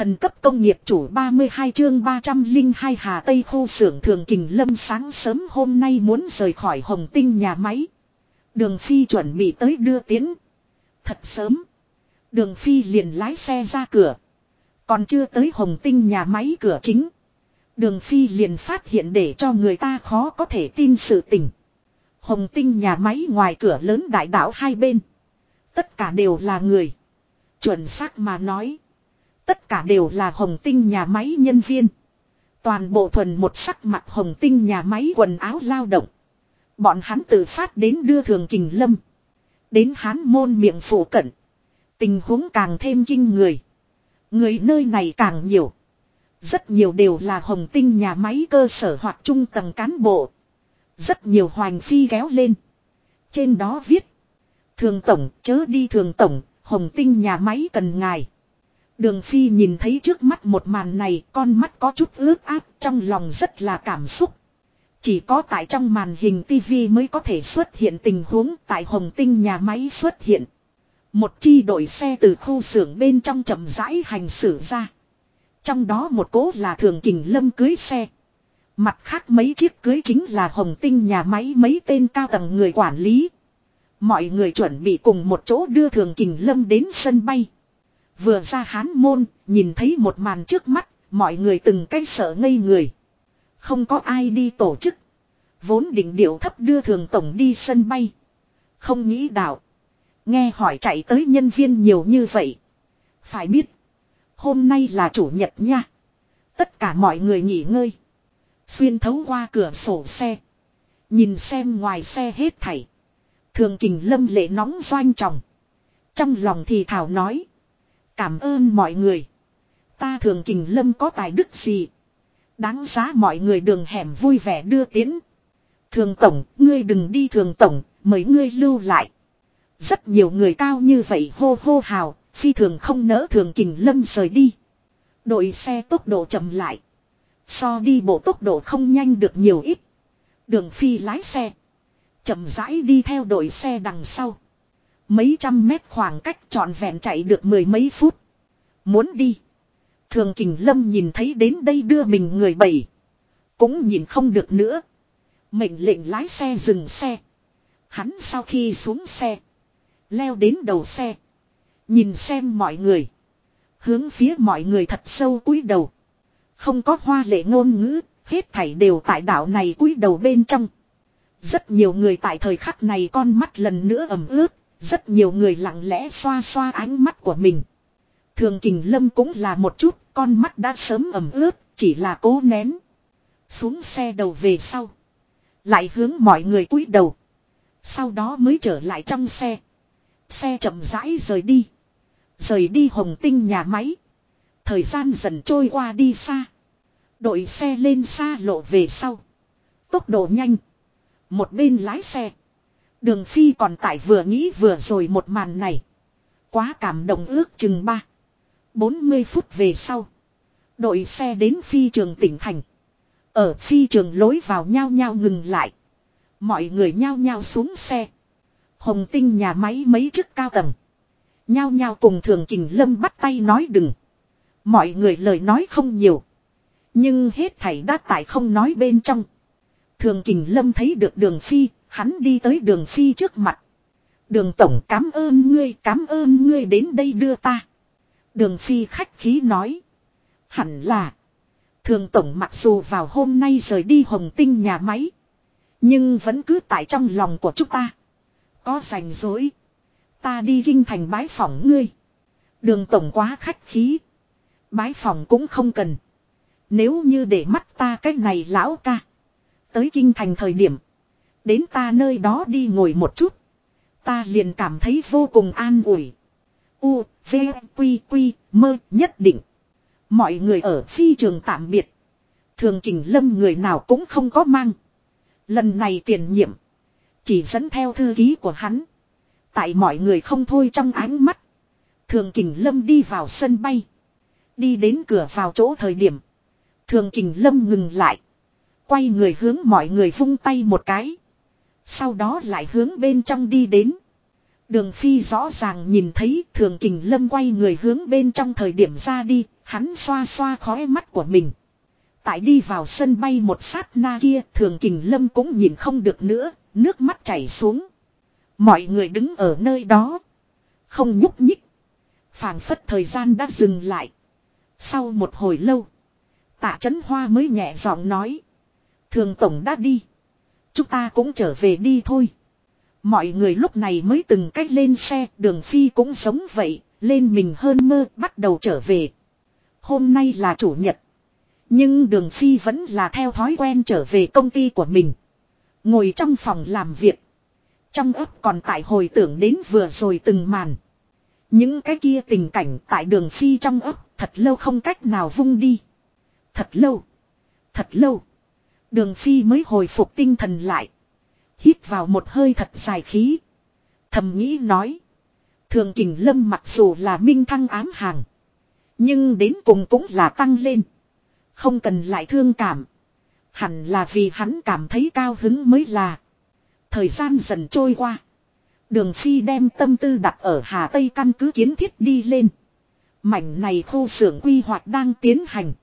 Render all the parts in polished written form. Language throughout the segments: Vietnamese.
Thần cấp công nghiệp chủ 32 chương 302 Hà Tây khu xưởng Thường Kình Lâm sáng sớm hôm nay muốn rời khỏi Hồng Tinh nhà máy. Đường Phi chuẩn bị tới đưa tiến. Thật sớm. Đường Phi liền lái xe ra cửa. Còn chưa tới Hồng Tinh nhà máy cửa chính. Đường Phi liền phát hiện để cho người ta khó có thể tin sự tình. Hồng Tinh nhà máy ngoài cửa lớn đại đảo hai bên. Tất cả đều là người. Chuẩn xác mà nói. Tất cả đều là Hồng Tinh nhà máy nhân viên. Toàn bộ thuần một sắc mặt Hồng Tinh nhà máy quần áo lao động. Bọn hắn tự phát đến đưa Thường Kình Lâm. Đến Hán Môn miệng phủ cận. Tình huống càng thêm kinh người. Người nơi này càng nhiều. Rất nhiều đều là Hồng Tinh nhà máy cơ sở hoặc trung tầng cán bộ. Rất nhiều hoành phi kéo lên. Trên đó viết. Thường Tổng chớ đi Thường Tổng, Hồng Tinh nhà máy cần ngài. Đường Phi nhìn thấy trước mắt một màn này, con mắt có chút ướt át, trong lòng rất là cảm xúc. Chỉ có tại trong màn hình TV mới có thể xuất hiện tình huống tại Hồng Tinh nhà máy xuất hiện. Một chi đội xe từ khu xưởng bên trong chậm rãi hành xử ra. Trong đó một cỗ là Thường Kình Lâm cưới xe. Mặt khác mấy chiếc cưới chính là Hồng Tinh nhà máy mấy tên cao tầng người quản lý. Mọi người chuẩn bị cùng một chỗ đưa Thường Kình Lâm đến sân bay. Vừa ra Hán Môn, nhìn thấy một màn trước mắt, mọi người từng cái sợ ngây người. Không có ai đi tổ chức. Vốn định điệu thấp đưa Thường Tổng đi sân bay. Không nghĩ đạo. Nghe hỏi chạy tới nhân viên nhiều như vậy. Phải biết. Hôm nay là chủ nhật nha. Tất cả mọi người nghỉ ngơi. Xuyên thấu qua cửa sổ xe. Nhìn xem ngoài xe hết thảy. Thường Kình Lâm lệ nóng doanh trọng. Trong lòng thì thảo nói. Cảm ơn mọi người. Ta Thường Kình Lâm có tài đức gì. Đáng giá mọi người đường hẻm vui vẻ đưa tiến. Thường Tổng, ngươi đừng đi Thường Tổng, mấy ngươi lưu lại. Rất nhiều người cao như vậy hô hô hào, phi thường không nỡ Thường Kình Lâm rời đi. Đội xe tốc độ chậm lại. So đi bộ tốc độ không nhanh được nhiều ít. Đường Phi lái xe. Chậm rãi đi theo đội xe đằng sau. Mấy trăm mét khoảng cách trọn vẹn chạy được mười mấy phút. Muốn đi. Thường Kình Lâm nhìn thấy đến đây đưa mình người bảy. Cũng nhìn không được nữa. Mệnh lệnh lái xe dừng xe. Hắn sau khi xuống xe. Leo đến đầu xe. Nhìn xem mọi người. Hướng phía mọi người thật sâu cúi đầu. Không có hoa lệ ngôn ngữ. Hết thảy đều tại đảo này cúi đầu bên trong. Rất nhiều người tại thời khắc này con mắt lần nữa ẩm ướt. Rất nhiều người lặng lẽ xoa xoa ánh mắt của mình. Thường Kình Lâm cũng là một chút. Con mắt đã sớm ẩm ướt. Chỉ là cố nén. Xuống xe đầu về sau. Lại hướng mọi người cúi đầu. Sau đó mới trở lại trong xe. Xe chậm rãi rời đi. Rời đi Hồng Tinh nhà máy. Thời gian dần trôi qua đi xa. Đội xe lên xa lộ về sau. Tốc độ nhanh. Một bên lái xe. Đường Phi còn tại vừa nghĩ vừa rồi một màn này. Quá cảm động ước chừng 40 phút về sau. Đội xe đến phi trường tỉnh thành. Ở phi trường lối vào nhao nhao ngừng lại. Mọi người nhao nhao xuống xe. Hồng Tinh nhà máy mấy chức cao tầng. Nhao nhao cùng Thường Kình Lâm bắt tay nói đừng. Mọi người lời nói không nhiều. Nhưng hết thảy đã tại không nói bên trong. Thường Kình Lâm thấy được Đường Phi. Hắn đi tới Đường Phi trước mặt. Đường Tổng cảm ơn ngươi đến đây đưa ta. Đường Phi khách khí nói. Hẳn là. Thường Tổng mặc dù vào hôm nay rời đi Hồng Tinh nhà máy. Nhưng vẫn cứ tại trong lòng của chúng ta. Có rảnh rỗi. Ta đi kinh thành bái phỏng ngươi. Đường Tổng quá khách khí. Bái phỏng cũng không cần. Nếu như để mắt ta cách này lão ca. Tới kinh thành thời điểm. Đến ta nơi đó đi ngồi một chút. Ta liền cảm thấy vô cùng an ủi. U, V, Quy, Quy, mơ nhất định. Mọi người ở phi trường tạm biệt. Thường Kình Lâm người nào cũng không có mang. Lần này tiền nhiệm. Chỉ dẫn theo thư ký của hắn. Tại mọi người không thôi trong ánh mắt. Thường Kình Lâm đi vào sân bay. Đi đến cửa vào chỗ thời điểm. Thường Kình Lâm ngừng lại. Quay người hướng mọi người vung tay một cái. Sau đó lại hướng bên trong đi đến. Đường Phi rõ ràng nhìn thấy Thường Kình Lâm quay người hướng bên trong thời điểm ra đi, hắn xoa xoa khóe mắt của mình. Tại đi vào sân bay một sát na kia, Thường Kình Lâm cũng nhìn không được nữa, nước mắt chảy xuống. Mọi người đứng ở nơi đó, không nhúc nhích. Phảng phất thời gian đã dừng lại. Sau một hồi lâu, Tạ Chấn Hoa mới nhẹ giọng nói. Thường tổng đã đi. Chúng ta cũng trở về đi thôi. Mọi người lúc này mới từng cách lên xe, Đường Phi cũng giống vậy, lên mình hơn mơ, bắt đầu trở về. Hôm nay là chủ nhật. Nhưng Đường Phi vẫn là theo thói quen trở về công ty của mình. Ngồi trong phòng làm việc. Trong ấp còn tại hồi tưởng đến vừa rồi từng màn. Những cái kia tình cảnh tại Đường Phi trong ấp thật lâu không cách nào vung đi. Thật lâu. Thật lâu. Đường Phi mới hồi phục tinh thần lại. Hít vào một hơi thật dài khí. Thầm nghĩ nói. Thường Kình Lâm mặc dù là minh thăng ám hàng. Nhưng đến cùng cũng là tăng lên. Không cần lại thương cảm. Hẳn là vì hắn cảm thấy cao hứng mới là. Thời gian dần trôi qua. Đường Phi đem tâm tư đặt ở Hà Tây căn cứ kiến thiết đi lên. Mảnh này khu xưởng quy hoạch đang tiến hành.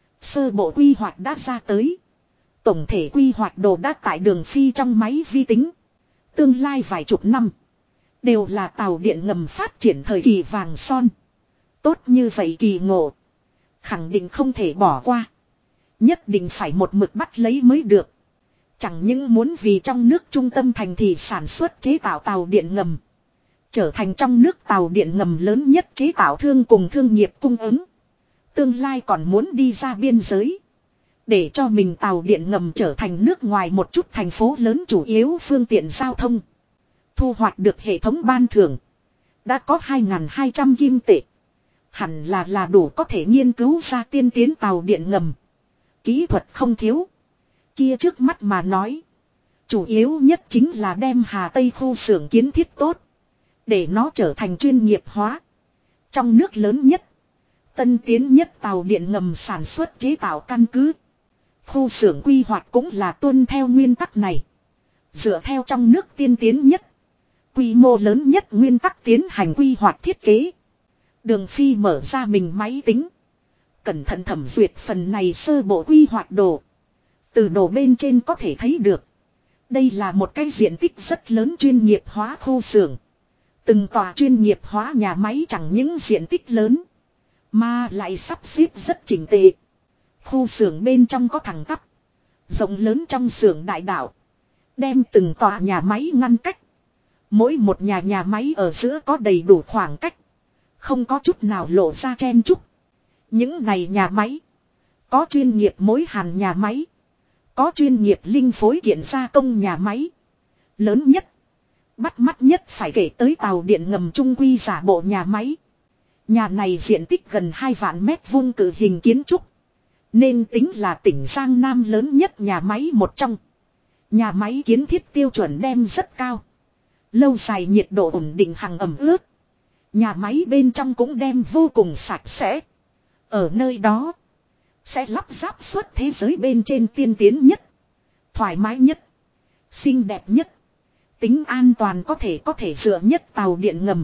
Sơ bộ quy hoạch đã ra tới. Tổng thể quy hoạch đồ đã tại Đường Phi trong máy vi tính. Tương lai vài chục năm. Đều là tàu điện ngầm phát triển thời kỳ vàng son. Tốt như vậy kỳ ngộ. Khẳng định không thể bỏ qua. Nhất định phải một mực bắt lấy mới được. Chẳng những muốn vì trong nước trung tâm thành thị sản xuất chế tạo tàu điện ngầm. Trở thành trong nước tàu điện ngầm lớn nhất chế tạo thương cùng thương nghiệp cung ứng. Tương lai còn muốn đi ra biên giới. Để cho mình tàu điện ngầm trở thành nước ngoài một chút thành phố lớn chủ yếu phương tiện giao thông. Thu hoạch được hệ thống ban thưởng. Đã có 2.200 kim tệ. Hẳn là đủ có thể nghiên cứu ra tiên tiến tàu điện ngầm. Kỹ thuật không thiếu. Kia trước mắt mà nói. Chủ yếu nhất chính là đem Hà Tây khu xưởng kiến thiết tốt. Để nó trở thành chuyên nghiệp hóa. Trong nước lớn nhất. Tân tiến nhất tàu điện ngầm sản xuất chế tạo căn cứ. Khu xưởng quy hoạch cũng là tuân theo nguyên tắc này. Dựa theo trong nước tiên tiến nhất. Quy mô lớn nhất nguyên tắc tiến hành quy hoạch thiết kế. Đường Phi mở ra mình máy tính. Cẩn thận thẩm duyệt phần này sơ bộ quy hoạch đồ. Từ đồ bên trên có thể thấy được. Đây là một cái diện tích rất lớn chuyên nghiệp hóa khu xưởng. Từng tòa chuyên nghiệp hóa nhà máy chẳng những diện tích lớn. Mà lại sắp xếp rất chỉnh tề. Khu xưởng bên trong có thẳng tắp. Rộng lớn trong xưởng đại đạo. Đem từng tòa nhà máy ngăn cách. Mỗi một nhà máy ở giữa có đầy đủ khoảng cách. Không có chút nào lộ ra chen chúc. Những này nhà máy. Có chuyên nghiệp mối hàn nhà máy. Có chuyên nghiệp linh phối kiện gia công nhà máy. Lớn nhất. Bắt mắt nhất phải kể tới tàu điện ngầm trung quy giả bộ nhà máy. Nhà này diện tích gần 2 vạn mét vuông cự hình kiến trúc. Nên tính là tỉnh Giang Nam lớn nhất nhà máy một trong. Nhà máy kiến thiết tiêu chuẩn đem rất cao. Lâu dài nhiệt độ ổn định hằng ẩm ướt. Nhà máy bên trong cũng đem vô cùng sạch sẽ. Ở nơi đó. Sẽ lắp ráp suốt thế giới bên trên tiên tiến nhất. Thoải mái nhất. Xinh đẹp nhất. Tính an toàn có thể dựa nhất tàu điện ngầm.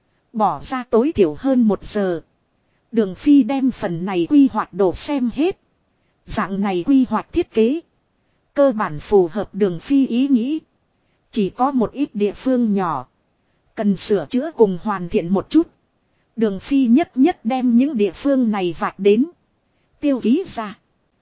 Bỏ ra tối thiểu hơn 1 giờ. Đường Phi đem phần này quy hoạch đồ xem hết. Dạng này quy hoạch thiết kế. Cơ bản phù hợp Đường Phi ý nghĩ. Chỉ có một ít địa phương nhỏ. Cần sửa chữa cùng hoàn thiện một chút. Đường Phi nhất đem những địa phương này vạch đến. Tiêu ký ra.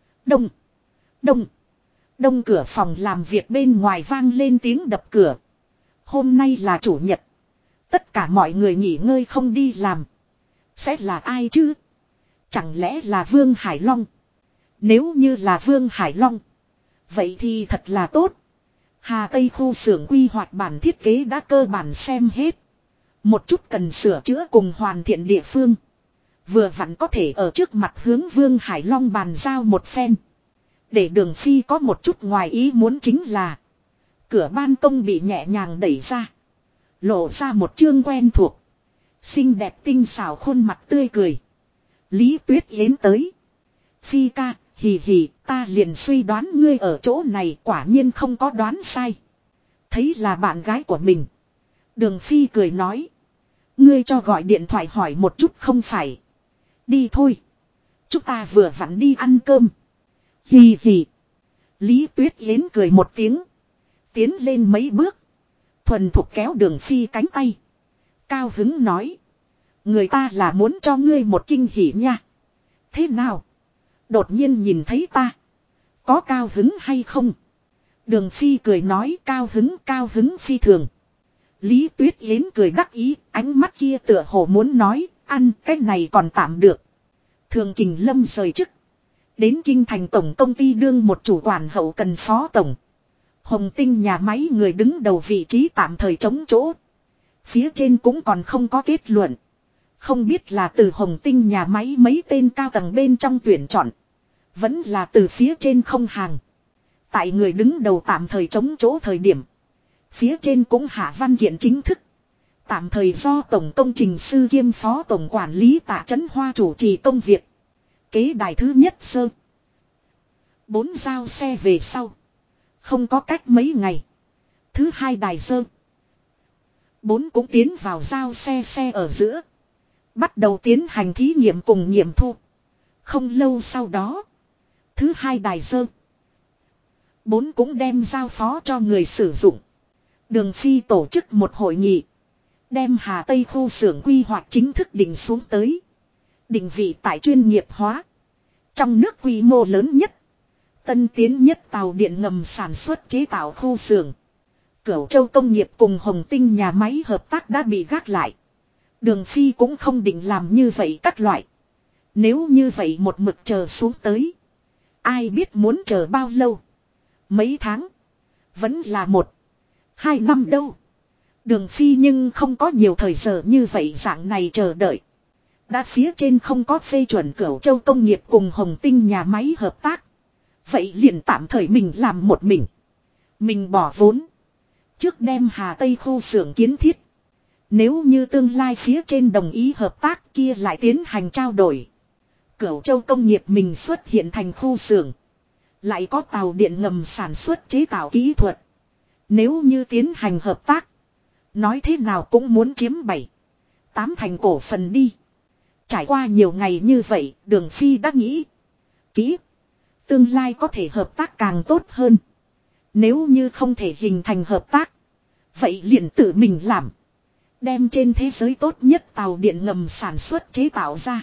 Đông cửa phòng làm việc bên ngoài vang lên tiếng đập cửa. Hôm nay là chủ nhật. Tất cả mọi người nghỉ ngơi không đi làm. Sẽ là ai chứ? Chẳng lẽ là Vương Hải Long? Nếu như là Vương Hải Long. Vậy thì thật là tốt. Hà Tây khu xưởng quy hoạch bản thiết kế đã cơ bản xem hết. Một chút cần sửa chữa cùng hoàn thiện địa phương. Vừa vặn có thể ở trước mặt hướng Vương Hải Long bàn giao một phen. Để Đường Phi có một chút ngoài ý muốn chính là. Cửa ban công bị nhẹ nhàng đẩy ra. Lộ ra một chương quen thuộc. Xinh đẹp tinh xảo khuôn mặt tươi cười. Lý Tuyết Yến tới. Phi ca, hì hì, ta liền suy đoán ngươi ở chỗ này quả nhiên không có đoán sai. Thấy là bạn gái của mình. Đường Phi cười nói. Ngươi cho gọi điện thoại hỏi một chút không phải. Đi thôi. Chúng ta vừa vặn đi ăn cơm. Hì hì. Lý Tuyết Yến cười một tiếng. Tiến lên mấy bước. Thuần thục kéo Đường Phi cánh tay. Cao hứng nói. Người ta là muốn cho ngươi một kinh hỉ nha. Thế nào? Đột nhiên nhìn thấy ta. Có cao hứng hay không? Đường Phi cười nói cao hứng phi thường. Lý Tuyết Yến cười đắc ý, ánh mắt kia tựa hồ muốn nói, ăn cái này còn tạm được. Thường Kình Lâm rời chức. Đến Kinh Thành Tổng Công ty đương một chủ quản hậu cần phó tổng. Hồng Tinh nhà máy người đứng đầu vị trí tạm thời trống chỗ. Phía trên cũng còn không có kết luận. Không biết là từ Hồng Tinh nhà máy mấy tên cao tầng bên trong tuyển chọn. Vẫn là từ phía trên không hàng. Tại người đứng đầu tạm thời trống chỗ thời điểm. Phía trên cũng hạ văn kiện chính thức. Tạm thời do Tổng công trình sư kiêm phó tổng quản lý Tạ Trấn Hoa chủ trì công việc. Kế đài thứ nhất sơ. 4 giao xe về sau. Không có cách mấy ngày. Thứ hai đài sơ. 4 cũng tiến vào giao xe ở giữa. Bắt đầu tiến hành thí nghiệm cùng nghiệm thu. Không lâu sau đó. Thứ hai đài sơ. 4 cũng đem giao phó cho người sử dụng. Đường Phi tổ chức một hội nghị. Đem Hà Tây khu xưởng quy hoạch chính thức định xuống tới. Định vị tại chuyên nghiệp hóa. Trong nước quy mô lớn nhất. Tân tiến nhất tàu điện ngầm sản xuất chế tạo khu xưởng. Cửu Châu công nghiệp cùng Hồng Tinh nhà máy hợp tác đã bị gác lại. Đường Phi cũng không định làm như vậy các loại. Nếu như vậy một mực chờ xuống tới. Ai biết muốn chờ bao lâu. Mấy tháng. Vẫn là 1-2 năm đâu. Đường Phi nhưng không có nhiều thời giờ như vậy dạng này chờ đợi. Đã phía trên không có phê chuẩn Cửu Châu công nghiệp cùng Hồng Tinh nhà máy hợp tác. Vậy liền tạm thời mình làm một mình. Mình bỏ vốn. Trước đem Hà Tây khu xưởng kiến thiết. Nếu như tương lai phía trên đồng ý hợp tác kia lại tiến hành trao đổi. Cửu Châu công nghiệp mình xuất hiện thành khu xưởng. Lại có tàu điện ngầm sản xuất chế tạo kỹ thuật. Nếu như tiến hành hợp tác. Nói thế nào cũng muốn chiếm 7-8 thành cổ phần đi. Trải qua nhiều ngày như vậy, Đường Phi đã nghĩ kỹ. Tương lai có thể hợp tác càng tốt hơn. Nếu như không thể hình thành hợp tác. Vậy liền tự mình làm. Đem trên thế giới tốt nhất tàu điện ngầm sản xuất chế tạo ra.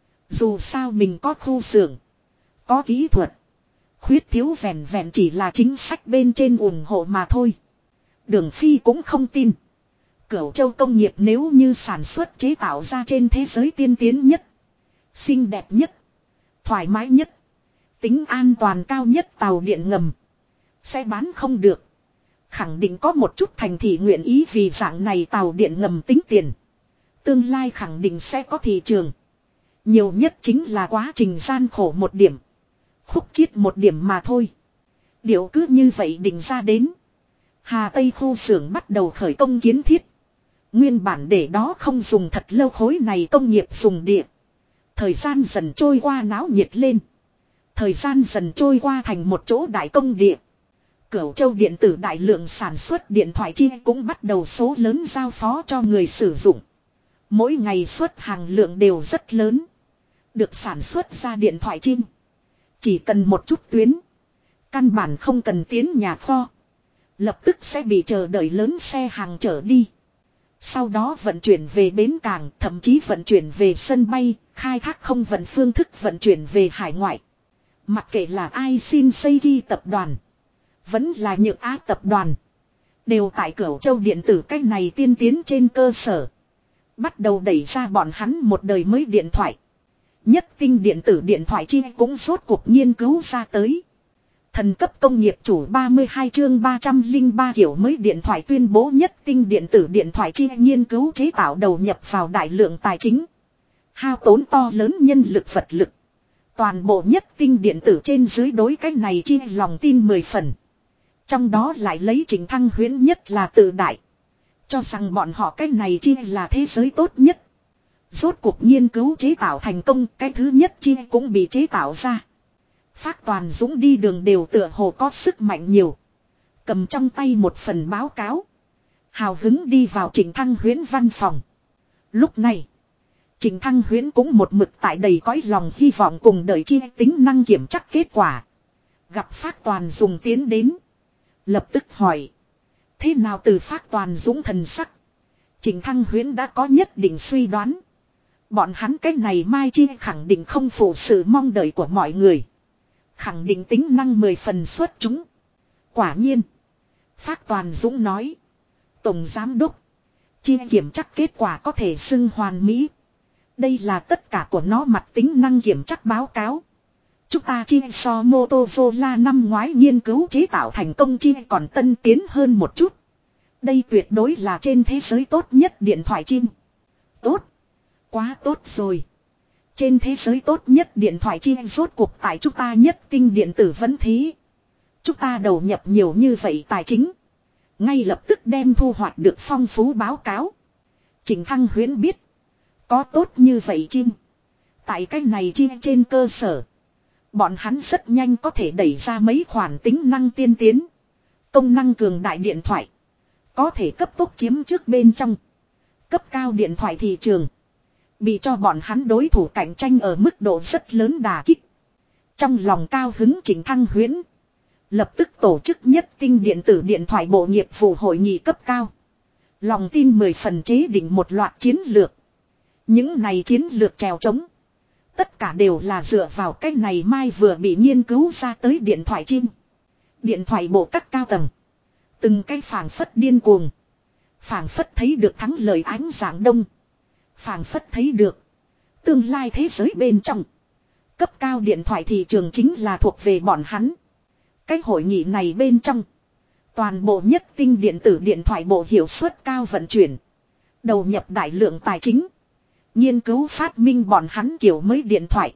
Dù sao mình có khu xưởng. Có kỹ thuật. Khuyết thiếu vẹn vẹn chỉ là chính sách bên trên ủng hộ mà thôi. Đường Phi cũng không tin. Cửu Châu công nghiệp nếu như sản xuất chế tạo ra trên thế giới tiên tiến nhất. Xinh đẹp nhất. Thoải mái nhất. Tính an toàn cao nhất tàu điện ngầm. Sẽ bán không được. Khẳng định có một chút thành thị nguyện ý vì dạng này tàu điện ngầm tính tiền. Tương lai khẳng định sẽ có thị trường. Nhiều nhất chính là quá trình gian khổ một điểm. Khúc chiết một điểm mà thôi. Điệu cứ như vậy định ra đến. Hà Tây khu xưởng bắt đầu khởi công kiến thiết. Nguyên bản để đó không dùng thật lâu khối này công nghiệp dùng địa. Thời gian dần trôi qua náo nhiệt lên. Thời gian dần trôi qua thành một chỗ đại công địa. Cửu Châu điện tử đại lượng sản xuất điện thoại chi cũng bắt đầu số lớn giao phó cho người sử dụng. Mỗi ngày xuất hàng lượng đều rất lớn. Được sản xuất ra điện thoại chi. Chỉ cần một chút tuyến. Căn bản không cần tiến nhà kho. Lập tức sẽ bị chờ đợi lớn xe hàng chở đi. Sau đó vận chuyển về bến cảng, thậm chí vận chuyển về sân bay, khai thác không vận phương thức vận chuyển về hải ngoại. Mặc kệ là ai xin xây ghi tập đoàn. Vẫn là Nhược Á tập đoàn. Đều tại Cửu Châu điện tử cách này tiên tiến trên cơ sở. Bắt đầu đẩy ra bọn hắn một đời mới điện thoại. Nhất tinh điện tử điện thoại chi cũng rốt cuộc nghiên cứu ra tới. Thần cấp công nghiệp chủ 32 chương 303 kiểu mới điện thoại tuyên bố nhất tinh điện tử điện thoại chi nghiên cứu chế tạo đầu nhập vào đại lượng tài chính. Hao tốn to lớn nhân lực vật lực. Toàn bộ nhất tinh điện tử trên dưới đối cách này chi lòng tin 10 phần. Trong đó lại lấy Trịnh Thăng Huyễn nhất là tự đại. Cho rằng bọn họ cách này chi là thế giới tốt nhất. Rốt cuộc nghiên cứu chế tạo thành công, cái thứ nhất chi cũng bị chế tạo ra. Phác Toàn Dũng đi đường đều tựa hồ có sức mạnh nhiều. Cầm trong tay một phần báo cáo. Hào hứng đi vào Trịnh Thăng Huyễn văn phòng. Lúc này, Trịnh Thăng Huyễn cũng một mực tại đầy cõi lòng hy vọng cùng đợi chi tính năng kiểm chắc kết quả. Gặp Phác Toàn Dùng tiến đến. Lập tức hỏi. Thế nào từ Phác Toàn Dũng thần sắc? Trịnh Thăng Huyễn đã có nhất định suy đoán. Bọn hắn cái này mai chi khẳng định không phụ sự mong đợi của mọi người. Khẳng định tính năng 10 phần xuất chúng. Quả nhiên. Phác Toàn Dũng nói. Tổng Giám Đốc. Chi kiểm chắc kết quả có thể xưng hoàn mỹ. Đây là tất cả của nó mặt tính năng kiểm chắc báo cáo. Chúng ta chi so Motorola năm ngoái nghiên cứu chế tạo thành công chi còn tân tiến hơn một chút. Đây tuyệt đối là trên thế giới tốt nhất điện thoại chim. Tốt. Quá tốt rồi. Trên thế giới tốt nhất điện thoại chim rốt cuộc tại chúng ta nhất tinh điện tử vẫn thế. Chúng ta đầu nhập nhiều như vậy tài chính. Ngay lập tức đem thu hoạch được phong phú báo cáo. Trịnh Thăng Huyễn biết. Có tốt như vậy chim. Tại cái này chi trên cơ sở. Bọn hắn rất nhanh có thể đẩy ra mấy khoản tính năng tiên tiến. Công năng cường đại điện thoại. Có thể cấp tốc chiếm trước bên trong. Cấp cao điện thoại thị trường. Bị cho bọn hắn đối thủ cạnh tranh ở mức độ rất lớn đả kích. Trong lòng cao hứng Trịnh Thăng Huyễn. Lập tức tổ chức nhất tinh điện tử điện thoại bộ nghiệp vụ hội nghị cấp cao. Lòng tin 10 phần chế định một loạt chiến lược. Những này chiến lược trèo trống. Tất cả đều là dựa vào cái này mai vừa bị nghiên cứu ra tới điện thoại chim. Điện thoại bộ các cao tầng. Từng cái phảng phất điên cuồng. Phảng phất thấy được thắng lợi ánh dạng đông. Phảng phất thấy được. Tương lai thế giới bên trong. Cấp cao điện thoại thị trường chính là thuộc về bọn hắn. Cái hội nghị này bên trong. Toàn bộ nhất tinh điện tử điện thoại bộ hiệu suất cao vận chuyển. Đầu nhập đại lượng tài chính. Nghiên cứu phát minh bọn hắn kiểu mới điện thoại.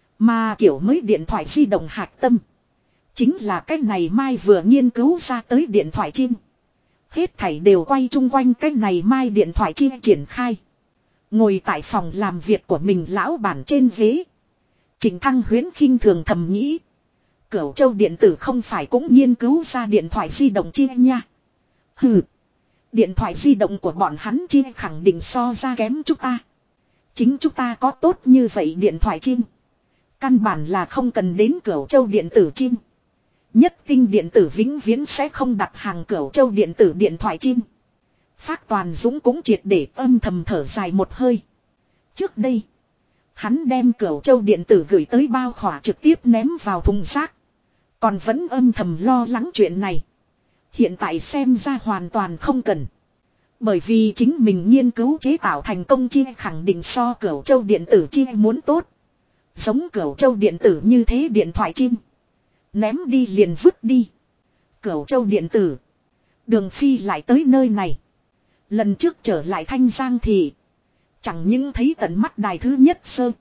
Mà kiểu mới điện thoại di động hạch tâm. Chính là cái này mai vừa nghiên cứu ra tới điện thoại chim. Hết thảy đều quay chung quanh cái này mai điện thoại chim triển khai. Ngồi tại phòng làm việc của mình lão bản trên ghế. Trịnh Thăng Huyễn khinh thường thầm nghĩ. Cửu Châu điện tử không phải cũng nghiên cứu ra điện thoại di động chi nha. Hừ. Điện thoại di động của bọn hắn chi khẳng định so ra kém chúng ta. Chính chúng ta có tốt như vậy điện thoại chim. Căn bản là không cần đến Cửu Châu điện tử chim. Nhất tinh điện tử vĩnh viễn sẽ không đặt hàng Cửu Châu điện tử điện thoại chim. Phác Toàn Dũng cũng triệt để âm thầm thở dài một hơi. Trước đây, hắn đem Cửu Châu điện tử gửi tới bao khỏa trực tiếp ném vào thùng rác. Còn vẫn âm thầm lo lắng chuyện này. Hiện tại xem ra hoàn toàn không cần. Bởi vì chính mình nghiên cứu chế tạo thành công chi khẳng định so Cửu Châu điện tử chi muốn tốt. Giống Cửu Châu điện tử như thế điện thoại chim. Ném đi liền vứt đi. Cửu Châu điện tử. Đường Phi lại tới nơi này. Lần trước trở lại Thanh Giang thì chẳng những thấy tận mắt đài thứ nhất sơ.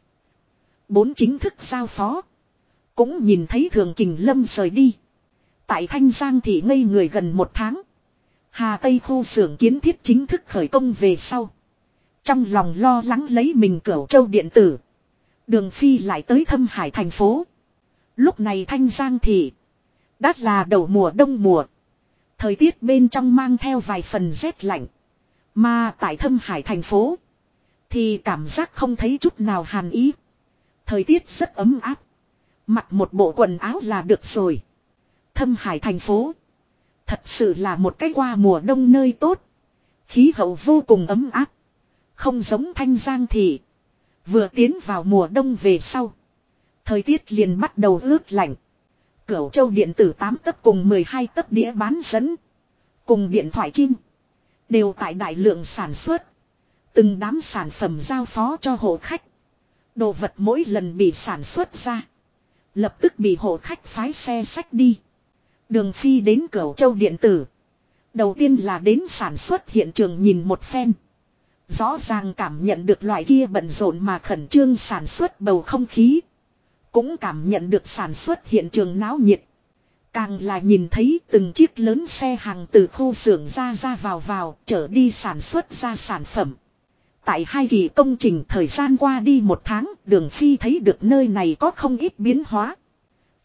4 chính thức giao phó. Cũng nhìn thấy Thường Kình Lâm rời đi. Tại Thanh Giang thì ngây người gần 1 tháng. Hà Tây khu xưởng kiến thiết chính thức khởi công về sau. Trong lòng lo lắng lấy mình Cửu Châu điện tử. Đường Phi lại tới Thâm Hải thành phố. Lúc này Thanh Giang thì đã là đầu mùa đông mùa. Thời tiết bên trong mang theo vài phần rét lạnh. Mà tại Thâm Hải thành phố thì cảm giác không thấy chút nào hàn ý. Thời tiết rất ấm áp. Mặc một bộ quần áo là được rồi. Thâm Hải thành phố thật sự là một cái qua mùa đông nơi tốt. Khí hậu vô cùng ấm áp. Không giống Thanh Giang thì vừa tiến vào mùa đông về sau. Thời tiết liền bắt đầu ướt lạnh. Cửu Châu điện tử 8 tấc cùng 12 tấc đĩa bán dẫn. Cùng điện thoại chim. Đều tại đại lượng sản xuất. Từng đám sản phẩm giao phó cho hộ khách. Đồ vật mỗi lần bị sản xuất ra. Lập tức bị hộ khách phái xe xách đi. Đường Phi đến Cửu Châu điện tử. Đầu tiên là đến sản xuất hiện trường nhìn một phen. Rõ ràng cảm nhận được loại kia bận rộn mà khẩn trương sản xuất bầu không khí. Cũng cảm nhận được sản xuất hiện trường náo nhiệt. Càng là nhìn thấy từng chiếc lớn xe hàng từ khu xưởng ra vào chở đi sản xuất ra sản phẩm. Tại 2 kỳ công trình thời gian qua đi 1 tháng, Đường Phi thấy được nơi này có không ít biến hóa.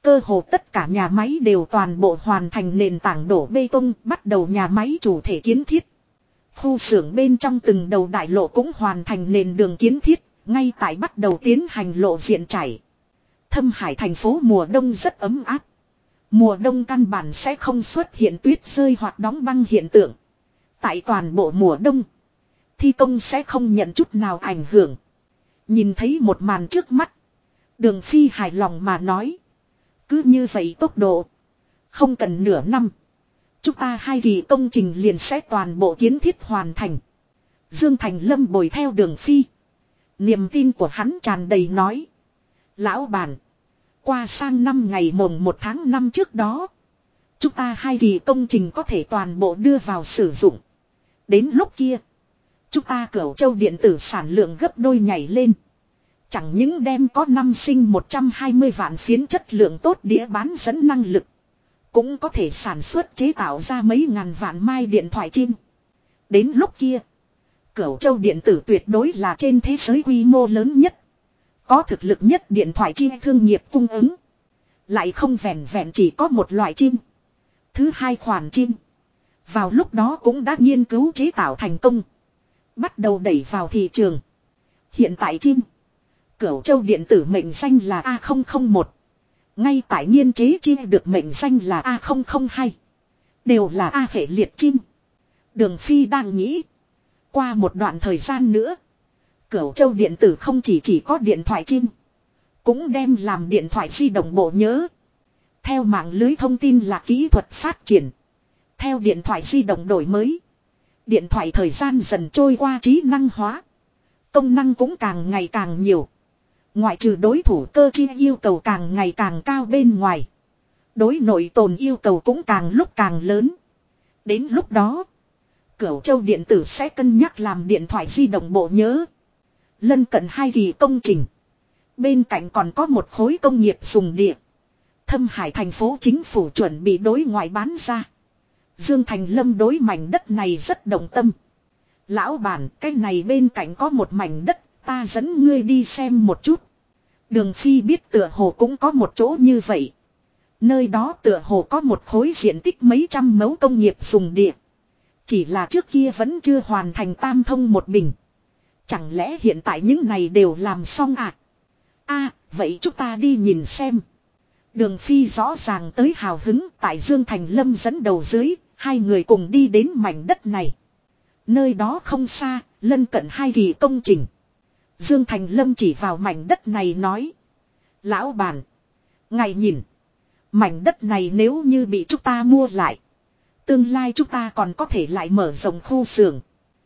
Cơ hồ tất cả nhà máy đều toàn bộ hoàn thành nền tảng đổ bê tông, bắt đầu nhà máy chủ thể kiến thiết. Khu xưởng bên trong từng đầu đại lộ cũng hoàn thành nền đường kiến thiết, ngay tại bắt đầu tiến hành lộ diện chảy. Thâm Hải thành phố mùa đông rất ấm áp. Mùa đông căn bản sẽ không xuất hiện tuyết rơi hoặc đóng băng hiện tượng. Tại toàn bộ mùa đông, thi công sẽ không nhận chút nào ảnh hưởng. Nhìn thấy một màn trước mắt, Đường Phi hài lòng mà nói. Cứ như vậy tốc độ, không cần nửa năm, chúng ta 2 kỳ công trình liền sẽ toàn bộ kiến thiết hoàn thành. Dương Thành Lâm bồi theo Đường Phi. Niềm tin của hắn tràn đầy nói. Lão bản, qua sang năm ngày mồng 1 tháng 5 trước đó, chúng ta 2 kỳ công trình có thể toàn bộ đưa vào sử dụng. Đến lúc kia, chúng ta Cửu Châu điện tử sản lượng gấp đôi nhảy lên. Chẳng những đem có năm sinh 120 vạn phiến chất lượng tốt đĩa bán dẫn năng lực, cũng có thể sản xuất chế tạo ra mấy ngàn vạn mai điện thoại chim. Đến lúc kia, Cửu Châu điện tử tuyệt đối là trên thế giới quy mô lớn nhất, có thực lực nhất điện thoại chim thương nghiệp cung ứng. Lại không vẹn vẹn chỉ có một loại chim. Thứ hai khoản chim, vào lúc đó cũng đã nghiên cứu chế tạo thành công, bắt đầu đẩy vào thị trường. Hiện tại chim Cửu Châu điện tử mệnh danh là A001. Ngay tại nghiên chế chim được mệnh danh là A002. Đều là A hệ liệt chim. Đường Phi đang nghĩ, qua một đoạn thời gian nữa, Cửu Châu điện tử không chỉ có điện thoại chim, cũng đem làm điện thoại di động bộ nhớ. Theo mạng lưới thông tin là kỹ thuật phát triển, theo điện thoại di động đổi mới, điện thoại thời gian dần trôi qua trí năng hóa, công năng cũng càng ngày càng nhiều. Ngoại trừ đối thủ cơ chi yêu cầu càng ngày càng cao bên ngoài, đối nội tồn yêu cầu cũng càng lúc càng lớn. Đến lúc đó, Cửu Châu điện tử sẽ cân nhắc làm điện thoại di động bộ nhớ. Lân cận 2 kỳ công trình, bên cạnh còn có một khối công nghiệp dùng địa. Thâm Hải thành phố chính phủ chuẩn bị đối ngoại bán ra. Dương Thành Lâm đối mảnh đất này rất động tâm. Lão bản, cái này bên cạnh có một mảnh đất, ta dẫn ngươi đi xem một chút. Đường Phi biết tựa hồ cũng có một chỗ như vậy. Nơi đó tựa hồ có một khối diện tích mấy trăm mẫu công nghiệp dùng địa. Chỉ là trước kia vẫn chưa hoàn thành tam thông một bình. Chẳng lẽ hiện tại những này đều làm xong à? Vậy chúng ta đi nhìn xem. Đường Phi rõ ràng tới hào hứng, tại Dương Thành Lâm dẫn đầu dưới, 2 người cùng đi đến mảnh đất này. Nơi đó không xa, lân cận 2 kỳ công trình. Dương Thành Lâm chỉ vào mảnh đất này nói. Lão bản, ngài nhìn, mảnh đất này nếu như bị chúng ta mua lại, tương lai chúng ta còn có thể lại mở rộng khu xưởng.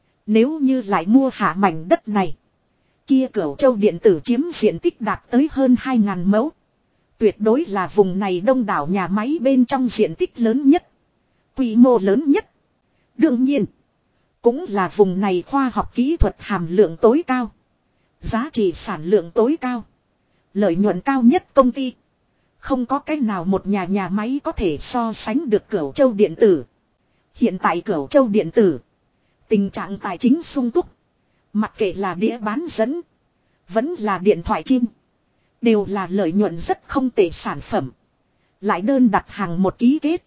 Nếu như lại mua hạ mảnh đất này, kia Cửu Châu điện tử chiếm diện tích đạt tới hơn 2.000 mẫu. Tuyệt đối là vùng này đông đảo nhà máy bên trong diện tích lớn nhất, quy mô lớn nhất. Đương nhiên, cũng là vùng này khoa học kỹ thuật hàm lượng tối cao, giá trị sản lượng tối cao, lợi nhuận cao nhất công ty. Không có cách nào một nhà máy có thể so sánh được Cửu Châu điện tử. Hiện tại Cửu Châu điện tử, tình trạng tài chính sung túc. Mặc kệ là đĩa bán dẫn, vẫn là điện thoại chim, đều là lợi nhuận rất không tệ sản phẩm. Lại đơn đặt hàng một ký kết,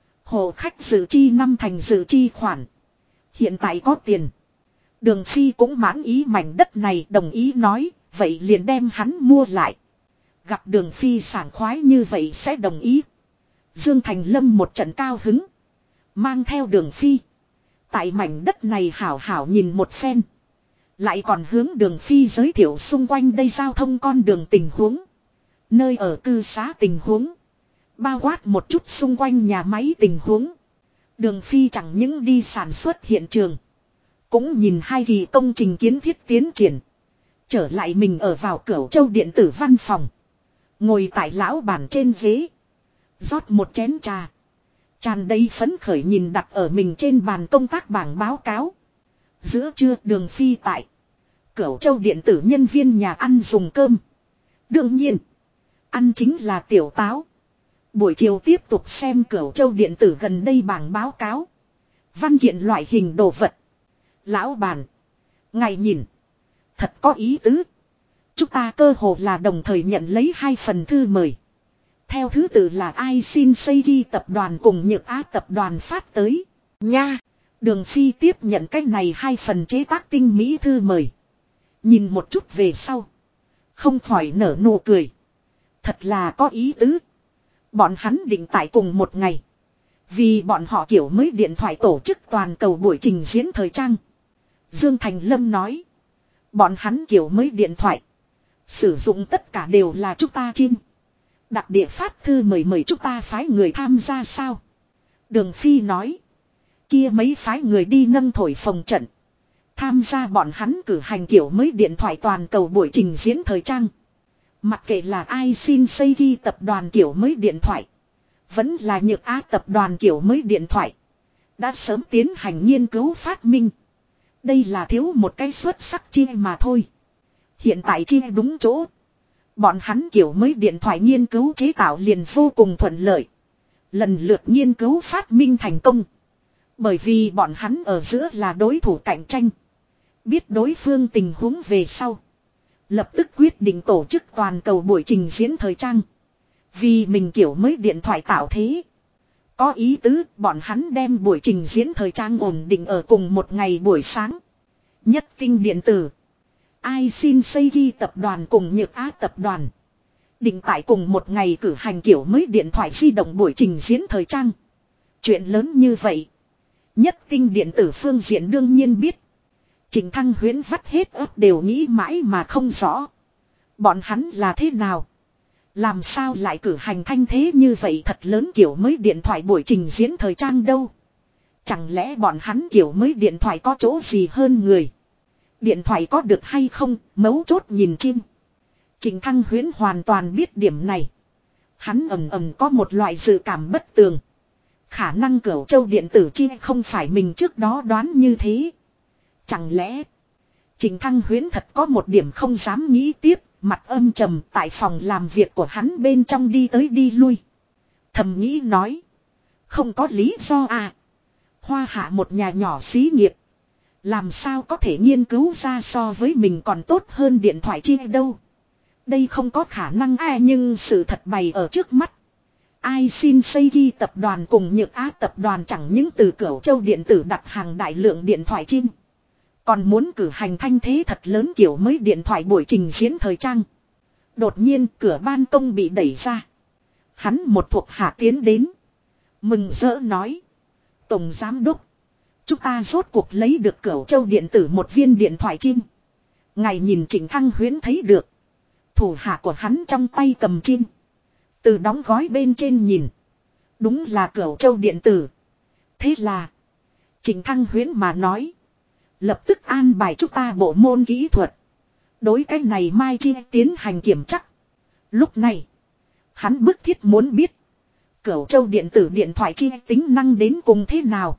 hộ khách dự chi 5 thành dự chi khoản. Hiện tại có tiền. Đường Phi cũng mãn ý mảnh đất này, đồng ý nói, vậy liền đem hắn mua lại. Gặp Đường Phi sảng khoái như vậy sẽ đồng ý. Dương Thành Lâm một trận cao hứng, mang theo Đường Phi tại mảnh đất này hảo hảo nhìn một phen. Lại còn hướng Đường Phi giới thiệu xung quanh đây giao thông con đường tình huống, nơi ở cư xá tình huống, bao quát một chút xung quanh nhà máy tình huống. Đường Phi chẳng những đi sản xuất hiện trường, cũng nhìn 2 kỳ công trình kiến thiết tiến triển. Trở lại mình ở vào Cửu Châu điện tử văn phòng, ngồi tại lão bản trên ghế, rót một chén trà, tràn đầy phấn khởi nhìn đặt ở mình trên bàn công tác bảng báo cáo. Giữa trưa Đường Phi tại Cửu Châu điện tử nhân viên nhà ăn dùng cơm. Đương nhiên, ăn chính là tiểu táo. Buổi chiều tiếp tục xem Cửu Châu điện tử gần đây bảng báo cáo, văn kiện loại hình đồ vật. Lão bản, ngài nhìn, thật có ý tứ. Chúng ta cơ hồ là đồng thời nhận lấy 2 phần thư mời. Theo thứ tự là Ai Shin Seiki tập đoàn cùng Nhược Á tập đoàn phát tới. Nha! Đường Phi tiếp nhận cái này 2 phần chế tác tinh mỹ thư mời. Nhìn một chút về sau. Không khỏi nở nụ cười. Thật là có ý tứ. Bọn hắn định tại cùng một ngày. Vì bọn họ kiểu mới điện thoại tổ chức toàn cầu buổi trình diễn thời trang. Dương Thành Lâm nói. Bọn hắn kiểu mới điện thoại. Sử dụng tất cả đều là chúng ta chim. Đặc địa phát thư mời chúng ta phái người tham gia sao? Đường Phi nói. Kia mấy phái người đi nâng thổi phồng trận. Tham gia bọn hắn cử hành kiểu mới điện thoại toàn cầu buổi trình diễn thời trang. Mặc kệ là ai xin xây ghi tập đoàn kiểu mới điện thoại. Vẫn là Nhược Á tập đoàn kiểu mới điện thoại. Đã sớm tiến hành nghiên cứu phát minh. Đây là thiếu một cái xuất sắc chia mà thôi. Hiện tại chia đúng chỗ. Bọn hắn kiểu mới điện thoại nghiên cứu chế tạo liền vô cùng thuận lợi. Lần lượt nghiên cứu phát minh thành công. Bởi vì bọn hắn ở giữa là đối thủ cạnh tranh. Biết đối phương tình huống về sau. Lập tức quyết định tổ chức toàn cầu buổi trình diễn thời trang. Vì mình kiểu mới điện thoại tạo thế. Có ý tứ bọn hắn đem buổi trình diễn thời trang ổn định ở cùng một ngày buổi sáng. Nhất Tinh điện tử. Ai xin xây ghi tập đoàn cùng Nhược Á tập đoàn. Định tại cùng một ngày cử hành kiểu mới điện thoại di động buổi trình diễn thời trang. Chuyện lớn như vậy. Nhất Tinh điện tử phương diện đương nhiên biết. Trình Thăng Huyễn vắt hết óc đều nghĩ mãi mà không rõ. Bọn hắn là thế nào? Làm sao lại cử hành thanh thế như vậy thật lớn kiểu mới điện thoại buổi trình diễn thời trang đâu? Chẳng lẽ bọn hắn kiểu mới điện thoại có chỗ gì hơn người? Điện thoại có được hay không, mấu chốt nhìn chim. Trình Thăng Huyễn hoàn toàn biết điểm này. Hắn ầm có một loại dự cảm bất tường. Khả năng Cửu Châu điện tử chi không phải mình trước đó đoán như thế. Chẳng lẽ Trình Thăng Huyễn thật có một điểm không dám nghĩ tiếp, mặt âm trầm tại phòng làm việc của hắn bên trong đi tới đi lui. Thầm nghĩ nói. Không có lý do à. Hoa Hạ một nhà nhỏ xí nghiệp. Làm sao có thể nghiên cứu ra so với mình còn tốt hơn điện thoại chi đâu. Đây không có khả năng ai nhưng sự thật bày ở trước mắt. Ai xin xây ghi tập đoàn cùng Nhược Á tập đoàn chẳng những từ Cửu Châu điện tử đặt hàng đại lượng điện thoại chim. Còn muốn cử hành thanh thế thật lớn kiểu mới điện thoại buổi trình diễn thời trang. Đột nhiên cửa ban công bị đẩy ra. Hắn một thuộc hạ tiến đến. Mừng rỡ nói. Tổng giám đốc. Chúng ta rốt cuộc lấy được Cửu Châu điện tử một viên điện thoại chim. Ngài nhìn Trình Thăng Huyễn thấy được. Thủ hạ của hắn trong tay cầm chim. Từ đóng gói bên trên nhìn. Đúng là Cửu Châu điện tử. Thế là. Trình Thăng Huyễn mà nói. Lập tức an bài chúng ta bộ môn kỹ thuật. Đối cái này Mai Chi tiến hành kiểm chắc. Lúc này. Hắn bức thiết muốn biết. Cửu Châu điện tử điện thoại chi tính năng đến cùng thế nào.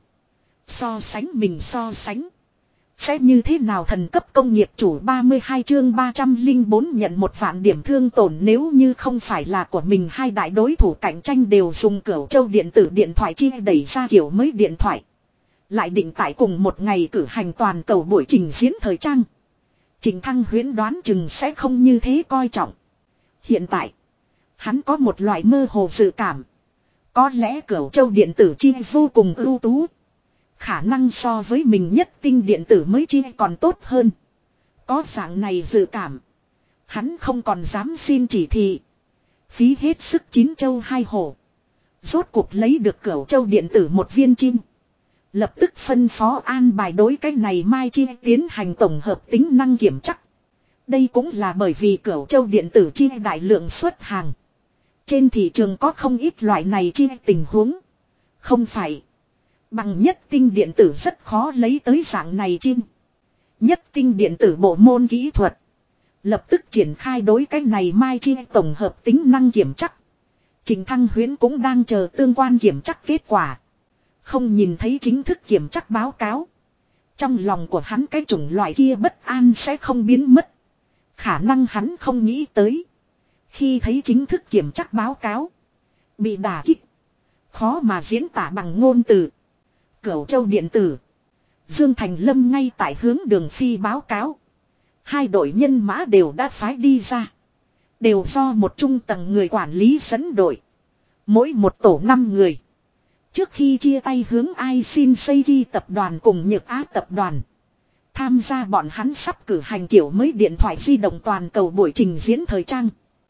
So sánh mình so sánh. Sẽ như thế nào thần cấp công nghiệp chủ 32 chương 304 nhận 1 vạn điểm thương tổn nếu như không phải là của mình hai đại đối thủ cạnh tranh đều dùng Cửu Châu điện tử điện thoại chi đẩy ra kiểu mới điện thoại. Lại định tại cùng một ngày cử hành toàn cầu buổi trình diễn thời trang. Trình Thăng Huyễn đoán chừng sẽ không như thế coi trọng. Hiện tại, hắn có một loại mơ hồ dự cảm. Có lẽ Cửu Châu điện tử chi vô cùng ưu tú. Khả năng so với mình Nhất Tinh điện tử mới chi còn tốt hơn. Có dạng này dự cảm. Hắn không còn dám xin chỉ thị. Phí hết sức 9 châu 2 hổ. Rốt cuộc lấy được Cửu Châu điện tử một viên chim. Lập tức phân phó an bài đối cái này Mai Chi tiến hành tổng hợp tính năng kiểm chắc. Đây cũng là bởi vì Cửu Châu điện tử chi đại lượng xuất hàng. Trên thị trường có không ít loại này chi tình huống. Không phải. Bằng Nhất Tinh điện tử rất khó lấy tới dạng này chim. Nhất Tinh điện tử bộ môn kỹ thuật. Lập tức triển khai đối cái này Mai Chi tổng hợp tính năng kiểm chắc. Trình Thăng Huyễn cũng đang chờ tương quan kiểm chắc kết quả. Không nhìn thấy chính thức kiểm chắc báo cáo. Trong lòng của hắn cái chủng loại kia bất an sẽ không biến mất. Khả năng hắn không nghĩ tới. Khi thấy chính thức kiểm chắc báo cáo. Bị đả kích. Khó mà diễn tả bằng ngôn từ. Cửu Châu điện tử. Dương Thành Lâm ngay tại hướng Đường Phi báo cáo. Hai đội nhân mã đều đã phái đi ra. Đều do một trung tầng người quản lý dẫn đội. Mỗi một tổ 5 người. Trước khi chia tay hướng ai xin Seiki tập đoàn cùng Nhược Á tập đoàn. Tham gia bọn hắn sắp cử hành kiểu mới điện thoại di động toàn cầu buổi trình diễn thời trang.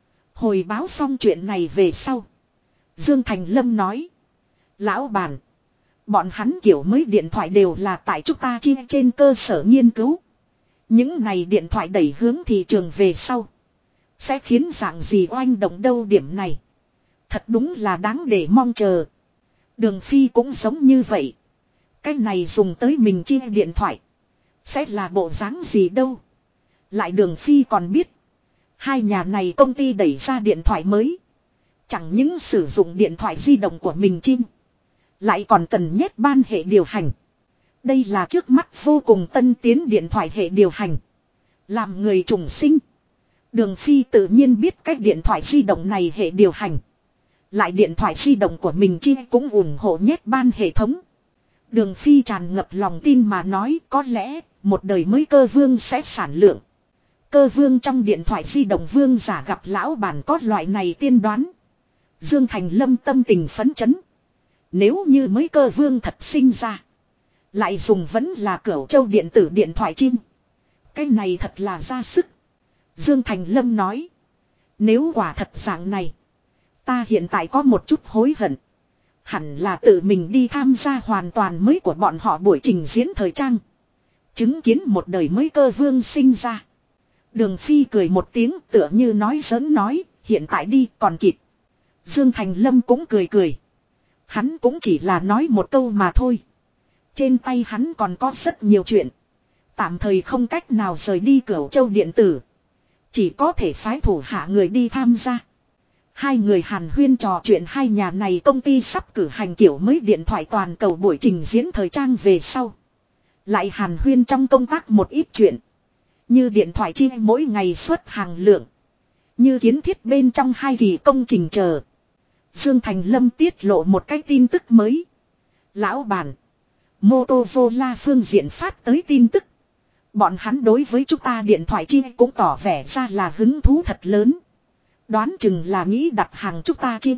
Hồi báo xong chuyện này về sau. Dương Thành Lâm nói. Lão bản. Bọn hắn kiểu mới điện thoại đều là tại chúng ta chia trên cơ sở nghiên cứu. Những này điện thoại đẩy hướng thị trường về sau. Sẽ khiến dạng gì oanh động đâu điểm này. Thật đúng là đáng để mong chờ. Đường Phi cũng giống như vậy. Cái này dùng tới mình chia điện thoại. Sẽ là bộ dáng gì đâu. Lại Đường Phi còn biết. Hai nhà này công ty đẩy ra điện thoại mới. Chẳng những sử dụng điện thoại di động của mình chim. Lại còn cần nhét ban hệ điều hành. Đây là trước mắt vô cùng tân tiến điện thoại hệ điều hành. Làm người trùng sinh. Đường Phi tự nhiên biết cách điện thoại di động này hệ điều hành. Lại điện thoại di động của mình chi cũng ủng hộ nhét ban hệ thống. Đường Phi tràn ngập lòng tin mà nói có lẽ một đời mới cơ vương sẽ sản lượng. Cơ vương trong điện thoại di động vương giả gặp lão bản có loại này tiên đoán. Dương Thành Lâm tâm tình phấn chấn. Nếu như mới cơ vương thật sinh ra. Lại dùng vẫn là Cửu Châu điện tử điện thoại chim. Cái này thật là ra sức. Dương Thành Lâm nói. Nếu quả thật dạng này. Ta hiện tại có một chút hối hận. Hẳn là tự mình đi tham gia hoàn toàn mới của bọn họ buổi trình diễn thời trang. Chứng kiến một đời mới cơ vương sinh ra. Đường Phi cười một tiếng tựa như nói giỡn nói. Hiện tại đi còn kịp. Dương Thành Lâm cũng cười cười. Hắn cũng chỉ là nói một câu mà thôi. Trên tay hắn còn có rất nhiều chuyện. Tạm thời không cách nào rời đi Cửu Châu điện tử. Chỉ có thể phái thủ hạ người đi tham gia. Hai người hàn huyên trò chuyện hai nhà này công ty sắp cử hành kiểu mới điện thoại toàn cầu buổi trình diễn thời trang về sau. Lại hàn huyên trong công tác một ít chuyện. Như điện thoại chi mỗi ngày xuất hàng lượng. Như kiến thiết bên trong hai kỳ công trình chờ. Dương Thành Lâm tiết lộ một cái tin tức mới. Lão bản. Motorola phương diện phát tới tin tức. Bọn hắn đối với chúng ta điện thoại chi cũng tỏ vẻ ra là hứng thú thật lớn. Đoán chừng là nghĩ đặt hàng chúng ta trên.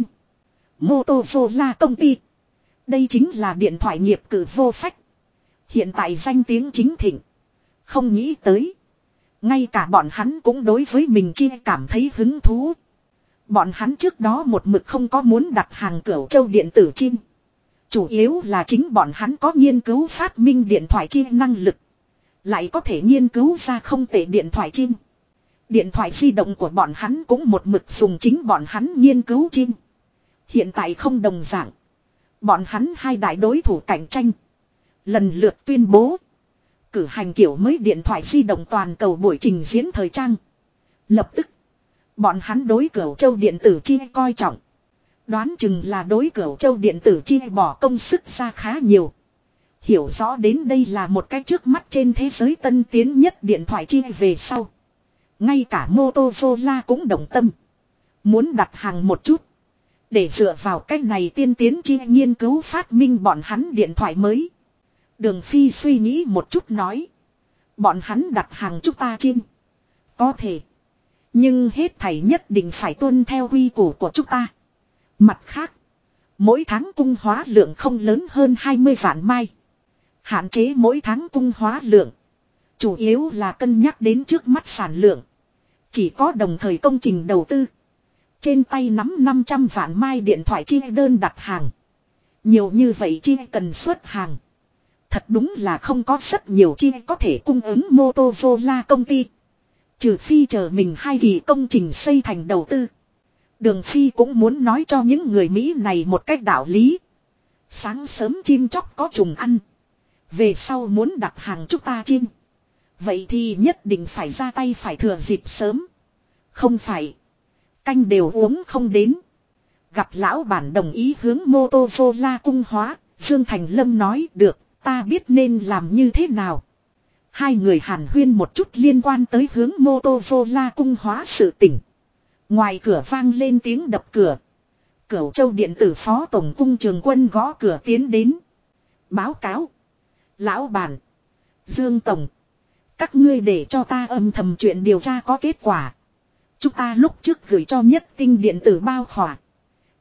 Motorola công ty. Đây chính là điện thoại nghiệp cử vô phách. Hiện tại danh tiếng chính thịnh. Không nghĩ tới. Ngay cả bọn hắn cũng đối với mình chi cảm thấy hứng thú. Bọn hắn trước đó một mực không có muốn đặt hàng Cửu Châu điện tử chim. Chủ yếu là chính bọn hắn có nghiên cứu phát minh điện thoại chi năng lực. Lại có thể nghiên cứu ra không tệ điện thoại chim. Điện thoại di động của bọn hắn cũng một mực dùng chính bọn hắn nghiên cứu chim. Hiện tại không đồng dạng. Bọn hắn hai đại đối thủ cạnh tranh. Lần lượt tuyên bố. Cử hành kiểu mới điện thoại di động toàn cầu buổi trình diễn thời trang. Lập tức. Bọn hắn đối Cửu Châu điện tử chi coi trọng. Đoán chừng là đối Cửu Châu điện tử chi bỏ công sức ra khá nhiều. Hiểu rõ đến đây là một cái trước mắt trên thế giới tân tiến nhất điện thoại chi về sau. Ngay cả Motorola cũng đồng tâm. Muốn đặt hàng một chút. Để dựa vào cách này tiên tiến chi nghiên cứu phát minh bọn hắn điện thoại mới. Đường Phi suy nghĩ một chút nói. Bọn hắn đặt hàng chúng ta chim. Có thể. Nhưng hết thảy nhất định phải tuân theo quy củ của chúng ta. Mặt khác. Mỗi tháng cung hóa lượng không lớn hơn 20 vạn mai. Hạn chế mỗi tháng cung hóa lượng. Chủ yếu là cân nhắc đến trước mắt sản lượng. Chỉ có đồng thời công trình đầu tư. Trên tay nắm 500 vạn mai điện thoại chi đơn đặt hàng. Nhiều như vậy chi cần xuất hàng. Thật đúng là không có rất nhiều chi có thể cung ứng Motorola công ty. Trừ phi chờ mình hai kỳ công trình xây thành đầu tư. Đường Phi cũng muốn nói cho những người Mỹ này một cách đạo lý. Sáng sớm chim chóc có trùng ăn. Về sau muốn đặt hàng chúng ta chim. Vậy thì nhất định phải ra tay phải thừa dịp sớm. Không phải. Canh đều uống không đến. Gặp lão bản đồng ý hướng Motorola cung hóa. Dương Thành Lâm nói được. Ta biết nên làm như thế nào. Hai người hàn huyên một chút liên quan tới hướng Motorola cung hóa sự tỉnh. Ngoài cửa vang lên tiếng đập cửa. Cửu Châu điện tử phó tổng cung Trường Quân gõ cửa tiến đến. Báo cáo. Lão bản. Dương Tổng. Các ngươi để cho ta âm thầm chuyện điều tra có kết quả. Chúng ta lúc trước gửi cho Nhất Tinh điện tử bao khỏa.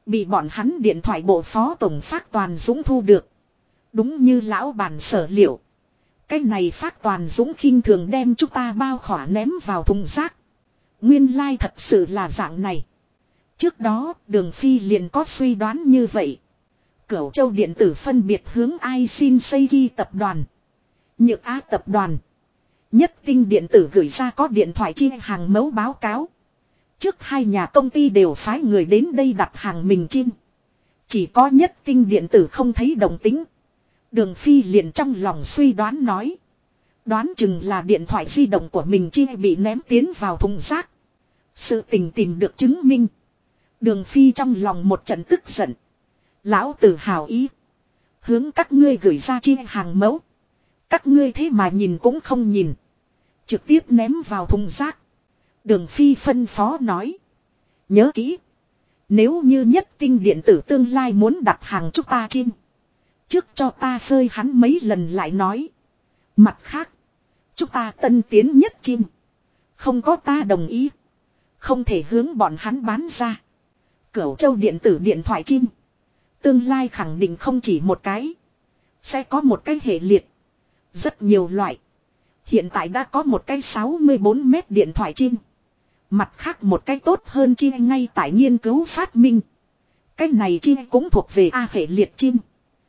Bị bọn hắn điện thoại bộ phó tổng Phác Toàn Dũng thu được. Đúng như lão bản sở liệu. Cái này Phác Toàn Dũng khinh thường đem chúng ta bao khỏa ném vào thùng rác. Nguyên lai thật sự là dạng này. Trước đó Đường Phi liền có suy đoán như vậy. Cửu Châu điện tử phân biệt hướng Aisin Seiki tập đoàn, Nhược Á tập đoàn, Nhất Tinh điện tử gửi ra có điện thoại chi hàng mẫu báo cáo. Trước hai nhà công ty đều phái người đến đây đặt hàng mình chim. Chỉ có Nhất Tinh điện tử không thấy động tính. Đường Phi liền trong lòng suy đoán nói. Đoán chừng là điện thoại di động của mình chi bị ném tiến vào thùng rác. Sự tình tìm được chứng minh. Đường Phi trong lòng một trận tức giận. Lão tử hào ý. Hướng các ngươi gửi ra chi hàng mẫu. Các ngươi thế mà nhìn cũng không nhìn. Trực tiếp ném vào thùng rác. Đường Phi phân phó nói. Nhớ kỹ. Nếu như Nhất Tinh điện tử tương lai muốn đặt hàng chúng ta chim. Trước cho ta phơi hắn mấy lần lại nói. Mặt khác. Chúng ta tân tiến nhất chim. Không có ta đồng ý. Không thể hướng bọn hắn bán ra. Cửu Châu điện tử điện thoại chim. Tương lai khẳng định không chỉ một cái. Sẽ có một cái hệ liệt. Rất nhiều loại. Hiện tại đã có một cái 64 mét điện thoại chim. Mặt khác một cái tốt hơn chi ngay tại nghiên cứu phát minh. Cái này chi cũng thuộc về A hệ liệt chim.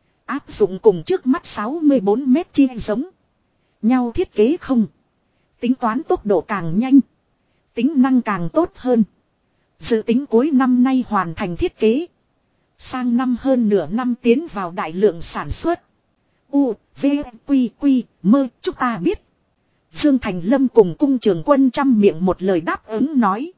Áp dụng cùng trước mắt 64 mét chi giống nhau thiết kế không. Tính toán tốc độ càng nhanh. Tính năng càng tốt hơn. Dự tính cuối năm nay hoàn thành thiết kế. Sang năm hơn nửa năm tiến vào đại lượng sản xuất. U, V, Quy, Quy, Mơ, chúng ta biết. Dương Thành Lâm cùng cung trường quân trăm miệng một lời đáp ứng nói.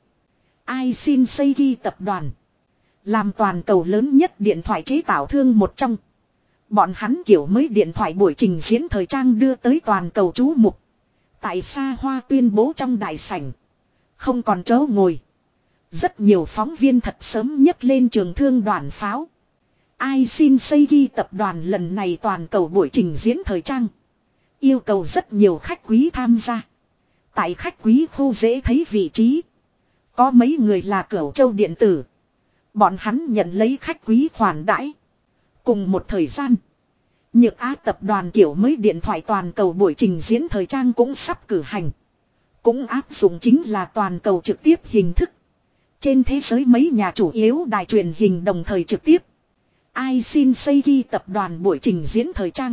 Aisin Seiki tập đoàn. Làm toàn cầu lớn nhất điện thoại chế tạo thương một trong. Bọn hắn kiểu mới điện thoại buổi trình diễn thời trang đưa tới toàn cầu chú mục. Tại Sa Hoa tuyên bố trong đại sảnh. Không còn chỗ ngồi. Rất nhiều phóng viên thật sớm nhấc lên trường thương đoàn pháo. Aisin Seiki tập đoàn lần này toàn cầu buổi trình diễn thời trang. Yêu cầu rất nhiều khách quý tham gia. Tại khách quý khu dễ thấy vị trí. Có mấy người là Cửu Châu điện tử. Bọn hắn nhận lấy khách quý khoản đãi. Cùng một thời gian. Nhược Á tập đoàn kiểu mới điện thoại toàn cầu buổi trình diễn thời trang cũng sắp cử hành. Cũng áp dụng chính là toàn cầu trực tiếp hình thức. Trên thế giới mấy nhà chủ yếu đài truyền hình đồng thời trực tiếp. Aisin Seiki tập đoàn buổi trình diễn thời trang.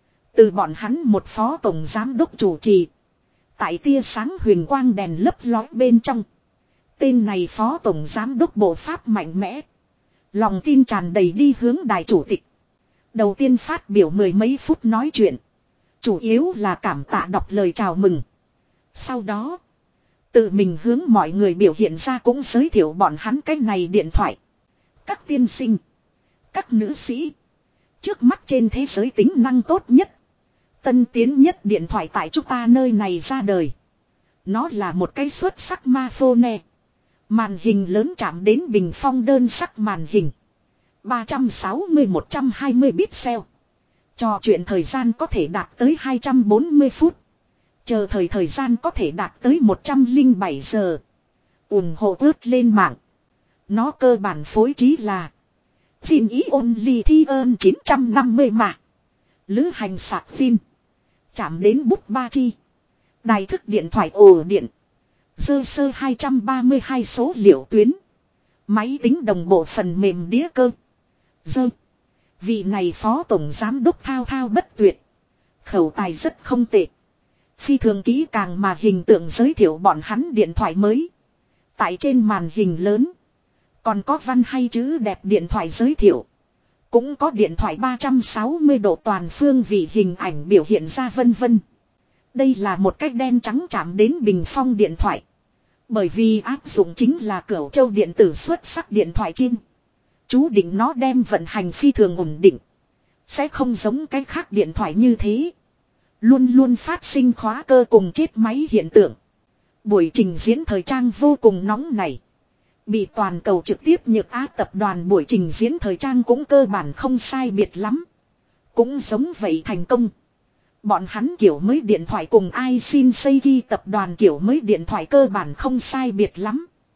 Từ bọn hắn một phó tổng giám đốc chủ trì. Tại tia sáng huyền quang đèn lấp lói bên trong. Tên này phó tổng giám đốc bộ pháp mạnh mẽ. Lòng tin tràn đầy đi hướng đài chủ tịch. Đầu tiên phát biểu mười mấy phút nói chuyện. Chủ yếu là cảm tạ đọc lời chào mừng. Sau đó. Tự mình hướng mọi người biểu hiện ra cũng giới thiệu bọn hắn cái này điện thoại. Các tiên sinh. Các nữ sĩ. Trước mắt trên thế giới tính năng tốt nhất. Tân tiến nhất điện thoại tại chúng ta nơi này ra đời. Nó là một cái xuất sắc smartphone. Màn hình lớn chạm đến bình phong đơn sắc màn hình. 360-120 pixel. Trò chuyện thời gian có thể đạt tới 240 phút. Chờ thời gian có thể đạt tới 107 giờ. ủng hộ ướt lên mạng. Nó cơ bản phối trí là Zin Ion Lithium 950 mà. Lữ hành sạc pin. Chạm đến bút ba chi. Đài thức điện thoại ổ điện. Dơ sơ 232 số liệu tuyến. Máy tính đồng bộ phần mềm đĩa cơ. Dơ. Vị này phó tổng giám đốc thao thao bất tuyệt. Khẩu tài rất không tệ. Phi thường kỹ càng mà hình tượng giới thiệu bọn hắn điện thoại mới. Tại trên màn hình lớn. Còn có văn hay chữ đẹp điện thoại giới thiệu. Cũng có điện thoại 360 độ toàn phương vị hình ảnh biểu hiện ra vân vân. Đây là một cách đen trắng chạm đến bình phong điện thoại. Bởi vì áp dụng chính là Cửu Châu điện tử xuất sắc điện thoại chim. Chú định nó đem vận hành phi thường ổn định. Sẽ không giống cái khác điện thoại như thế. Luôn luôn phát sinh khóa cơ cùng chết máy hiện tượng. Buổi trình diễn thời trang vô cùng nóng này. Bị toàn cầu trực tiếp Nhược Á tập đoàn buổi trình diễn thời trang cũng cơ bản không sai biệt lắm. Cũng giống vậy thành công. Bọn hắn kiểu mới điện thoại cùng Aisin Seiki tập đoàn kiểu mới điện thoại cơ bản không sai biệt lắm.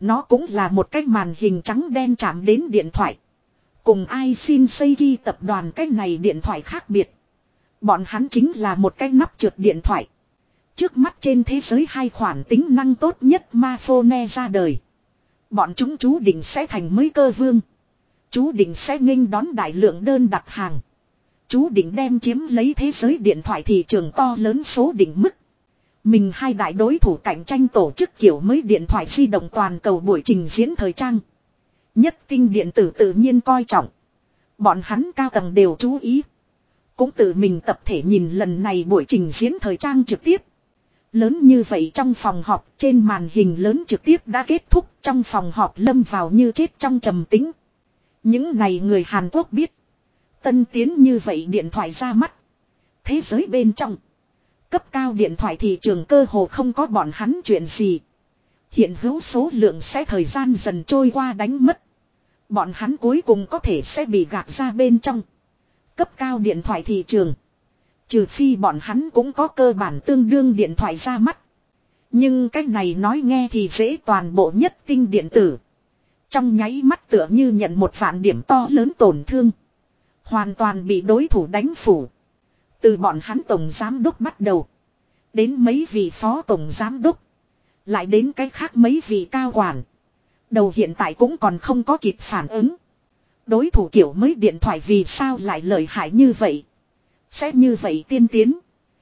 Nó cũng là một cái màn hình trắng đen chạm đến điện thoại. Cùng iShin Seiki tập đoàn cái này điện thoại khác biệt. Bọn hắn chính là một cái nắp trượt điện thoại. Trước mắt trên thế giới hai khoản tính năng tốt nhất smartphone ra đời. Bọn chúng chú định sẽ thành mới cơ vương. Chú định sẽ nghênh đón đại lượng đơn đặt hàng. Chú định đem chiếm lấy thế giới điện thoại thị trường to lớn số định mức. Mình hai đại đối thủ cạnh tranh tổ chức kiểu mới điện thoại di động toàn cầu buổi trình diễn thời trang. Nhất Tinh điện tử tự nhiên coi trọng. Bọn hắn cao tầng đều chú ý. Cũng tự mình tập thể nhìn lần này buổi trình diễn thời trang trực tiếp. Lớn như vậy trong phòng họp trên màn hình lớn trực tiếp đã kết thúc, trong phòng họp lâm vào như chết trong trầm tĩnh. Những này người Hàn Quốc biết. Tân tiến như vậy điện thoại ra mắt. Thế giới bên trong. Cấp cao điện thoại thị trường cơ hồ không có bọn hắn chuyện gì. Hiện hữu số lượng sẽ thời gian dần trôi qua đánh mất. Bọn hắn cuối cùng có thể sẽ bị gạt ra bên trong. Cấp cao điện thoại thị trường. Trừ phi bọn hắn cũng có cơ bản tương đương điện thoại ra mắt. Nhưng cách này nói nghe thì dễ, toàn bộ Nhất Tinh điện tử. Trong nháy mắt tựa như nhận một vạn điểm to lớn tổn thương. Hoàn toàn bị đối thủ đánh phủ. Từ bọn hắn tổng giám đốc bắt đầu. Đến mấy vị phó tổng giám đốc. Lại đến cái khác mấy vị cao quản. Đầu hiện tại cũng còn không có kịp phản ứng. Đối thủ kiểu mới điện thoại vì sao lại lợi hại như vậy? Sẽ như vậy tiên tiến.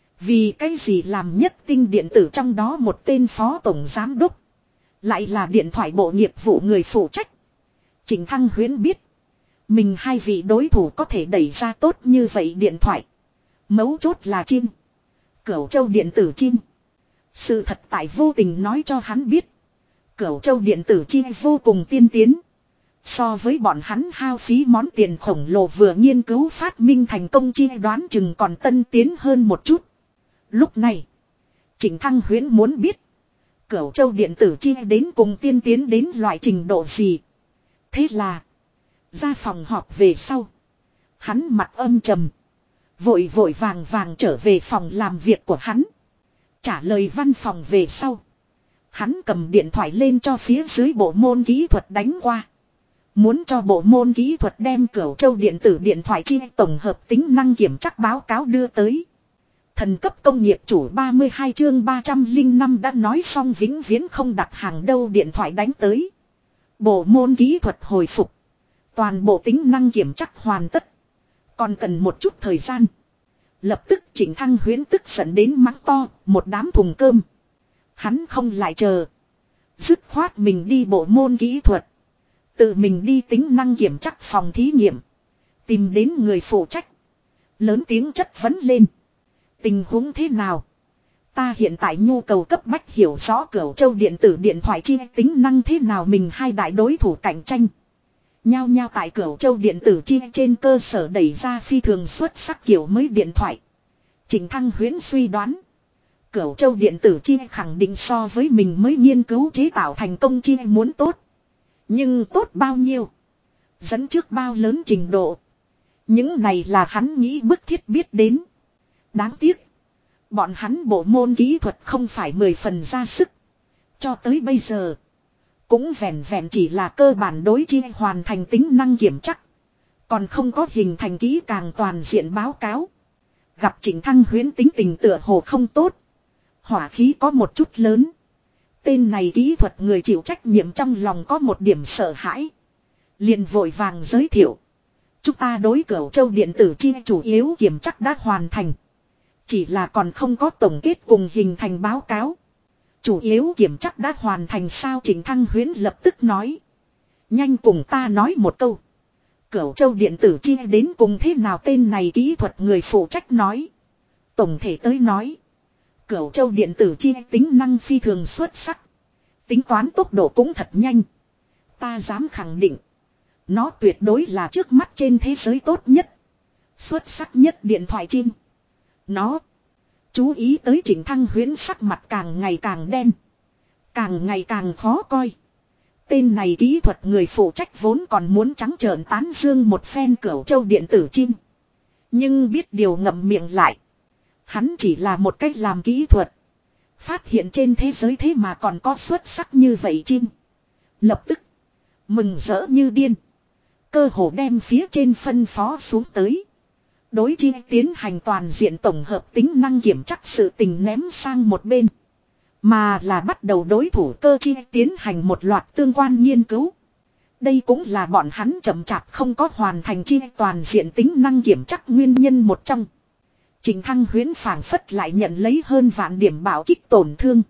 Vì cái gì làm Nhất Tinh điện tử trong đó một tên phó tổng giám đốc. Lại là điện thoại bộ nghiệp vụ người phụ trách. Trịnh Thăng Huyễn biết. Mình hai vị đối thủ có thể đẩy ra tốt như vậy điện thoại. Mấu chốt là Chin. Cửu Châu điện tử Chin. Sự thật tại vô tình nói cho hắn biết. Cửu Châu điện tử Chin vô cùng tiên tiến. So với bọn hắn hao phí món tiền khổng lồ vừa nghiên cứu phát minh thành công chi đoán chừng còn tân tiến hơn một chút. Lúc này, Trịnh Thăng Huyễn muốn biết. Cửu Châu điện tử chi đến cùng tiên tiến đến loại trình độ gì. Thế là, ra phòng họp về sau. Hắn mặt âm trầm. Vội vội vàng vàng trở về phòng làm việc của hắn. Trả lời văn phòng về sau. Hắn cầm điện thoại lên cho phía dưới bộ môn kỹ thuật đánh qua. Muốn cho bộ môn kỹ thuật đem Cửu Châu điện tử điện thoại chi tổng hợp tính năng kiểm chắc báo cáo đưa tới. Thần cấp công nghiệp chủ 32 chương 305 đã nói xong vĩnh viễn không đặt hàng đâu, điện thoại đánh tới. Bộ môn kỹ thuật hồi phục. Toàn bộ tính năng kiểm chắc hoàn tất. Còn cần một chút thời gian. Lập tức Trịnh Thăng Huyễn tức giận đến mắng to, một đám thùng cơm. Hắn không lại chờ. Dứt khoát mình đi bộ môn kỹ thuật. Tự mình đi tính năng kiểm chắc phòng thí nghiệm. Tìm đến người phụ trách. Lớn tiếng chất vấn lên. Tình huống thế nào? Ta hiện tại nhu cầu cấp bách hiểu rõ Cửu Châu điện tử điện thoại chi tính năng thế nào, mình hai đại đối thủ cạnh tranh. Nhao nhao tại Cửu Châu điện tử chi trên cơ sở đẩy ra phi thường xuất sắc kiểu mới điện thoại. Trịnh Thăng Huyễn suy đoán. Cửu Châu điện tử chi khẳng định so với mình mới nghiên cứu chế tạo thành công chi muốn tốt. Nhưng tốt bao nhiêu? Dẫn trước bao lớn trình độ? Những này là hắn nghĩ bức thiết biết đến. Đáng tiếc. Bọn hắn bộ môn kỹ thuật không phải 10 phần ra sức. Cho tới bây giờ. Cũng vẹn vẹn chỉ là cơ bản đối chi hoàn thành tính năng kiểm chắc. Còn không có hình thành kỹ càng toàn diện báo cáo. Gặp Trịnh Thăng Huyễn tính tình tựa hồ không tốt. Hỏa khí có một chút lớn. Tên này kỹ thuật người chịu trách nhiệm trong lòng có một điểm sợ hãi. Liền vội vàng giới thiệu. Chúng ta đối Cửu Châu điện tử chi chủ yếu kiểm chắc đã hoàn thành. Chỉ là còn không có tổng kết cùng hình thành báo cáo. Chủ yếu kiểm chắc đã hoàn thành sao? Trịnh Thăng Huyễn lập tức nói. Nhanh cùng ta nói một câu. Cửu Châu điện tử chi đến cùng thế nào? Tên này kỹ thuật người phụ trách nói. Tổng thể tới nói. Cửu Châu điện tử chi tính năng phi thường xuất sắc. Tính toán tốc độ cũng thật nhanh. Ta dám khẳng định. Nó tuyệt đối là trước mắt trên thế giới tốt nhất. Xuất sắc nhất điện thoại chim. Nó. Chú ý tới Trịnh Thăng Huyễn sắc mặt càng ngày càng đen. Càng ngày càng khó coi. Tên này kỹ thuật người phụ trách vốn còn muốn trắng trợn tán dương một phen Cửu Châu điện tử chim. Nhưng biết điều ngậm miệng lại. Hắn chỉ là một cách làm kỹ thuật. Phát hiện trên thế giới thế mà còn có xuất sắc như vậy chim. Lập tức. Mừng rỡ như điên. Cơ hồ đem phía trên phân phó xuống tới. Đối chi tiến hành toàn diện tổng hợp tính năng kiểm chắc sự tình ném sang một bên. Mà là bắt đầu đối thủ cơ chi tiến hành một loạt tương quan nghiên cứu. Đây cũng là bọn hắn chậm chạp không có hoàn thành chi toàn diện tính năng kiểm chắc nguyên nhân một trong. Trình Thăng Huyễn phảng phất lại nhận lấy hơn vạn điểm bạo kích tổn thương.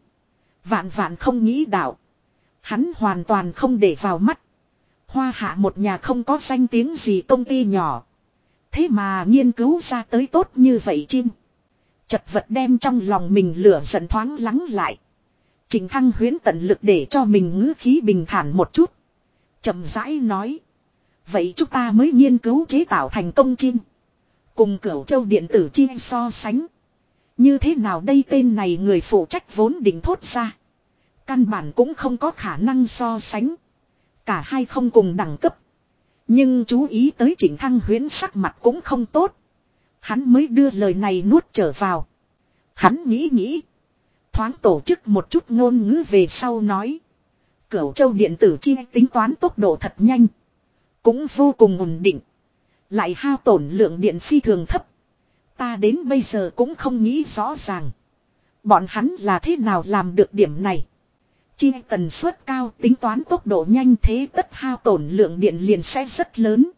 Vạn không nghĩ đạo. Hắn hoàn toàn không để vào mắt. Hoa Hạ một nhà không có danh tiếng gì công ty nhỏ. Thế mà nghiên cứu ra tới tốt như vậy chim. Chật vật đem trong lòng mình lửa giận thoáng lắng lại. Trình Thăng Huyễn tận lực để cho mình ngữ khí bình thản một chút. Chậm rãi nói. Vậy chúng ta mới nghiên cứu chế tạo thành công chim. Cùng Cửu Châu điện tử chi so sánh. Như thế nào đây tên này người phụ trách vốn định thốt ra. Căn bản cũng không có khả năng so sánh. Cả hai không cùng đẳng cấp. Nhưng chú ý tới Trình Thăng Huyễn sắc mặt cũng không tốt. Hắn mới đưa lời này nuốt trở vào. Hắn nghĩ. Thoáng tổ chức một chút ngôn ngữ về sau nói. Cửu Châu điện tử chi tính toán tốc độ thật nhanh. Cũng vô cùng ổn định. Lại hao tổn lượng điện phi thường thấp. Ta đến bây giờ cũng không nghĩ rõ ràng. Bọn hắn là thế nào làm được điểm này. Chi tần suất cao tính toán tốc độ nhanh thế tất hao tổn lượng điện liền sẽ rất lớn.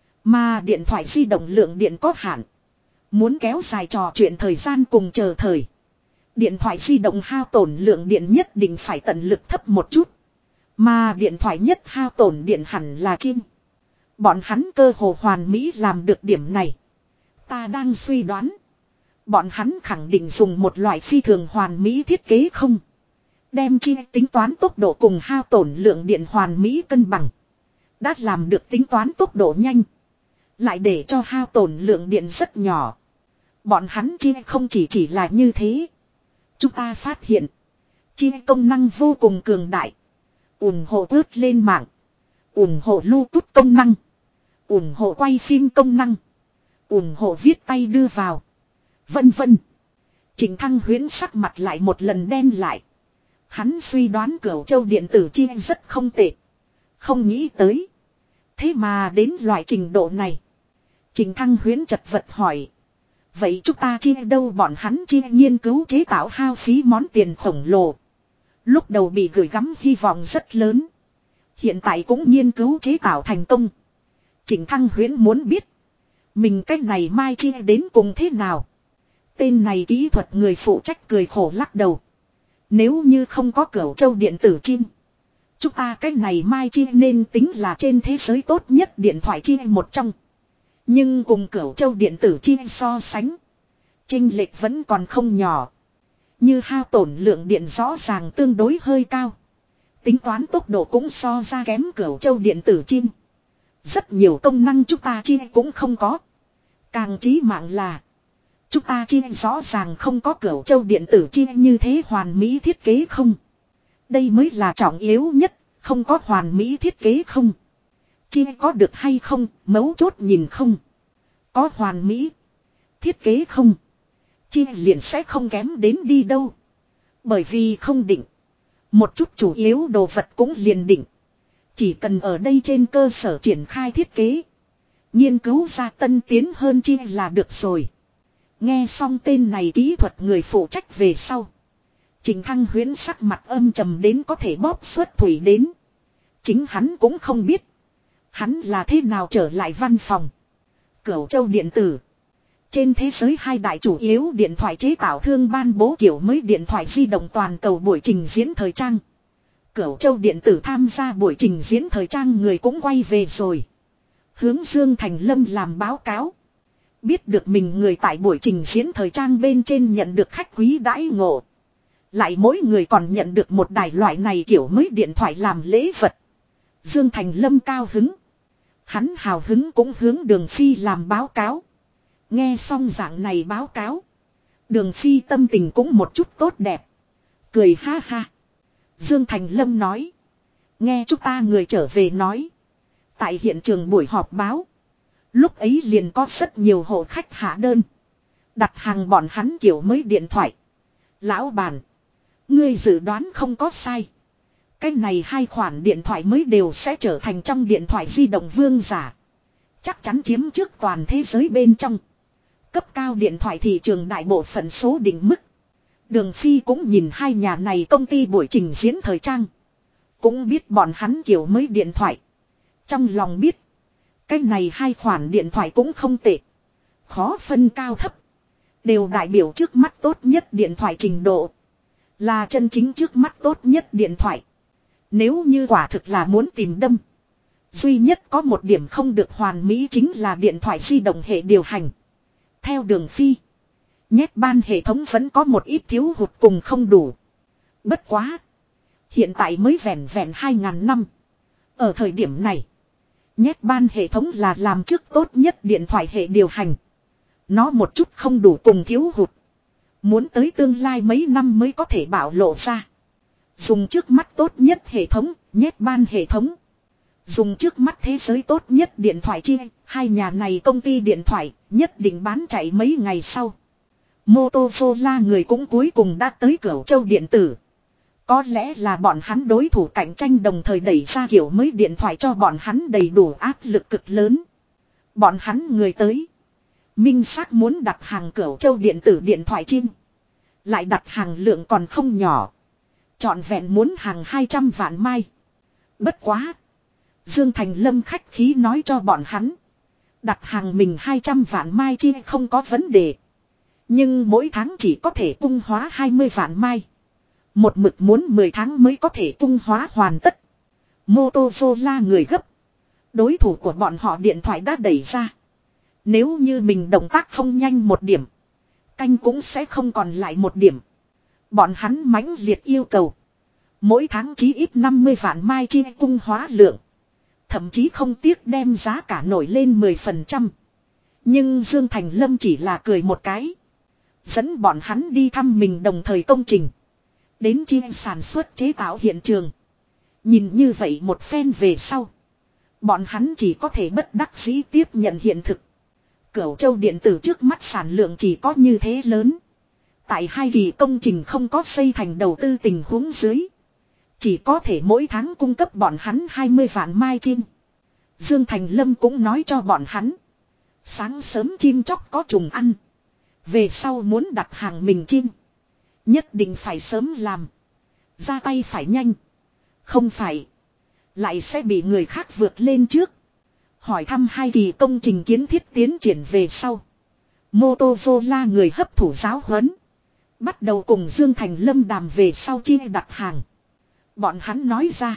Mà điện thoại di động lượng điện có hạn. Muốn kéo dài trò chuyện thời gian cùng chờ thời. Điện thoại di động hao tổn lượng điện nhất định phải tận lực thấp một chút. Mà điện thoại nhất hao tổn điện hẳn là chim. Bọn hắn cơ hồ hoàn mỹ làm được điểm này. Ta đang suy đoán. Bọn hắn khẳng định dùng một loại phi thường hoàn mỹ thiết kế không. Đem chi tính toán tốc độ cùng hao tổn lượng điện hoàn mỹ cân bằng. Đã làm được tính toán tốc độ nhanh. Lại để cho hao tổn lượng điện rất nhỏ. Bọn hắn chi không chỉ là như thế. Chúng ta phát hiện. Chi công năng vô cùng cường đại. ủng hộ ướt lên mạng. ủng hộ Bluetooth công năng. ủng hộ quay phim công năng. ủng hộ viết tay đưa vào. Vân vân. Trình Thăng Huyễn sắc mặt lại một lần đen lại. Hắn suy đoán Cửu Châu điện tử chi rất không tệ. Không nghĩ tới. Thế mà đến loại trình độ này. Trình Thăng Huyễn chật vật hỏi. Vậy chúng ta chi đâu bọn hắn chi nghiên cứu chế tạo hao phí món tiền khổng lồ. Lúc đầu bị gửi gắm hy vọng rất lớn. Hiện tại cũng nghiên cứu chế tạo thành công. Trình Thăng Huyễn muốn biết. Mình cách này mai chi đến cùng thế nào. Tên này kỹ thuật người phụ trách cười khổ lắc đầu. Nếu như không có Cửu Châu điện tử chim. Chúng ta cách này mai chi nên tính là trên thế giới tốt nhất điện thoại chi một trong. Nhưng cùng Cửu Châu điện tử chi so sánh. Chênh lệch vẫn còn không nhỏ. Như hao tổn lượng điện rõ ràng tương đối hơi cao. Tính toán tốc độ cũng so ra kém Cửu Châu điện tử chim. Rất nhiều công năng chúng ta chi cũng không có. Càng chí mạng là. Chúng ta chi rõ ràng không có Cửu Châu điện tử chi như thế hoàn mỹ thiết kế không. Đây mới là trọng yếu nhất. Không có hoàn mỹ thiết kế không. Chi có được hay không, mấu chốt nhìn không. Có hoàn mỹ thiết kế không. Chi liền sẽ không kém đến đi đâu. Bởi vì không định. Một chút chủ yếu đồ vật cũng liền định. Chỉ cần ở đây trên cơ sở triển khai thiết kế. Nghiên cứu ra tân tiến hơn chi là được rồi. Nghe xong tên này kỹ thuật người phụ trách về sau. Trình Thăng Huyễn sắc mặt âm trầm đến có thể bóp xuất thủy đến. Chính hắn cũng không biết. Hắn là thế nào trở lại văn phòng. Cửu Châu điện tử. Trên thế giới hai đại chủ yếu điện thoại chế tạo thương ban bố kiểu mới điện thoại di động toàn cầu buổi trình diễn thời trang. Cửu Châu điện tử tham gia buổi trình diễn thời trang người cũng quay về rồi. Hướng Dương Thành Lâm làm báo cáo. Biết được mình người tại buổi trình diễn thời trang bên trên nhận được khách quý đãi ngộ. Lại mỗi người còn nhận được một đài loại này kiểu mới điện thoại làm lễ vật. Dương Thành Lâm cao hứng. Hắn hào hứng cũng hướng Đường Phi làm báo cáo. Nghe xong dạng này báo cáo. Đường Phi tâm tình cũng một chút tốt đẹp. Cười ha ha. Dương Thành Lâm nói. Nghe chúng ta người trở về nói. Tại hiện trường buổi họp báo. Lúc ấy liền có rất nhiều hộ khách hạ đơn. Đặt hàng bọn hắn kiểu mới điện thoại. Lão bản. Ngươi dự đoán không có sai. Cái này hai khoản điện thoại mới đều sẽ trở thành trong điện thoại di động vương giả. Chắc chắn chiếm trước toàn thế giới bên trong. Cấp cao điện thoại thị trường đại bộ phận số định mức. Đường Phi cũng nhìn hai nhà này công ty buổi trình diễn thời trang. Cũng biết bọn hắn kiểu mới điện thoại. Trong lòng biết. Cái này hai khoản điện thoại cũng không tệ. Khó phân cao thấp. Đều đại biểu trước mắt tốt nhất điện thoại trình độ. Là chân chính trước mắt tốt nhất điện thoại. Nếu như quả thực là muốn tìm đâm. Duy nhất có một điểm không được hoàn mỹ chính là điện thoại di động hệ điều hành. Theo Đường Phi. Nhét ban hệ thống vẫn có một ít thiếu hụt cùng không đủ. Bất quá. Hiện tại mới vẹn 2000 năm. Ở thời điểm này. Nhét ban hệ thống là làm trước tốt nhất điện thoại hệ điều hành. Nó một chút không đủ cùng thiếu hụt. Muốn tới tương lai mấy năm mới có thể bảo lộ ra. Dùng trước mắt tốt nhất hệ thống, nhét ban hệ thống. Dùng trước mắt thế giới tốt nhất điện thoại chia. Hai nhà này công ty điện thoại nhất định bán chạy mấy ngày sau. Motorola người cũng cuối cùng đã tới Cửu Châu điện tử. Có lẽ là bọn hắn đối thủ cạnh tranh đồng thời đẩy ra kiểu mới điện thoại cho bọn hắn đầy đủ áp lực cực lớn. Bọn hắn người tới. Minh xác muốn đặt hàng Cửu Châu điện tử điện thoại chim. Lại đặt hàng lượng còn không nhỏ. Trọn vẹn muốn hàng 200 vạn mai. Bất quá. Dương Thành Lâm khách khí nói cho bọn hắn. Đặt hàng mình 200 vạn mai chi không có vấn đề. Nhưng mỗi tháng chỉ có thể cung hóa 20 vạn mai. Một mực muốn 10 tháng mới có thể cung hóa hoàn tất. Motorola người gấp. Đối thủ của bọn họ điện thoại đã đẩy ra. Nếu như mình động tác không nhanh một điểm. Canh cũng sẽ không còn lại một điểm. Bọn hắn mãnh liệt yêu cầu. Mỗi tháng chí ít 50 vạn mai chi cung hóa lượng. Thậm chí không tiếc đem giá cả nổi lên 10%. Nhưng Dương Thành Lâm chỉ là cười một cái. Dẫn bọn hắn đi thăm mình đồng thời công trình. Đến chi sản xuất chế tạo hiện trường. Nhìn như vậy một phen về sau. Bọn hắn chỉ có thể bất đắc dĩ tiếp nhận hiện thực. Cửu Châu điện tử trước mắt sản lượng chỉ có như thế lớn. Tại hai kỳ công trình không có xây thành đầu tư tình huống dưới. Chỉ có thể mỗi tháng cung cấp bọn hắn 20 vạn mai chim. Dương Thành Lâm cũng nói cho bọn hắn. Sáng sớm chim chóc có trùng ăn. Về sau muốn đặt hàng mình chim. Nhất định phải sớm làm. Ra tay phải nhanh. Không phải. Lại sẽ bị người khác vượt lên trước. Hỏi thăm hai kỳ công trình kiến thiết tiến triển về sau. Motorola người hấp thụ giáo huấn. Bắt đầu cùng Dương Thành Lâm đàm về sau chia đặt hàng. Bọn hắn nói ra.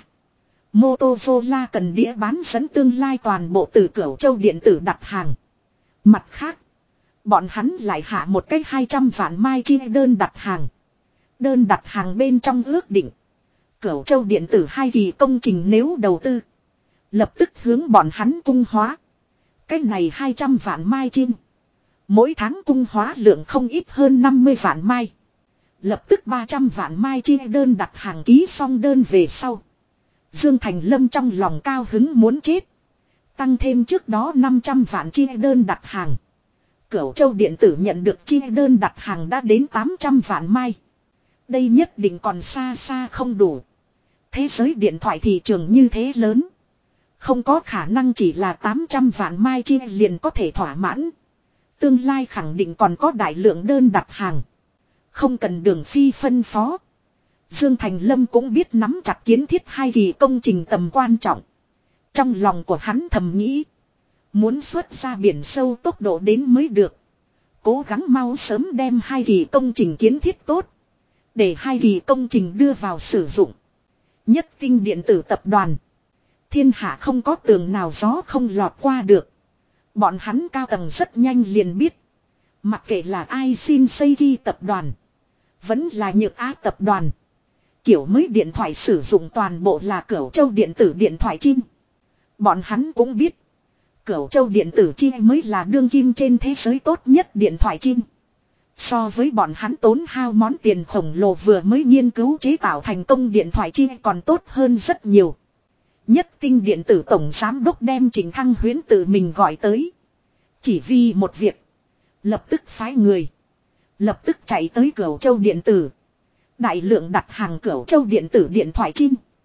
Motorola cần đĩa bán dẫn tương lai toàn bộ từ Cửu Châu điện tử đặt hàng. Mặt khác. Bọn hắn lại hạ một cái 200 vạn mai chi đơn đặt hàng. Đơn đặt hàng bên trong ước định. Cửu Châu điện tử hai kỳ công trình nếu đầu tư. Lập tức hướng bọn hắn cung hóa. Cái này 200 vạn mai chim. Mỗi tháng cung hóa lượng không ít hơn 50 vạn mai. Lập tức 300 vạn mai chi đơn đặt hàng ký xong đơn về sau. Dương Thành Lâm trong lòng cao hứng muốn chết. Tăng thêm trước đó 500 vạn chi đơn đặt hàng. Cửu Châu điện tử nhận được chi đơn đặt hàng đã đến 800 vạn mai. Đây nhất định còn xa xa không đủ. Thế giới điện thoại thị trường như thế lớn. Không có khả năng chỉ là 800 vạn mai chi liền có thể thỏa mãn. Tương lai khẳng định còn có đại lượng đơn đặt hàng. Không cần Đường Phi phân phó. Dương Thành Lâm cũng biết nắm chặt kiến thiết hai kỳ công trình tầm quan trọng. Trong lòng của hắn thầm nghĩ. Muốn xuất ra biển sâu tốc độ đến mới được. Cố gắng mau sớm đem hai kỳ công trình kiến thiết tốt. Để hai kỳ công trình đưa vào sử dụng. Nhất Tinh điện tử tập đoàn. Thiên hạ không có tường nào gió không lọt qua được. Bọn hắn cao tầng rất nhanh liền biết. Mặc kệ là ai xin xây ghi tập đoàn. Vẫn là Nhược Á tập đoàn. Kiểu mới điện thoại sử dụng toàn bộ là Cửu Châu điện tử điện thoại chim. Bọn hắn cũng biết. Cửu Châu điện tử chim mới là đương kim trên thế giới tốt nhất điện thoại chim. So với bọn hắn tốn hao món tiền khổng lồ vừa mới nghiên cứu chế tạo thành công điện thoại chim còn tốt hơn rất nhiều. Nhất Tinh điện tử tổng giám đốc đem Trình Thăng Huyễn tự mình gọi tới. Chỉ vì một việc. Lập tức phái người. Lập tức chạy tới Cửu Châu điện tử. Đại lượng đặt hàng Cửu Châu điện tử điện thoại chim.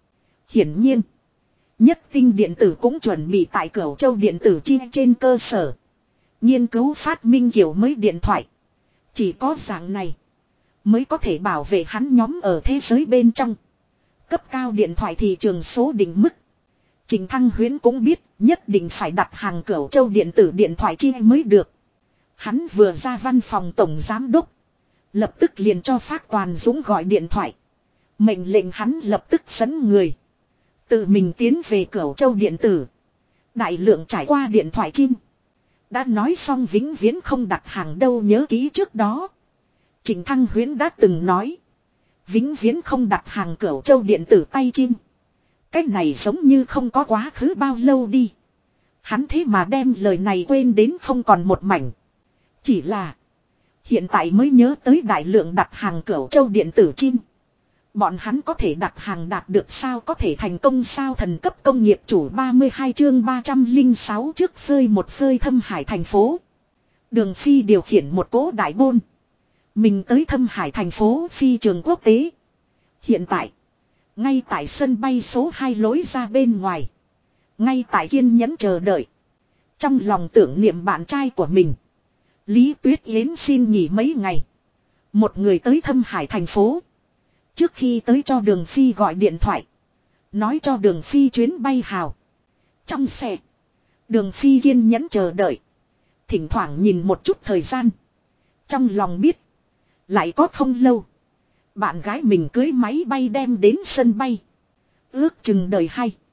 Hiển nhiên. Nhất tinh điện tử cũng chuẩn bị tại Cửu Châu điện tử chi trên cơ sở. Nghiên cứu phát minh kiểu mới điện thoại. Chỉ có dạng này. Mới có thể bảo vệ hắn nhóm ở thế giới bên trong. Cấp cao điện thoại thị trường số định mức. Trình Thăng Huyễn cũng biết nhất định phải đặt hàng Cửu Châu điện tử điện thoại chi mới được. Hắn vừa ra văn phòng tổng giám đốc. Lập tức liền cho Phác Toàn Dũng gọi điện thoại. Mệnh lệnh hắn lập tức dẫn người. Tự mình tiến về Cửu Châu điện tử. Đại lượng trải qua điện thoại chim. Đã nói xong vĩnh viễn không đặt hàng đâu, nhớ kỹ trước đó. Trình Thăng Huyễn đã từng nói. Vĩnh viễn không đặt hàng Cửu Châu điện tử tay chim. Cái này giống như không có quá khứ bao lâu đi. Hắn thế mà đem lời này quên đến không còn một mảnh. Chỉ là. Hiện tại mới nhớ tới đại lượng đặt hàng Cửu Châu điện tử chim. Bọn hắn có thể đặt hàng đạt được sao, có thể thành công sao? Thần cấp công nghiệp chủ 32 chương 306 trước phơi một phơi Thâm Hải thành phố. Đường Phi điều khiển một cỗ đại bôn. Mình tới Thâm Hải thành phố phi trường quốc tế. Hiện tại. Ngay tại sân bay số 2 lối ra bên ngoài. Ngay tại kiên nhẫn chờ đợi. Trong lòng tưởng niệm bạn trai của mình. Lý Tuyết Yến xin nghỉ mấy ngày. Một người tới Thâm Hải thành phố. Trước khi tới cho Đường Phi gọi điện thoại. Nói cho Đường Phi chuyến bay hào. Trong xe. Đường Phi kiên nhẫn chờ đợi. Thỉnh thoảng nhìn một chút thời gian. Trong lòng biết. Lại có không lâu. Bạn gái mình cưới máy bay đem đến sân bay. Ước chừng đời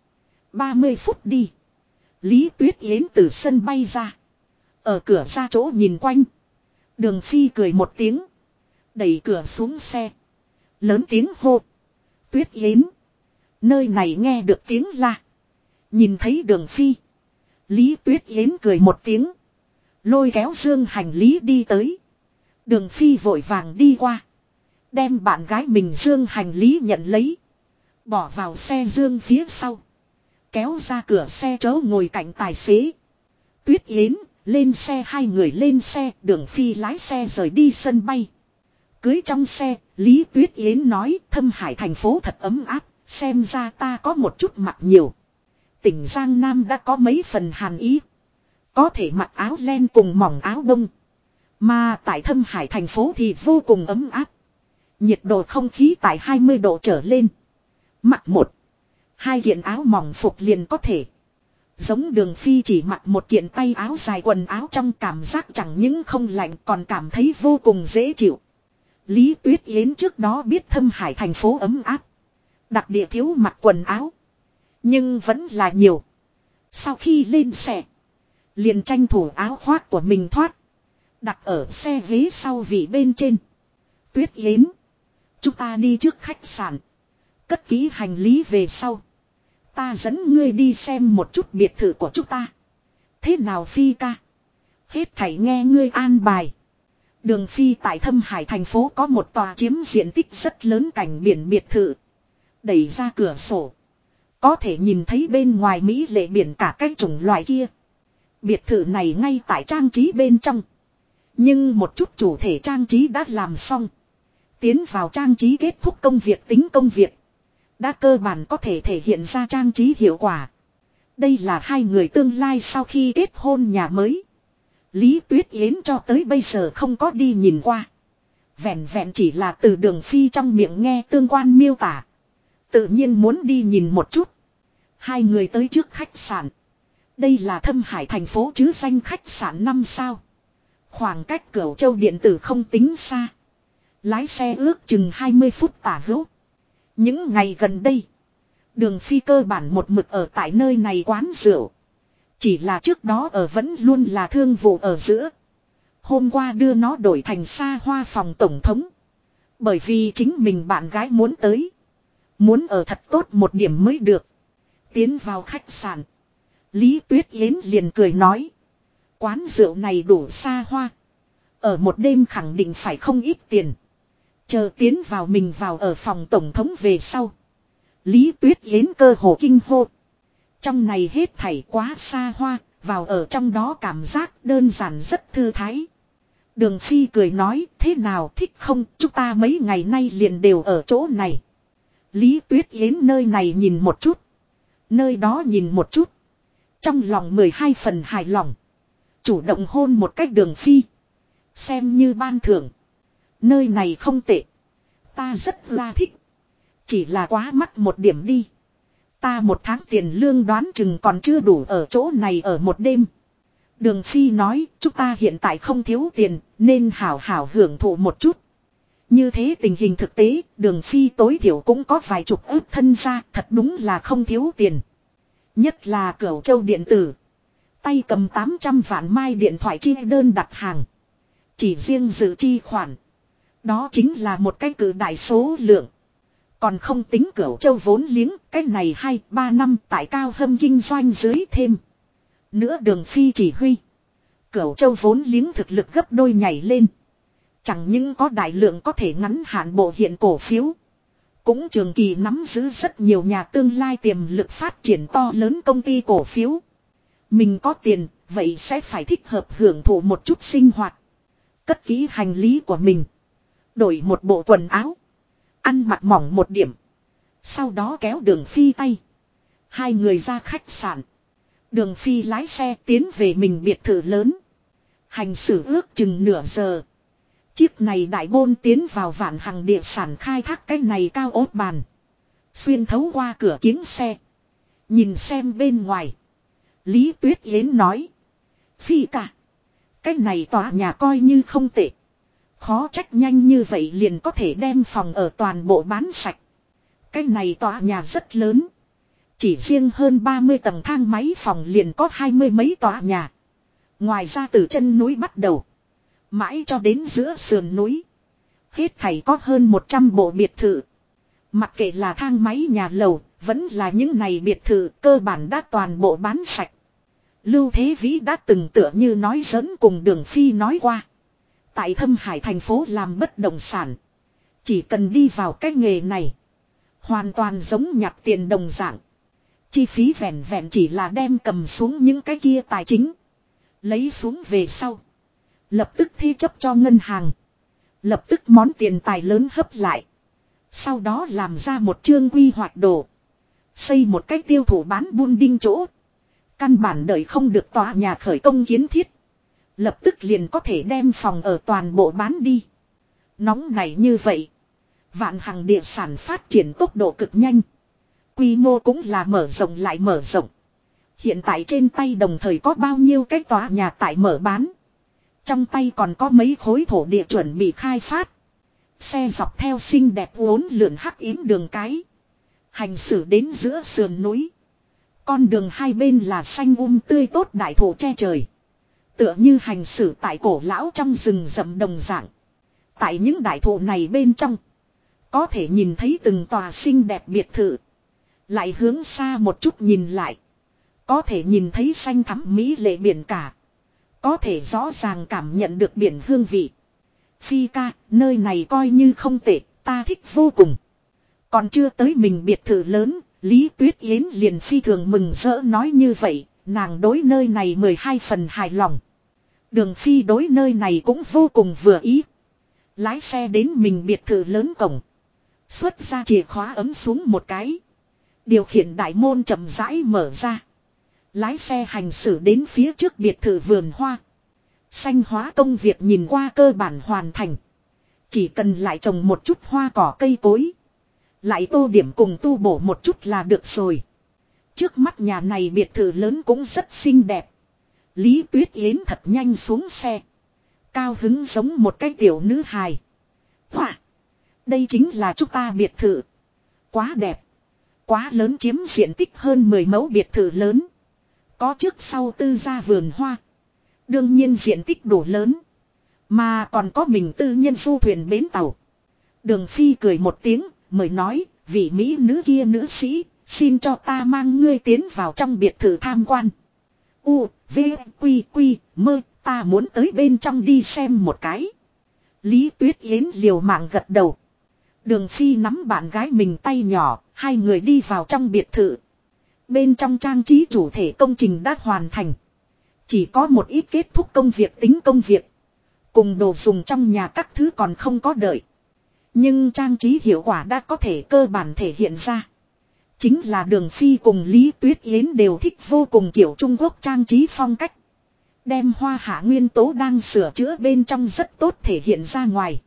30 phút đi. Lý Tuyết Yến từ sân bay ra. Ở cửa ra chỗ nhìn quanh. Đường Phi cười một tiếng. Đẩy cửa xuống xe. Lớn tiếng hô. Tuyết Yến. Nơi này nghe được tiếng la. Nhìn thấy Đường Phi. Lý Tuyết Yến cười một tiếng. Lôi kéo dương hành lý đi tới. Đường Phi vội vàng đi qua. Đem bạn gái mình dương hành lý nhận lấy. Bỏ vào xe dương phía sau. Kéo ra cửa xe chỗ ngồi cạnh tài xế. Tuyết Yến. Lên xe, hai người lên xe. Đường Phi lái xe rời đi sân bay. Cưới trong xe, Lý Tuyết Yến nói Thâm Hải thành phố thật ấm áp. Xem ra ta có một chút mặc nhiều. Tỉnh Giang Nam đã có mấy phần hàn ý. Có thể mặc áo len cùng mỏng áo bông. Mà tại Thâm Hải thành phố thì vô cùng ấm áp. Nhiệt độ không khí tại 20 độ trở lên. Mặc 1-2 kiện áo mỏng phục liền có thể. Giống Đường Phi chỉ mặc một kiện tay áo dài quần áo trong, cảm giác chẳng những không lạnh còn cảm thấy vô cùng dễ chịu. Lý Tuyết Yến trước đó biết Thâm Hải thành phố ấm áp. Đặc địa thiếu mặc quần áo. Nhưng vẫn là nhiều. Sau khi lên xe. Liền tranh thủ áo khoác của mình thoát. Đặt ở xe ghế sau vị bên trên. Tuyết Yến. Chúng ta đi trước khách sạn. Cất kỹ hành lý về sau. Ta dẫn ngươi đi xem một chút biệt thự của chúng ta. Thế nào Phi ca? Hết thảy nghe ngươi an bài. Đường Phi tại Thâm Hải thành phố có một tòa chiếm diện tích rất lớn cảnh biển biệt thự. Đẩy ra cửa sổ. Có thể nhìn thấy bên ngoài mỹ lệ biển cả cái chủng loại kia. Biệt thự này ngay tại trang trí bên trong. Nhưng một chút chủ thể trang trí đã làm xong. Tiến vào trang trí kết thúc công việc tính công việc. Đã cơ bản có thể thể hiện ra trang trí hiệu quả. Đây là hai người tương lai sau khi kết hôn nhà mới. Lý Tuyết Yến cho tới bây giờ không có đi nhìn qua. Vẹn vẹn chỉ là từ Đường Phi trong miệng nghe tương quan miêu tả. Tự nhiên muốn đi nhìn một chút. Hai người tới trước khách sạn. Đây là Thâm Hải thành phố chứ danh khách sạn 5 sao. Khoảng cách Cửu Châu điện tử không tính xa. Lái xe ước chừng 20 phút tả hữu. Những ngày gần đây. Đường Phi cơ bản một mực ở tại nơi này quán rượu. Chỉ là trước đó ở vẫn luôn là thương vụ ở giữa. Hôm qua đưa nó đổi thành xa hoa phòng tổng thống. Bởi vì chính mình bạn gái muốn tới. Muốn ở thật tốt một điểm mới được. Tiến vào khách sạn. Lý Tuyết Yến liền cười nói. Quán rượu này đủ xa hoa. Ở một đêm khẳng định phải không ít tiền. Chờ tiến vào mình vào ở phòng tổng thống về sau. Lý Tuyết Yến cơ hồ kinh hô. Trong này hết thảy quá xa hoa. Vào ở trong đó cảm giác đơn giản rất thư thái. Đường Phi cười nói thế nào thích không, chúng ta mấy ngày nay liền đều ở chỗ này. Lý Tuyết Yến nơi này nhìn một chút. Nơi đó nhìn một chút. Trong lòng 12 phần hài lòng. Chủ động hôn một cách Đường Phi. Xem như ban thưởng. Nơi này không tệ. Ta rất là thích. Chỉ là quá mắc một điểm đi. Ta một tháng tiền lương đoán chừng còn chưa đủ ở chỗ này ở một đêm. Đường Phi nói chúng ta hiện tại không thiếu tiền nên hảo hảo hưởng thụ một chút. Như thế tình hình thực tế Đường Phi tối thiểu cũng có vài chục ức thân gia, thật đúng là không thiếu tiền. Nhất là Cửu Châu điện tử. Tay cầm 800 vạn mai điện thoại chi đơn đặt hàng. Chỉ riêng dự chi khoản. Đó chính là một cái cử đại số lượng. Còn không tính Cửu Châu vốn liếng, cái này 2-3 năm tại Cao Hâm kinh doanh dưới thêm. Nữa Đường Phi chỉ huy. Cửu Châu vốn liếng thực lực gấp đôi nhảy lên. Chẳng những có đại lượng có thể ngắn hạn bộ hiện cổ phiếu. Cũng trường kỳ nắm giữ rất nhiều nhà tương lai tiềm lực phát triển to lớn công ty cổ phiếu. Mình có tiền, vậy sẽ phải thích hợp hưởng thụ một chút sinh hoạt. Cất kỹ hành lý của mình. Đổi một bộ quần áo. Ăn mặc mỏng một điểm. Sau đó kéo Đường Phi tay. Hai người ra khách sạn. Đường Phi lái xe tiến về mình biệt thự lớn. Hành xử ước chừng nửa giờ. Chiếc này đại bôn tiến vào Vạn Hằng địa sản khai thác cái này cao ốt bàn. Xuyên thấu qua cửa kính xe. Nhìn xem bên ngoài. Lý Tuyết Yến nói. Phi cả. Cái này tòa nhà coi như không tệ. Khó trách nhanh như vậy liền có thể đem phòng ở toàn bộ bán sạch. Cái này tòa nhà rất lớn. Chỉ riêng hơn 30 tầng thang máy phòng liền có 20 mấy tòa nhà. Ngoài ra từ chân núi bắt đầu. Mãi cho đến giữa sườn núi. Hết thảy có hơn 100 bộ biệt thự. Mặc kệ là thang máy nhà lầu, vẫn là những này biệt thự cơ bản đã toàn bộ bán sạch. Lưu Thế Vĩ đã từng tựa như nói giỡn cùng Đường Phi nói qua. Tại Thâm Hải thành phố làm bất động sản. Chỉ cần đi vào cái nghề này. Hoàn toàn giống nhặt tiền đồng dạng. Chi phí vẹn vẹn chỉ là đem cầm xuống những cái kia tài chính. Lấy xuống về sau. Lập tức thi chấp cho ngân hàng. Lập tức món tiền tài lớn hấp lại. Sau đó làm ra một chương quy hoạch đồ. Xây một cách tiêu thụ bán buôn đinh chỗ. Căn bản đợi không được tòa nhà khởi công kiến thiết. Lập tức liền có thể đem phòng ở toàn bộ bán đi. Nóng này như vậy. Vạn Hằng địa sản phát triển tốc độ cực nhanh. Quy mô cũng là mở rộng lại mở rộng. Hiện tại trên tay đồng thời có bao nhiêu cái tòa nhà tại mở bán. Trong tay còn có mấy khối thổ địa chuẩn bị khai phát. Xe dọc theo xinh đẹp uốn lượn hắc yếm đường cái. Hành xử đến giữa sườn núi. Con đường hai bên là xanh tươi tốt đại thụ che trời. Tựa như hành xử tại cổ lão trong rừng rậm đồng dạng. Tại những đại thụ này bên trong. Có thể nhìn thấy từng tòa xinh đẹp biệt thự. Lại hướng xa một chút nhìn lại. Có thể nhìn thấy xanh thẳm mỹ lệ biển cả. Có thể rõ ràng cảm nhận được biển hương vị. Phi ca, nơi này coi như không tệ, ta thích vô cùng. Còn chưa tới mình biệt thự lớn, Lý Tuyết Yến liền phi thường mừng rỡ nói như vậy, nàng đối nơi này 12 phần hài lòng. Đường Phi đối nơi này cũng vô cùng vừa ý. Lái xe đến mình biệt thự lớn cổng. Xuất ra chìa khóa ấm xuống một cái. Điều khiển đại môn chậm rãi mở ra. Lái xe hành xử đến phía trước biệt thự vườn hoa. Xanh hóa công việc nhìn qua cơ bản hoàn thành. Chỉ cần lại trồng một chút hoa cỏ cây cối. Lại tô điểm cùng tu bổ một chút là được rồi. Trước mắt nhà này biệt thự lớn cũng rất xinh đẹp. Lý Tuyết Yến thật nhanh xuống xe. Cao hứng giống một cái tiểu nữ hài. Hoa! Đây chính là chúng ta biệt thự. Quá đẹp. Quá lớn chiếm diện tích hơn 10 mẫu biệt thự lớn. Có trước sau tư gia vườn hoa. Đương nhiên diện tích đủ lớn. Mà còn có mình tư nhân du thuyền bến tàu. Đường Phi cười một tiếng, mời nói, vị mỹ nữ kia nữ sĩ, xin cho ta mang ngươi tiến vào trong biệt thự tham quan. U, V, Quy, Quy, mơ, ta muốn tới bên trong đi xem một cái. Lý Tuyết Yến liều mạng gật đầu. Đường Phi nắm bạn gái mình tay nhỏ, hai người đi vào trong biệt thự. Bên trong trang trí chủ thể công trình đã hoàn thành. Chỉ có một ít kết thúc công việc tính công việc. Cùng đồ dùng trong nhà các thứ còn không có đợi. Nhưng trang trí hiệu quả đã có thể cơ bản thể hiện ra. Chính là Đường Phi cùng Lý Tuyết Yến đều thích vô cùng kiểu Trung Quốc trang trí phong cách. Đem hoa hạ nguyên tố đang sửa chữa bên trong rất tốt thể hiện ra ngoài.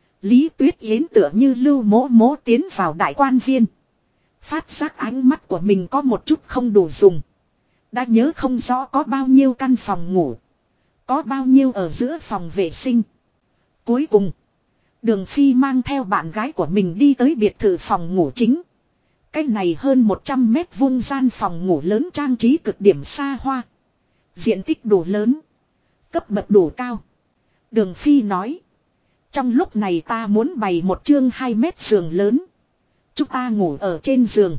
Lý Tuyết Yến tựa như Lưu Mỗ Mỗ tiến vào đại quan viên. Phát giác ánh mắt của mình có một chút không đủ dùng. Đã nhớ không rõ có bao nhiêu căn phòng ngủ. Có bao nhiêu ở giữa phòng vệ sinh. Cuối cùng, Đường Phi mang theo bạn gái của mình đi tới biệt thự phòng ngủ chính. Cái này hơn 100 mét vuông gian phòng ngủ lớn trang trí cực điểm xa hoa. Diện tích đủ lớn. Cấp bậc đủ cao. Đường Phi nói. Trong lúc này ta muốn bày một chương 2 mét giường lớn. Chúng ta ngủ ở trên giường.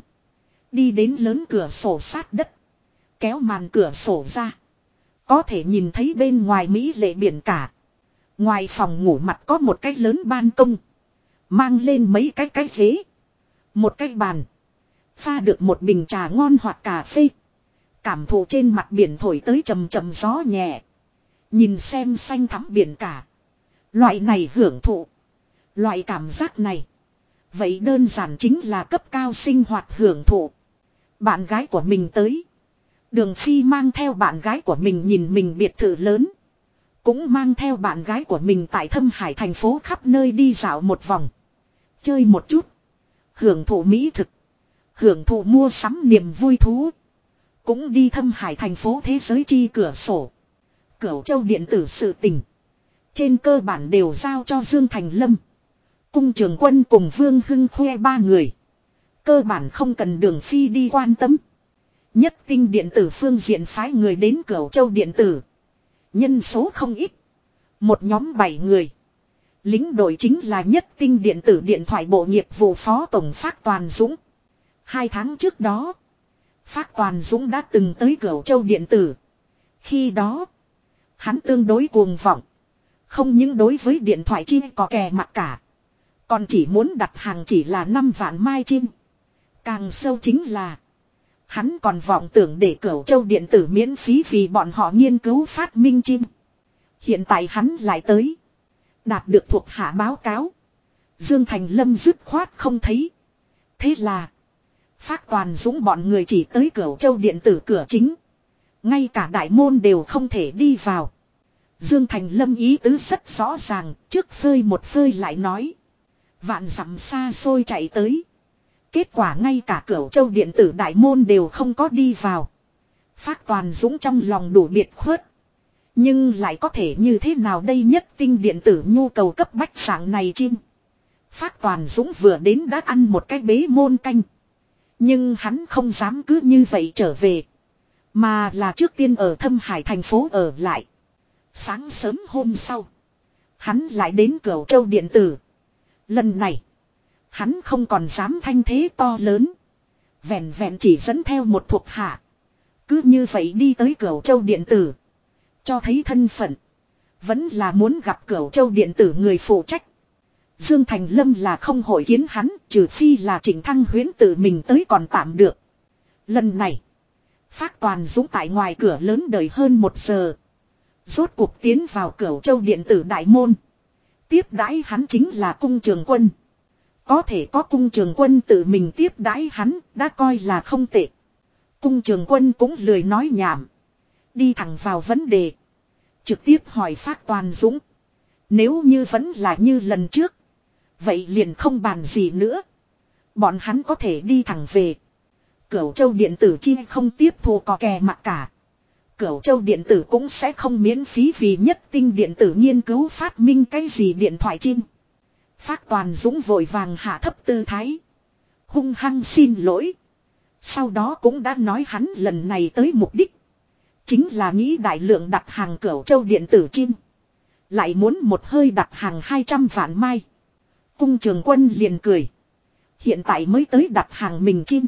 Đi đến lớn cửa sổ sát đất. Kéo màn cửa sổ ra. Có thể nhìn thấy bên ngoài mỹ lệ biển cả. Ngoài phòng ngủ mặt có một cái lớn ban công. Mang lên mấy cái ghế. Một cái bàn. Pha được một bình trà ngon hoặc cà phê. Cảm thụ trên mặt biển thổi tới trầm trầm gió nhẹ. Nhìn xem xanh thắm biển cả. Loại này hưởng thụ. Loại cảm giác này. Vậy đơn giản chính là cấp cao sinh hoạt hưởng thụ. Bạn gái của mình tới. Đường Phi mang theo bạn gái của mình nhìn mình biệt thự lớn. Cũng mang theo bạn gái của mình tại Thâm Hải thành phố khắp nơi đi dạo một vòng. Chơi một chút. Hưởng thụ mỹ thực. Hưởng thụ mua sắm niềm vui thú. Cũng đi Thâm Hải thành phố thế giới chi cửa sổ. Cửu Châu điện tử sự tình. Trên cơ bản đều giao cho Dương Thành Lâm. Cung Trường Quân cùng Vương Hưng Khoe ba người. Cơ bản không cần Đường Phi đi quan tâm. Nhất Tinh điện tử phương diện phái người đến Cửu Châu điện tử. Nhân số không ít. Một nhóm 7 người. Lính đội chính là Nhất Tinh điện tử điện thoại bộ nghiệp vụ phó tổng Phác Toàn Dũng. 2 tháng trước đó, Phác Toàn Dũng đã từng tới Cửu Châu điện tử. Khi đó, hắn tương đối cuồng vọng. Không những đối với điện thoại chim có kè mặt cả. Còn chỉ muốn đặt hàng chỉ là 5 vạn mai chim. Càng sâu chính là hắn còn vọng tưởng để Cửu Châu điện tử miễn phí vì bọn họ nghiên cứu phát minh chim. Hiện tại hắn lại tới. Đạt được thuộc hạ báo cáo. Dương Thành Lâm dứt khoát không thấy. Thế là Phác Toàn Dũng bọn người chỉ tới Cửu Châu điện tử cửa chính. Ngay cả đại môn đều không thể đi vào. Dương Thành Lâm ý tứ rất rõ ràng. Trước phơi một phơi lại nói. Vạn dặm xa xôi chạy tới. Kết quả ngay cả Cửu Châu điện tử đại môn đều không có đi vào. Phác Toàn Dũng trong lòng đủ biệt khuất. Nhưng lại có thể như thế nào đây, Nhất Tinh điện tử nhu cầu cấp bách sáng này chim. Phác Toàn Dũng vừa đến đã ăn một cái bế môn canh. Nhưng hắn không dám cứ như vậy trở về. Mà là trước tiên ở Thâm Hải thành phố ở lại. Sáng sớm hôm sau, hắn lại đến Cửu Châu điện tử. Lần này, hắn không còn dám thanh thế to lớn. Vẹn vẹn chỉ dẫn theo một thuộc hạ. Cứ như vậy đi tới Cửu Châu điện tử. Cho thấy thân phận. Vẫn là muốn gặp Cửu Châu điện tử người phụ trách. Dương Thành Lâm là không hội kiến hắn. Trừ phi là Trịnh Thăng Huyễn tự mình tới còn tạm được. Lần này, Phác Toàn Dũng tại ngoài cửa lớn đợi hơn 1 giờ. Rốt cuộc tiến vào Cửu Châu điện tử đại môn. Tiếp đãi hắn chính là Cung Trường Quân. Có thể có Cung Trường Quân tự mình tiếp đãi hắn đã coi là không tệ. Cung Trường Quân cũng lười nói nhảm. Đi thẳng vào vấn đề. Trực tiếp hỏi Phác Toàn Dũng. Nếu như vẫn là như lần trước. Vậy liền không bàn gì nữa. Bọn hắn có thể đi thẳng về. Cửu Châu điện tử chi không tiếp thu có kè mặt cả. Cửu Châu điện tử cũng sẽ không miễn phí vì Nhất Tinh điện tử nghiên cứu phát minh cái gì điện thoại chim. Phác Toàn Dũng vội vàng hạ thấp tư thái. Hung hăng xin lỗi. Sau đó cũng đã nói hắn lần này tới mục đích. Chính là nghĩ đại lượng đặt hàng Cửu Châu điện tử chim. Lại muốn một hơi đặt hàng 200 vạn mai. Cung Trường Quân liền cười. Hiện tại mới tới đặt hàng mình chim.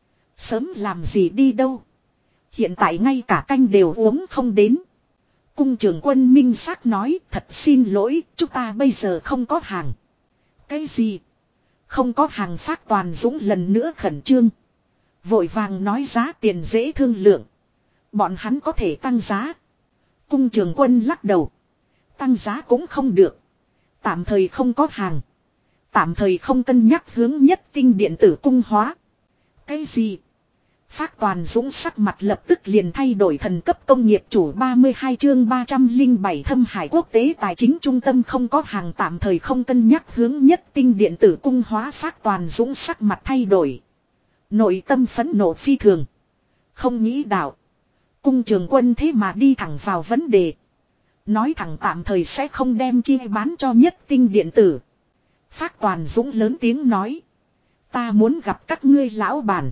Sớm làm gì đi đâu. Hiện tại ngay cả canh đều uống không đến. Cung Trường Quân minh xác nói, thật xin lỗi, chúng ta bây giờ không có hàng. Cái gì? Không có hàng? Phác Toàn Dũng lần nữa khẩn trương. Vội vàng nói giá tiền dễ thương lượng. Bọn hắn có thể tăng giá. Cung Trường Quân lắc đầu. Tăng giá cũng không được. Tạm thời không có hàng. Tạm thời không cân nhắc hướng nhất tinh điện tử cung hóa. Cái gì? Phác Toàn Dũng sắc mặt lập tức liền thay đổi. Thần cấp công nghiệp chủ 32 chương 307 Thâm Hải Quốc tế Tài chính Trung tâm không có hàng, tạm thời không cân nhắc hướng nhất tinh điện tử cung hóa. Phác Toàn Dũng sắc mặt thay đổi. Nội tâm phẫn nộ phi thường. Không nghĩ đạo. Cung Trường Quân thế mà đi thẳng vào vấn đề. Nói thẳng tạm thời sẽ không đem chi bán cho nhất tinh điện tử. Phác Toàn Dũng lớn tiếng nói. Ta muốn gặp các ngươi lão bản.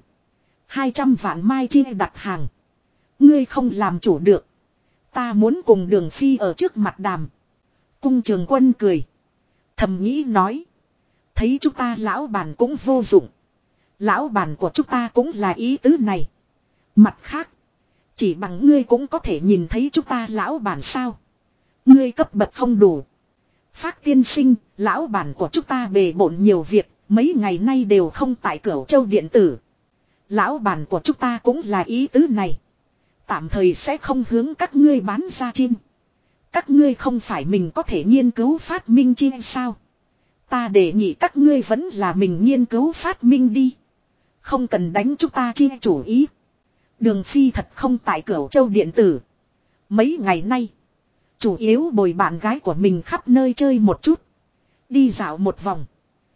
200 vạn mai chi đặt hàng. Ngươi không làm chủ được. Ta muốn cùng Đường Phi ở trước mặt đàm. Cung Trường Quân cười. Thầm nghĩ nói. Thấy chúng ta lão bản cũng vô dụng. Lão bản của chúng ta cũng là ý tứ này. Mặt khác. Chỉ bằng ngươi cũng có thể nhìn thấy chúng ta lão bản sao. Ngươi cấp bậc không đủ. Phác tiên sinh, lão bản của chúng ta bề bộn nhiều việc. Mấy ngày nay đều không tại Cửu Châu điện tử. Lão bản của chúng ta cũng là ý tứ này. Tạm thời sẽ không hướng các ngươi bán ra chim. Các ngươi không phải mình có thể nghiên cứu phát minh chi sao? Ta đề nghị các ngươi vẫn là mình nghiên cứu phát minh đi. Không cần đánh chúng ta chi chủ ý. Đường Phi thật không tại Cửu Châu điện tử. Mấy ngày nay, chủ yếu bồi bạn gái của mình khắp nơi chơi một chút. Đi dạo một vòng.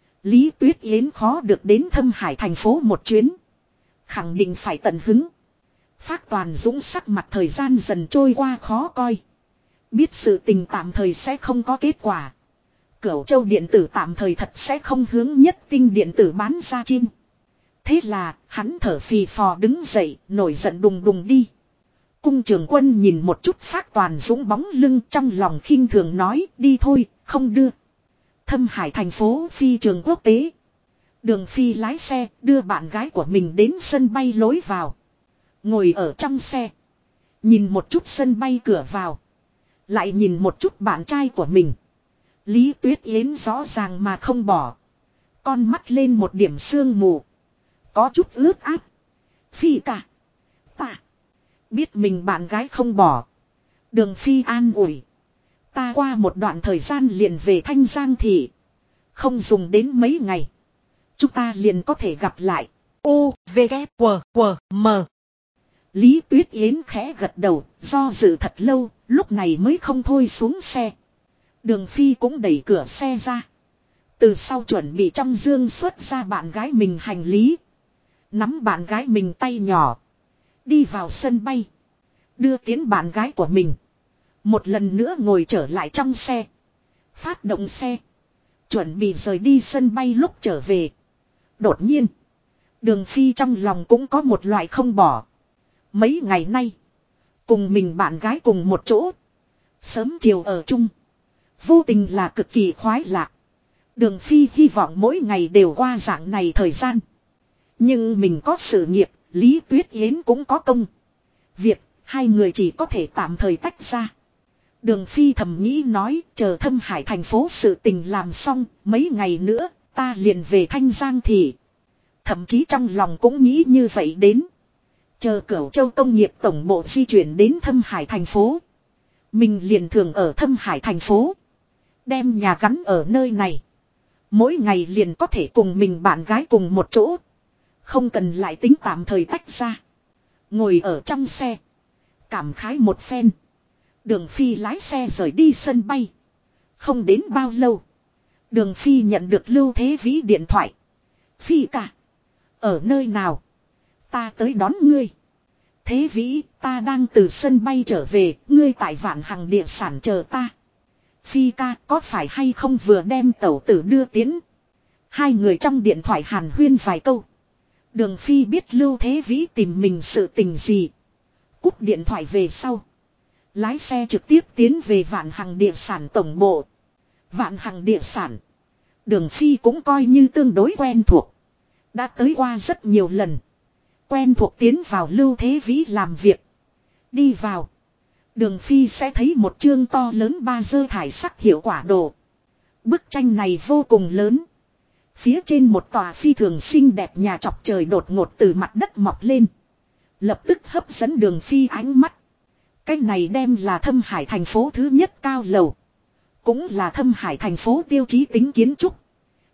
Lý Tuyết Yến khó được đến Thâm Hải thành phố một chuyến. Khẳng định phải tận hứng. Phác Toàn Dũng sắc mặt thời gian dần trôi qua khó coi. Biết sự tình tạm thời sẽ không có kết quả. Cửu Châu điện tử tạm thời thật sẽ không hướng nhất tinh điện tử bán ra chim. Thế là hắn thở phì phò đứng dậy, nổi giận đùng đùng đi. Cung Trường Quân nhìn một chút Phác Toàn Dũng bóng lưng, trong lòng khinh thường nói đi thôi, không đưa. Thâm Hải thành phố phi trường quốc tế. Đường Phi lái xe đưa bạn gái của mình đến sân bay lối vào. Ngồi ở trong xe. Nhìn một chút sân bay cửa vào. Lại nhìn một chút bạn trai của mình. Lý Tuyết Yến rõ ràng mà không bỏ. Con mắt lên một điểm sương mù. Có chút ướt át. Phi cả. Ta. Biết mình bạn gái không bỏ. Đường Phi an ủi. Ta qua một đoạn thời gian liền về Thanh Giang thị. Không dùng đến mấy ngày. Chúng ta liền có thể gặp lại. U, V, K, W, W, M. Lý Tuyết Yến khẽ gật đầu, do dự thật lâu, lúc này mới không thôi xuống xe. Đường Phi cũng đẩy cửa xe ra. Từ sau chuẩn bị trong dương xuất ra bạn gái mình hành lý. Nắm bạn gái mình tay nhỏ. Đi vào sân bay. Đưa tiến bạn gái của mình. Một lần nữa ngồi trở lại trong xe. Phát động xe. Chuẩn bị rời đi sân bay lúc trở về. Đột nhiên. Đường Phi trong lòng cũng có một loại không bỏ. Mấy ngày nay. Cùng mình bạn gái cùng một chỗ. Sớm chiều ở chung. Vô tình là cực kỳ khoái lạc. Đường Phi hy vọng mỗi ngày đều qua dạng này thời gian. Nhưng mình có sự nghiệp. Lý Tuyết Yến cũng có công. Việc hai người chỉ có thể tạm thời tách ra. Đường Phi thầm nghĩ nói, chờ Thâm Hải thành phố sự tình làm xong, mấy ngày nữa, ta liền về Thanh Giang thị. Thậm chí trong lòng cũng nghĩ như vậy đến. Chờ Cửu Châu công nghiệp tổng bộ di chuyển đến Thâm Hải thành phố. Mình liền thường ở Thâm Hải thành phố. Đem nhà gắn ở nơi này. Mỗi ngày liền có thể cùng mình bạn gái cùng một chỗ. Không cần lại tính tạm thời tách ra. Ngồi ở trong xe. Cảm khái một phen. Đường Phi lái xe rời đi sân bay. Không đến bao lâu. Đường Phi nhận được Lưu Thế Vĩ điện thoại. Phi cả. Ở nơi nào? Ta tới đón ngươi. Thế Vĩ, ta đang từ sân bay trở về. Ngươi tại Vạn Hằng địa sản chờ ta. Phi ca, có phải hay không vừa đem tẩu tử đưa tiến? Hai người trong điện thoại hàn huyên vài câu. Đường Phi biết Lưu Thế Vĩ tìm mình sự tình gì. Cúp điện thoại về sau. Lái xe trực tiếp tiến về Vạn Hằng địa sản tổng bộ. Vạn Hằng địa sản. Đường Phi cũng coi như tương đối quen thuộc. Đã tới qua rất nhiều lần. Quen thuộc tiến vào Lưu Thế Vĩ làm việc. Đi vào. Đường Phi sẽ thấy một chương to lớn 3D thải sắc hiệu quả đồ. Bức tranh này vô cùng lớn. Phía trên một tòa phi thường xinh đẹp nhà chọc trời đột ngột từ mặt đất mọc lên. Lập tức hấp dẫn Đường Phi ánh mắt. Cái này đem là Thâm Hải thành phố thứ nhất cao lầu. Cũng là Thâm Hải thành phố tiêu chí tính kiến trúc.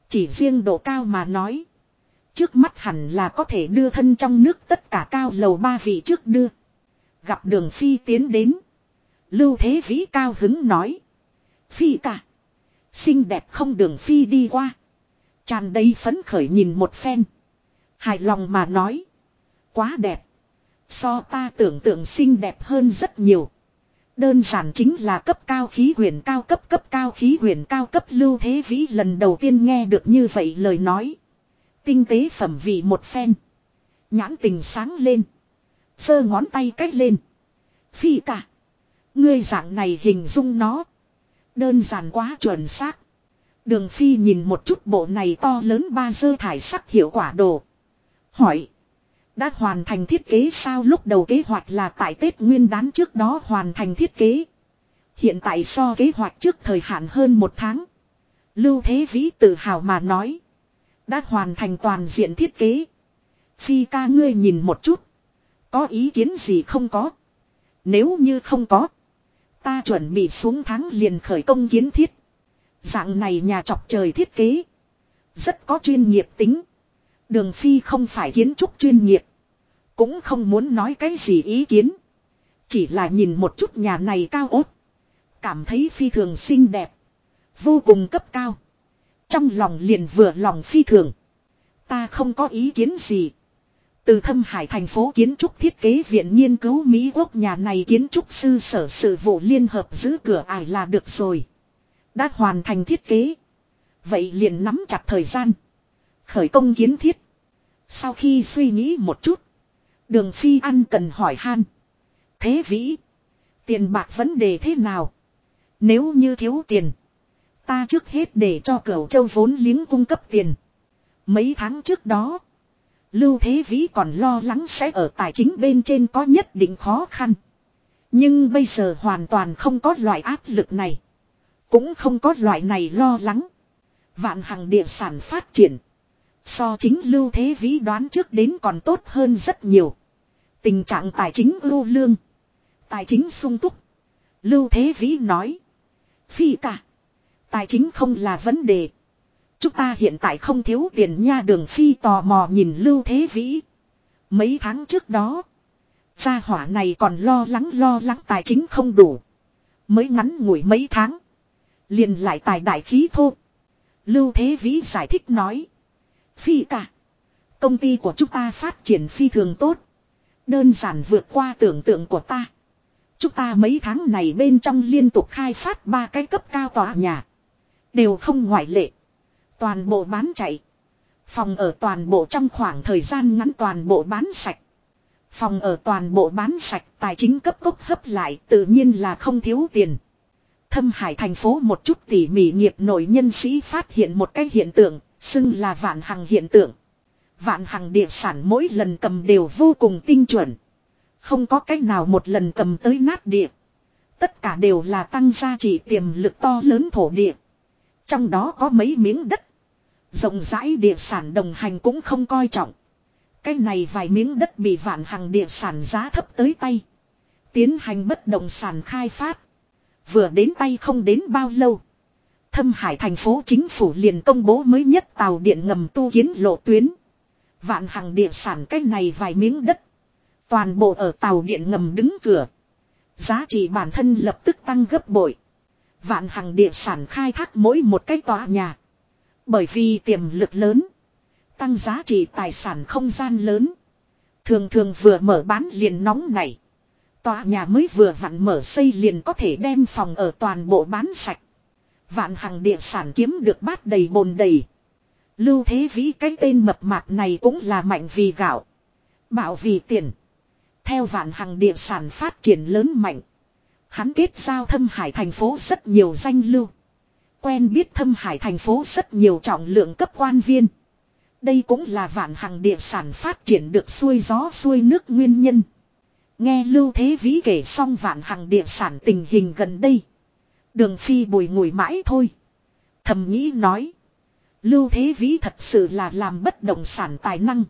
Chỉ riêng độ cao mà nói. Trước mắt hẳn là có thể đưa thân trong nước tất cả cao lầu 3 vị trước đưa. Gặp Đường Phi tiến đến. Lưu Thế Vĩ cao hứng nói. Phi cả. Xinh đẹp không? Đường Phi đi qua. Tràn đầy phấn khởi nhìn một phen. Hài lòng mà nói. Quá đẹp. So ta tưởng tượng xinh đẹp hơn rất nhiều. Đơn giản chính là cấp cao khí quyển cao cấp cao khí quyển cao cấp. Lưu Thế Vĩ lần đầu tiên nghe được như vậy lời nói. Tinh tế phẩm vị một phen. Nhãn tình sáng lên. Giơ ngón tay cách lên. Phi cả. Ngươi dạng này hình dung nó. Đơn giản quá chuẩn xác. Đường Phi nhìn một chút bộ này to lớn ba dơ thải sắc hiệu quả đồ. Hỏi. Đã hoàn thành thiết kế sao? Lúc đầu kế hoạch là tại Tết Nguyên Đán trước đó hoàn thành thiết kế. Hiện tại so kế hoạch trước thời hạn hơn 1 tháng. Lưu Thế Vĩ tự hào mà nói. Đã hoàn thành toàn diện thiết kế. Phi ca ngươi nhìn một chút. Có ý kiến gì không có? Nếu như không có. Ta chuẩn bị xuống tháng liền khởi công kiến thiết. Dạng này nhà chọc trời thiết kế. Rất có chuyên nghiệp tính. Đường Phi không phải kiến trúc chuyên nghiệp. Cũng không muốn nói cái gì ý kiến. Chỉ là nhìn một chút nhà này cao ốt. Cảm thấy phi thường xinh đẹp. Vô cùng cấp cao. Trong lòng liền vừa lòng phi thường. Ta không có ý kiến gì. Từ Thâm Hải thành phố kiến trúc thiết kế viện nghiên cứu Mỹ Quốc nhà này kiến trúc sư sở sự vụ liên hợp giữ cửa ải là được rồi. Đã hoàn thành thiết kế. Vậy liền nắm chặt thời gian. Khởi công kiến thiết. Sau khi suy nghĩ một chút. Đường Phi ăn cần hỏi han. Thế Vĩ. Tiền bạc vấn đề thế nào? Nếu như thiếu tiền. Ta trước hết để cho Cửu Châu vốn liếng cung cấp tiền. Mấy tháng trước đó. Lưu Thế Vĩ còn lo lắng sẽ ở tài chính bên trên có nhất định khó khăn. Nhưng bây giờ hoàn toàn không có loại áp lực này. Cũng không có loại này lo lắng. Vạn Hằng địa sản phát triển. So chính Lưu Thế Vĩ đoán trước đến còn tốt hơn rất nhiều. Tình trạng tài chính ưu lương. Tài chính sung túc. Lưu Thế Vĩ nói. Phi cả. Tài chính không là vấn đề. Chúng ta hiện tại không thiếu tiền nha. Đường Phi tò mò nhìn Lưu Thế Vĩ. Mấy tháng trước đó. Gia hỏa này còn lo lắng tài chính không đủ. Mới ngắn ngủi mấy tháng. Liền lại tài đại khí thô. Lưu Thế Vĩ giải thích nói. Phi cả. Công ty của chúng ta phát triển phi thường tốt. Đơn giản vượt qua tưởng tượng của ta. Chúng ta mấy tháng này bên trong liên tục khai phát 3 cái cấp cao tòa nhà. Đều không ngoại lệ. Toàn bộ bán chạy. Phòng ở toàn bộ trong khoảng thời gian ngắn toàn bộ bán sạch. Phòng ở toàn bộ bán sạch, tài chính cấp tốc hấp lại, tự nhiên là không thiếu tiền. Thâm Hải thành phố một chút tỉ mỉ nghiệp nội nhân sĩ phát hiện một cái hiện tượng, xưng là Vạn Hằng hiện tượng. Vạn Hằng địa sản mỗi lần cầm đều vô cùng tinh chuẩn. Không có cách nào một lần cầm tới nát địa. Tất cả đều là tăng giá trị tiềm lực to lớn thổ địa. Trong đó có mấy miếng đất. Rộng rãi địa sản đồng hành cũng không coi trọng. Cái này vài miếng đất bị Vạn Hằng địa sản giá thấp tới tay. Tiến hành bất động sản khai phát. Vừa đến tay không đến bao lâu. Thâm Hải thành phố chính phủ liền công bố mới nhất tàu điện ngầm tu kiến lộ tuyến. Vạn Hằng địa sản cái này vài miếng đất. Toàn bộ ở tàu điện ngầm đứng cửa. Giá trị bản thân lập tức tăng gấp bội. Vạn Hằng địa sản khai thác mỗi một cái tòa nhà. Bởi vì tiềm lực lớn. Tăng giá trị tài sản không gian lớn. Thường thường vừa mở bán liền nóng nảy. Tòa nhà mới vừa vặn mở xây liền có thể đem phòng ở toàn bộ bán sạch. Vạn Hằng địa sản kiếm được bát đầy bồn đầy. Lưu Thế Vĩ cái tên mập mạp này cũng là mạnh vì gạo. Bạo vì tiền. Theo Vạn Hằng địa sản phát triển lớn mạnh. Hắn kết giao Thâm Hải thành phố rất nhiều danh lưu. Quen biết Thâm Hải thành phố rất nhiều trọng lượng cấp quan viên. Đây cũng là Vạn Hằng địa sản phát triển được xuôi gió xuôi nước nguyên nhân. Nghe Lưu Thế Vĩ kể xong Vạn Hằng địa sản tình hình gần đây. Đường Phi bùi ngùi mãi thôi. Thầm nghĩ nói. Lưu Thế Vĩ thật sự là làm bất động sản tài năng.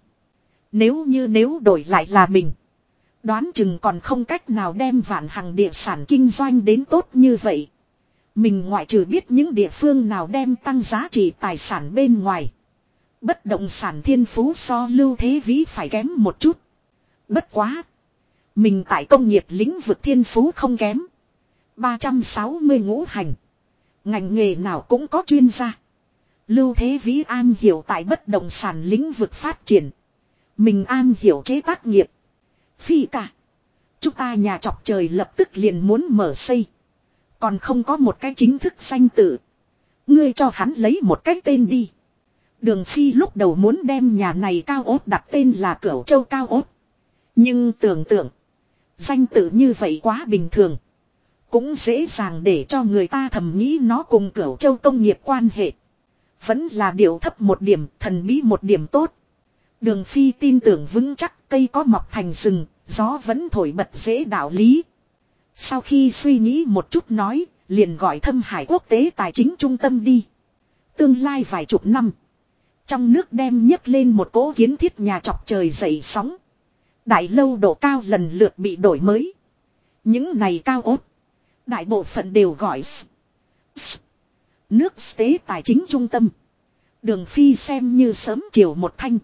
Nếu đổi lại là mình. Đoán chừng còn không cách nào đem Vạn Hằng địa sản kinh doanh đến tốt như vậy. Mình ngoại trừ biết những địa phương nào đem tăng giá trị tài sản bên ngoài. Bất động sản thiên phú so Lưu Thế Vĩ phải kém một chút. Bất quá. Mình tại công nghiệp lĩnh vực thiên phú không kém. 360 ngũ hành. Ngành nghề nào cũng có chuyên gia. Lưu Thế Vĩ an hiểu tại bất động sản lĩnh vực phát triển. Mình an hiểu chế tác nghiệp. Phi cả. Chúng ta nhà chọc trời lập tức liền muốn mở xây. Còn không có một cái chính thức danh tự. Ngươi cho hắn lấy một cái tên đi. Đường Phi lúc đầu muốn đem nhà này cao ốt đặt tên là Cửu Châu Cao Ốt. Nhưng tưởng tượng. Danh tự như vậy quá bình thường. Cũng dễ dàng để cho người ta thầm nghĩ nó cùng Cửu Châu công nghiệp quan hệ. Vẫn là điều thấp một điểm, thần bí một điểm tốt. Đường Phi tin tưởng vững chắc cây có mọc thành rừng, gió vẫn thổi bật dễ đạo lý. Sau khi suy nghĩ một chút nói, liền gọi Thâm Hải Quốc tế Tài chính Trung tâm đi. Tương lai vài chục năm. Trong nước đem nhấc lên một cỗ kiến thiết nhà chọc trời dậy sóng. Đại lâu độ cao lần lượt bị đổi mới. Những này cao ốt. Đại bộ phận đều gọi nước tế tài chính trung tâm. Đường Phi xem như sớm chiều một thanh.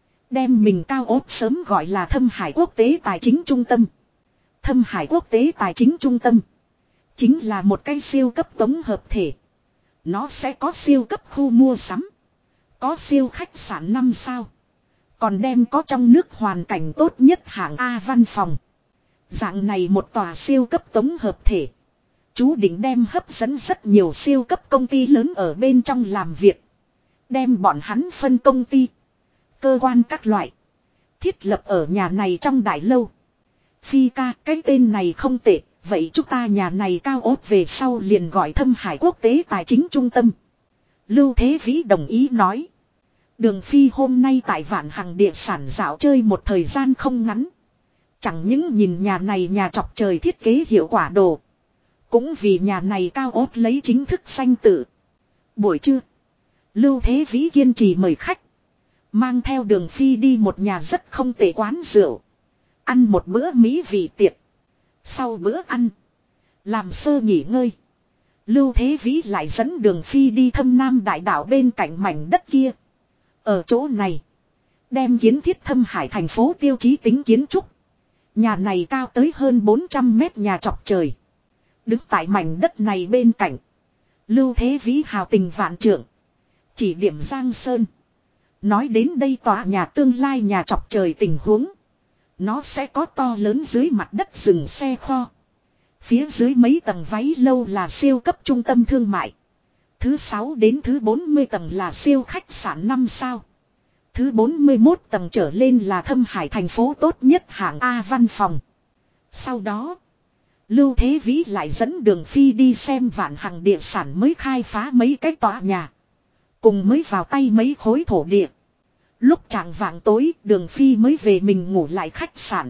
Đem mình cao ốt sớm gọi là Thâm Hải Quốc tế Tài chính Trung tâm. Thâm Hải Quốc tế Tài chính Trung tâm. Chính là một cái siêu cấp tổng hợp thể. Nó sẽ có siêu cấp khu mua sắm. Có siêu khách sạn 5 sao. Còn đem có trong nước hoàn cảnh tốt nhất hạng A văn phòng. Dạng này một tòa siêu cấp tổng hợp thể. Chú định đem hấp dẫn rất nhiều siêu cấp công ty lớn ở bên trong làm việc. Đem bọn hắn phân công ty. Cơ quan các loại. Thiết lập ở nhà này trong đại lâu. Phi ca, cái tên này không tệ. Vậy chúng ta nhà này cao ốt về sau liền gọi Thâm Hải Quốc tế Tài chính Trung tâm. Lưu Thế Vĩ đồng ý nói. Đường Phi hôm nay tại Vạn Hằng địa sản dạo chơi một thời gian không ngắn. Chẳng những nhìn nhà này nhà chọc trời thiết kế hiệu quả đồ. Cũng vì nhà này cao ốt lấy chính thức danh tự. Buổi trưa. Lưu Thế Vĩ kiên trì mời khách. Mang theo Đường Phi đi một nhà rất không tệ quán rượu. Ăn một bữa mỹ vị tiệc. Sau bữa ăn. Làm sơ nghỉ ngơi. Lưu Thế Vĩ lại dẫn Đường Phi đi Thâm Nam đại đảo bên cạnh mảnh đất kia. Ở chỗ này. Đem kiến thiết Thâm Hải thành phố tiêu chí tính kiến trúc. Nhà này cao tới hơn 400 mét nhà chọc trời. Đứng tại mảnh đất này bên cạnh. Lưu Thế Vĩ hào tình vạn trượng. Chỉ điểm Giang Sơn. Nói đến đây tòa nhà tương lai nhà chọc trời tình huống. Nó sẽ có to lớn dưới mặt đất dừng xe kho. Phía dưới mấy tầng váy lâu là siêu cấp trung tâm thương mại. Thứ 6 đến thứ 40 tầng là siêu khách sạn 5 sao. Thứ 41 tầng trở lên là Thâm Hải thành phố tốt nhất hạng A văn phòng. Sau đó, Lưu Thế Vĩ lại dẫn Đường Phi đi xem Vạn Hằng địa sản mới khai phá mấy cái tòa nhà. Cùng mới vào tay mấy khối thổ địa. Lúc chạng vạng tối, Đường Phi mới về mình ngủ lại khách sạn.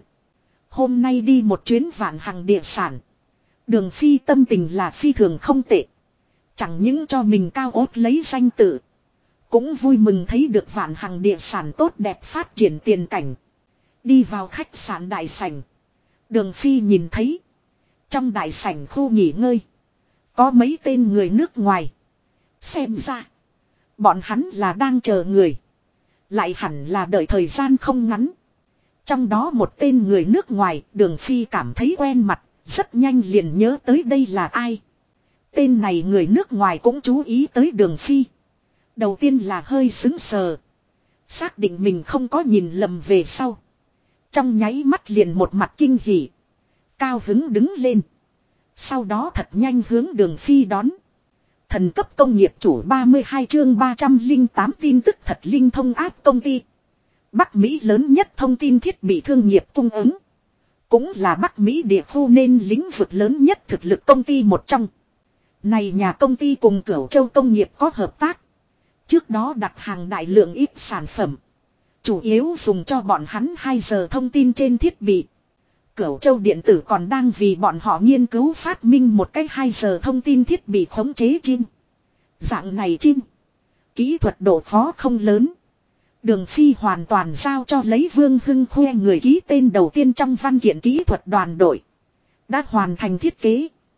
Hôm nay đi một chuyến Vạn Hằng địa sản. Đường Phi tâm tình là phi thường không tệ. Chẳng những cho mình cao ốt lấy danh tự. Cũng vui mừng thấy được Vạn Hằng địa sản tốt đẹp phát triển tiền cảnh. Đi vào khách sạn đại sảnh. Đường Phi nhìn thấy. Trong đại sảnh khu nghỉ ngơi. Có mấy tên người nước ngoài. Xem ra. Bọn hắn là đang chờ người. Lại hẳn là đợi thời gian không ngắn. Trong đó một tên người nước ngoài, Đường Phi cảm thấy quen mặt, rất nhanh liền nhớ tới đây là ai. Tên này người nước ngoài cũng chú ý tới Đường Phi. Đầu tiên là hơi sững sờ. Xác định mình không có nhìn lầm về sau. Trong nháy mắt liền một mặt kinh hỉ. Cao hứng đứng lên. Sau đó thật nhanh hướng Đường Phi đón. Thần cấp công nghiệp chủ 32 chương 308 tin tức thật linh thông áp công ty. Bắc Mỹ lớn nhất thông tin thiết bị thương nghiệp cung ứng. Cũng là Bắc Mỹ địa khu nên lĩnh vực lớn nhất thực lực công ty một trong. Này nhà công ty cùng Cửu Châu công nghiệp có hợp tác. Trước đó đặt hàng đại lượng ít sản phẩm. Chủ yếu dùng cho bọn hắn 2 giờ thông tin trên thiết bị. Cửu Châu điện tử còn đang vì bọn họ nghiên cứu phát minh một cái 2 giờ thông tin thiết bị khống chế chim. Dạng này chim. Kỹ thuật độ khó không lớn. Đường Phi hoàn toàn giao cho lấy Vương Hưng khoe người ký tên đầu tiên trong văn kiện kỹ thuật đoàn đội. Đã hoàn thành thiết kế.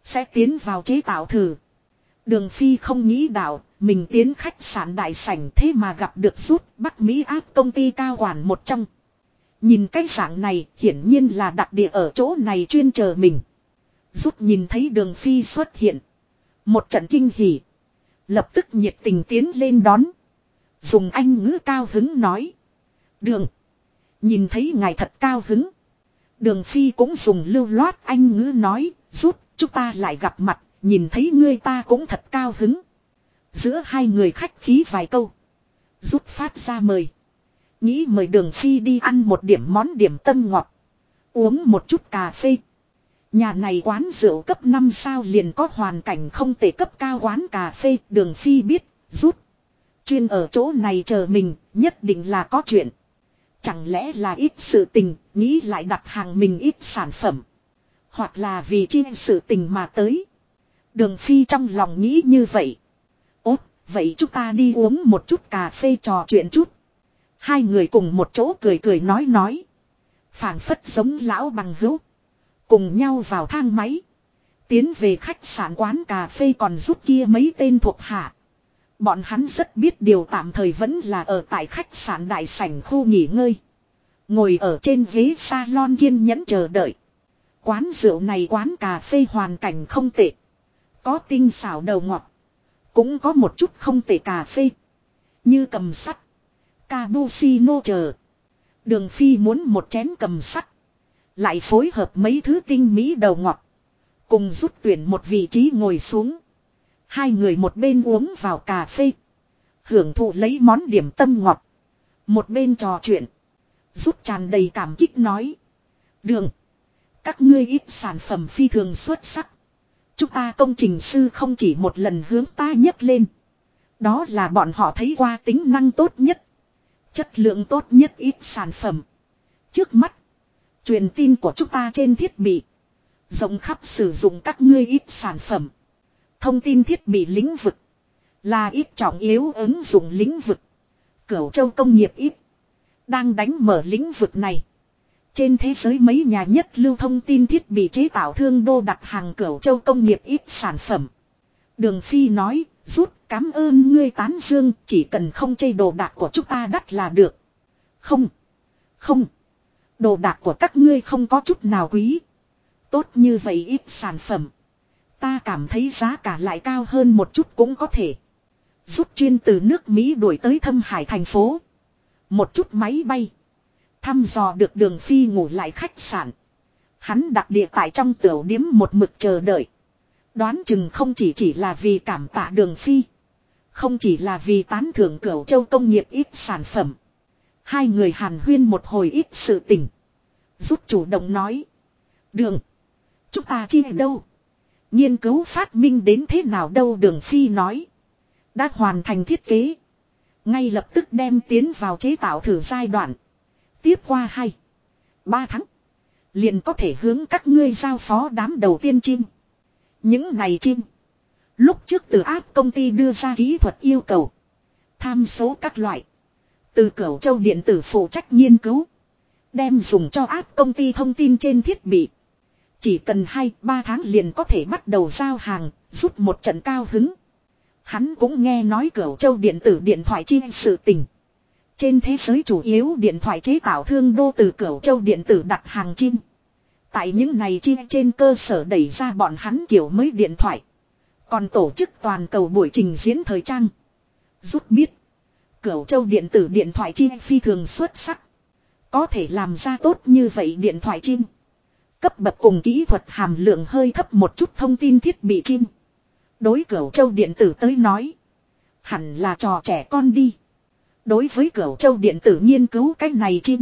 sẽ tiến vào chế tạo thử. Đường Phi không nghĩ đạo, mình tiến khách sạn đại sảnh thế mà gặp được rút Bắc Mỹ áp công ty cao quản một trong. Nhìn cái dạng này hiển nhiên là đặc địa ở chỗ này chuyên chờ mình. Rút nhìn thấy Đường Phi xuất hiện. Một trận kinh hỉ. Lập tức nhiệt tình tiến lên đón. Dùng Anh ngữ cao hứng nói. Đường. Nhìn thấy ngài thật cao hứng. Đường Phi cũng dùng lưu loát Anh ngữ nói. Rút, chúng ta lại gặp mặt. Nhìn thấy ngươi ta cũng thật cao hứng. Giữa hai người khách khí vài câu. Rút phát ra mời. Nghĩ mời Đường Phi đi ăn một điểm món điểm tâm ngọt. Uống một chút cà phê. Nhà này quán rượu cấp 5 sao liền có hoàn cảnh không tệ, cấp cao quán cà phê. Đường Phi biết, rút. Chuyên ở chỗ này chờ mình, nhất định là có chuyện. Chẳng lẽ là ít sự tình, nghĩ lại đặt hàng mình ít sản phẩm. Hoặc là vì chi sự tình mà tới. Đường Phi trong lòng nghĩ như vậy. Ốt, vậy chúng ta đi uống một chút cà phê trò chuyện chút. Hai người cùng một chỗ cười cười nói. Phảng phất giống lão bằng hữu. Cùng nhau vào thang máy. Tiến về khách sạn quán cà phê còn giúp kia mấy tên thuộc hạ. Bọn hắn rất biết điều, tạm thời vẫn là ở tại khách sạn đại sảnh khu nghỉ ngơi. Ngồi ở trên ghế salon kiên nhẫn chờ đợi. Quán rượu này quán cà phê hoàn cảnh không tệ. Có tinh xảo đầu ngọt. Cũng có một chút không tệ cà phê. Như cầm sắt, cappuccino chờ. Đường Phi muốn một chén cầm sắt. Lại phối hợp mấy thứ tinh mỹ đầu ngọt. Cùng rút tuyển một vị trí ngồi xuống. Hai người một bên uống vào cà phê. Hưởng thụ lấy món điểm tâm ngọt. Một bên trò chuyện. Rút tràn đầy cảm kích nói. Đường. Các ngươi ít sản phẩm phi thường xuất sắc. Chúng ta công trình sư không chỉ một lần hướng ta nhấc lên. Đó là bọn họ thấy qua tính năng tốt nhất. Chất lượng tốt nhất ít sản phẩm. Trước mắt. Truyền tin của chúng ta trên thiết bị. Rộng khắp sử dụng các ngươi ít sản phẩm. Thông tin thiết bị lĩnh vực. Là ít trọng yếu ứng dụng lĩnh vực. Cửu Châu công nghiệp ít. Đang đánh mở lĩnh vực này. Trên thế giới mấy nhà nhất lưu thông tin thiết bị chế tạo thương đô đặt hàng Cửu Châu công nghiệp ít sản phẩm. Đường Phi nói, rút cảm ơn ngươi tán dương, chỉ cần không chê đồ đạc của chúng ta đắt là được. Không. Đồ đạc của các ngươi không có chút nào quý. Tốt như vậy ít sản phẩm. Ta cảm thấy giá cả lại cao hơn một chút cũng có thể. Rút chuyên từ nước Mỹ đuổi tới Thâm Hải thành phố. Một chút máy bay. Thăm dò được Đường Phi ngủ lại khách sạn. Hắn đặc địa tại trong tiểu điếm một mực chờ đợi. Đoán chừng không chỉ là vì cảm tạ Đường Phi. Không chỉ là vì tán thưởng Cửu Châu công nghiệp ít sản phẩm. Hai người hàn huyên một hồi ít sự tình. Rút chủ động nói. Đường. Chúng ta chia đâu? Nghiên cứu phát minh đến thế nào đâu? Đường Phi nói. Đã hoàn thành thiết kế. Ngay lập tức đem tiến vào chế tạo thử giai đoạn. Tiếp qua 2-3 tháng. Liền có thể hướng các ngươi giao phó đám đầu tiên chim. Những này chim. Lúc trước từ áp công ty đưa ra kỹ thuật yêu cầu. Tham số các loại. Từ Cửu Châu điện tử phụ trách nghiên cứu. Đem dùng cho áp công ty thông tin trên thiết bị. Chỉ cần 2-3 tháng liền có thể bắt đầu giao hàng, rút một trận cao hứng. Hắn cũng nghe nói Cửu Châu điện tử điện thoại chi sự tình. Trên thế giới chủ yếu điện thoại chế tạo thương đô từ Cửu Châu điện tử đặt hàng chim. Tại những này chi trên cơ sở đẩy ra bọn hắn kiểu mới điện thoại. Còn tổ chức toàn cầu buổi trình diễn thời trang. Rút biết. Cửu Châu điện tử điện thoại chi phi thường xuất sắc. Có thể làm ra tốt như vậy điện thoại chim. Cấp bậc cùng kỹ thuật hàm lượng hơi thấp một chút thông tin thiết bị chim. Đối Cửu Châu điện tử tới nói. Hẳn là trò trẻ con đi. Đối với Cửu Châu điện tử nghiên cứu cái này chim.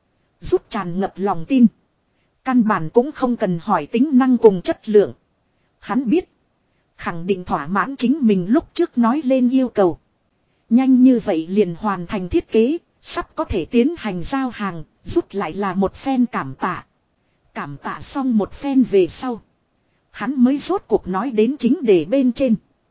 Rút tràn ngập lòng tin. Căn bản cũng không cần hỏi tính năng cùng chất lượng. Hắn biết. Khẳng định thỏa mãn chính mình lúc trước nói lên yêu cầu. Nhanh như vậy liền hoàn thành thiết kế. Sắp có thể tiến hành giao hàng. Rút lại là một phen cảm tạ. Cảm tạ xong một phen về sau. Hắn mới rốt cuộc nói đến chính đề bên trên.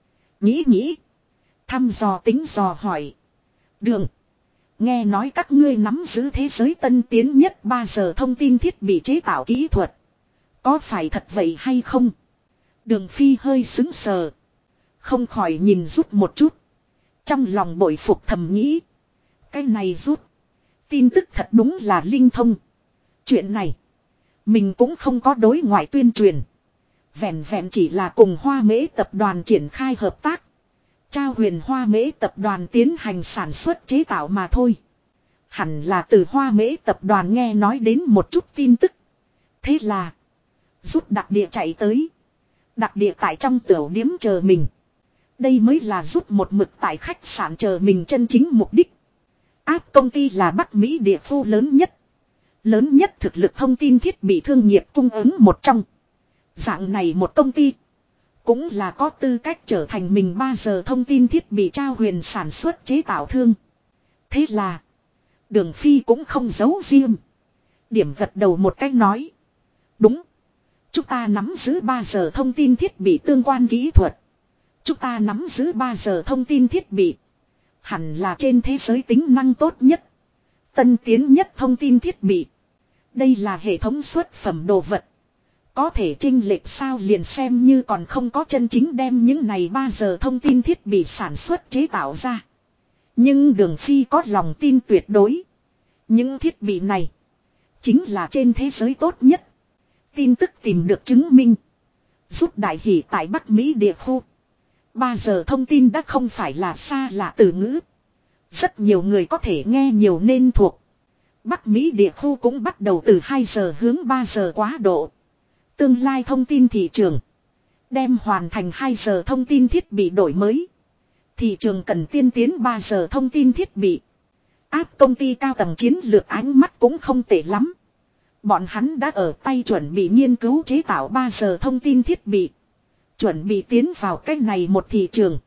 Nghĩ. Thăm dò tính dò hỏi. Đường. Nghe nói các ngươi nắm giữ thế giới tân tiến nhất 3 giờ thông tin thiết bị chế tạo kỹ thuật. Có phải thật vậy hay không? Đường Phi hơi sững sờ. Không khỏi nhìn rút một chút. Trong lòng bội phục thầm nghĩ. Cái này rút. Tin tức thật đúng là linh thông. Chuyện này. Mình cũng không có đối ngoại tuyên truyền. Vẹn vẹn chỉ là cùng Hoa Mễ tập đoàn triển khai hợp tác. Trao quyền Hoa Mễ tập đoàn tiến hành sản xuất chế tạo mà thôi. Hẳn là từ Hoa Mễ tập đoàn nghe nói đến một chút tin tức. Thế là. Rút đặc địa chạy tới. Đặc địa tại trong tiểu điếm chờ mình. Đây mới là rút một mực tại khách sạn chờ mình chân chính mục đích. Áp công ty là Bắc Mỹ địa khu lớn nhất. Lớn nhất thực lực thông tin thiết bị thương nghiệp cung ứng một trong. Dạng này một công ty. Cũng là có tư cách trở thành mình 3 giờ thông tin thiết bị trao quyền sản xuất chế tạo thương. Thế là. Đường Phi cũng không giấu riêng. Điểm gật đầu một cách nói. Đúng. Chúng ta nắm giữ 3 giờ thông tin thiết bị tương quan kỹ thuật. Chúng ta nắm giữ 3 giờ thông tin thiết bị. Hẳn là trên thế giới tính năng tốt nhất. Tân tiến nhất thông tin thiết bị. Đây là hệ thống xuất phẩm đồ vật. Có thể chênh lệch sao liền xem như còn không có chân chính đem những này 3 giờ thông tin thiết bị sản xuất chế tạo ra. Nhưng Đường Phi có lòng tin tuyệt đối. Những thiết bị này. Chính là trên thế giới tốt nhất. Tin tức tìm được chứng minh. Rút đại hỷ tại Bắc Mỹ địa khu. 3 giờ thông tin đã không phải là xa lạ từ ngữ. Rất nhiều người có thể nghe nhiều nên thuộc. Bắc Mỹ địa khu cũng bắt đầu từ 2 giờ hướng 3 giờ quá độ. Tương lai thông tin thị trường. Đem hoàn thành 2 giờ thông tin thiết bị đổi mới. Thị trường cần tiên tiến 3 giờ thông tin thiết bị. Áp công ty cao tầng chiến lược ánh mắt cũng không tệ lắm. Bọn hắn đã ở tay chuẩn bị nghiên cứu chế tạo 3 giờ thông tin thiết bị. Chuẩn bị tiến vào cách này một thị trường.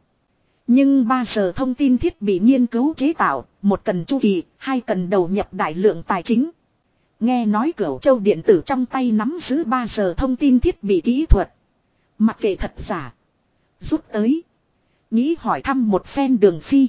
Nhưng 3 giờ thông tin thiết bị nghiên cứu chế tạo, một cần chu kỳ, hai cần đầu nhập đại lượng tài chính. Nghe nói Cửu Châu điện tử trong tay nắm giữ 3 giờ thông tin thiết bị kỹ thuật. Mặc kệ thật giả. Rút tới. Nghĩ hỏi thăm một phen Đường Phi.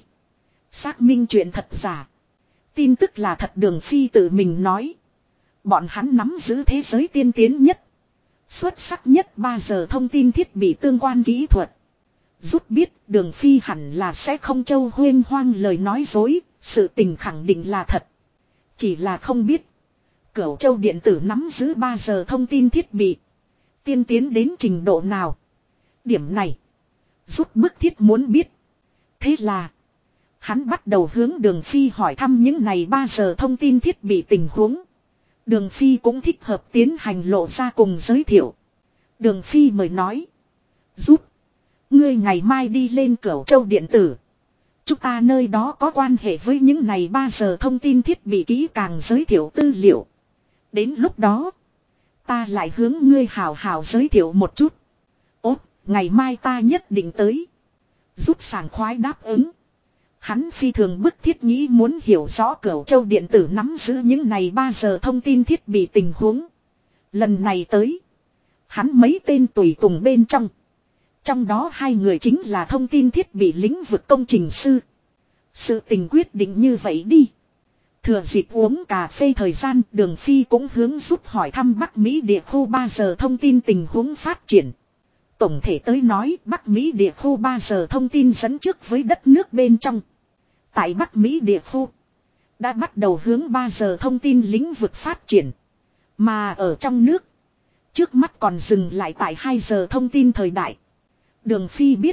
Xác minh chuyện thật giả. Tin tức là thật Đường Phi tự mình nói. Bọn hắn nắm giữ thế giới tiên tiến nhất. Xuất sắc nhất 3 giờ thông tin thiết bị tương quan kỹ thuật. Rút biết Đường Phi hẳn là sẽ không châu huyên hoang lời nói dối. Sự tình khẳng định là thật. Chỉ là không biết. Cửu Châu điện tử nắm giữ 3 giờ thông tin thiết bị. Tiên tiến đến trình độ nào. Điểm này. Rút bức thiết muốn biết. Thế là. Hắn bắt đầu hướng Đường Phi hỏi thăm những này 3 giờ thông tin thiết bị tình huống. Đường Phi cũng thích hợp tiến hành lộ ra cùng giới thiệu. Đường Phi mời nói. Rút. Ngươi ngày mai đi lên Cửu Châu điện tử. Chúng ta nơi đó có quan hệ với những này 3 giờ thông tin thiết bị kỹ càng giới thiệu tư liệu. Đến lúc đó. Ta lại hướng ngươi hào hào giới thiệu một chút. Ốt, ngày mai ta nhất định tới. Rút sảng khoái đáp ứng. Hắn phi thường bức thiết nghĩ muốn hiểu rõ Cửu Châu điện tử nắm giữ những này 3 giờ thông tin thiết bị tình huống. Lần này tới. Hắn mấy tên tùy tùng bên trong. Trong đó 2 người chính là thông tin thiết bị lĩnh vực công trình sư. Sự tình quyết định như vậy đi. Thừa dịp uống cà phê thời gian Đường Phi cũng hướng giúp hỏi thăm Bắc Mỹ địa khu 3 giờ thông tin tình huống phát triển. Tổng thể tới nói Bắc Mỹ địa khu 3 giờ thông tin dẫn trước với đất nước bên trong. Tại Bắc Mỹ địa khu đã bắt đầu hướng 3 giờ thông tin lĩnh vực phát triển. Mà ở trong nước trước mắt còn dừng lại tại 2 giờ thông tin thời đại. Đường Phi biết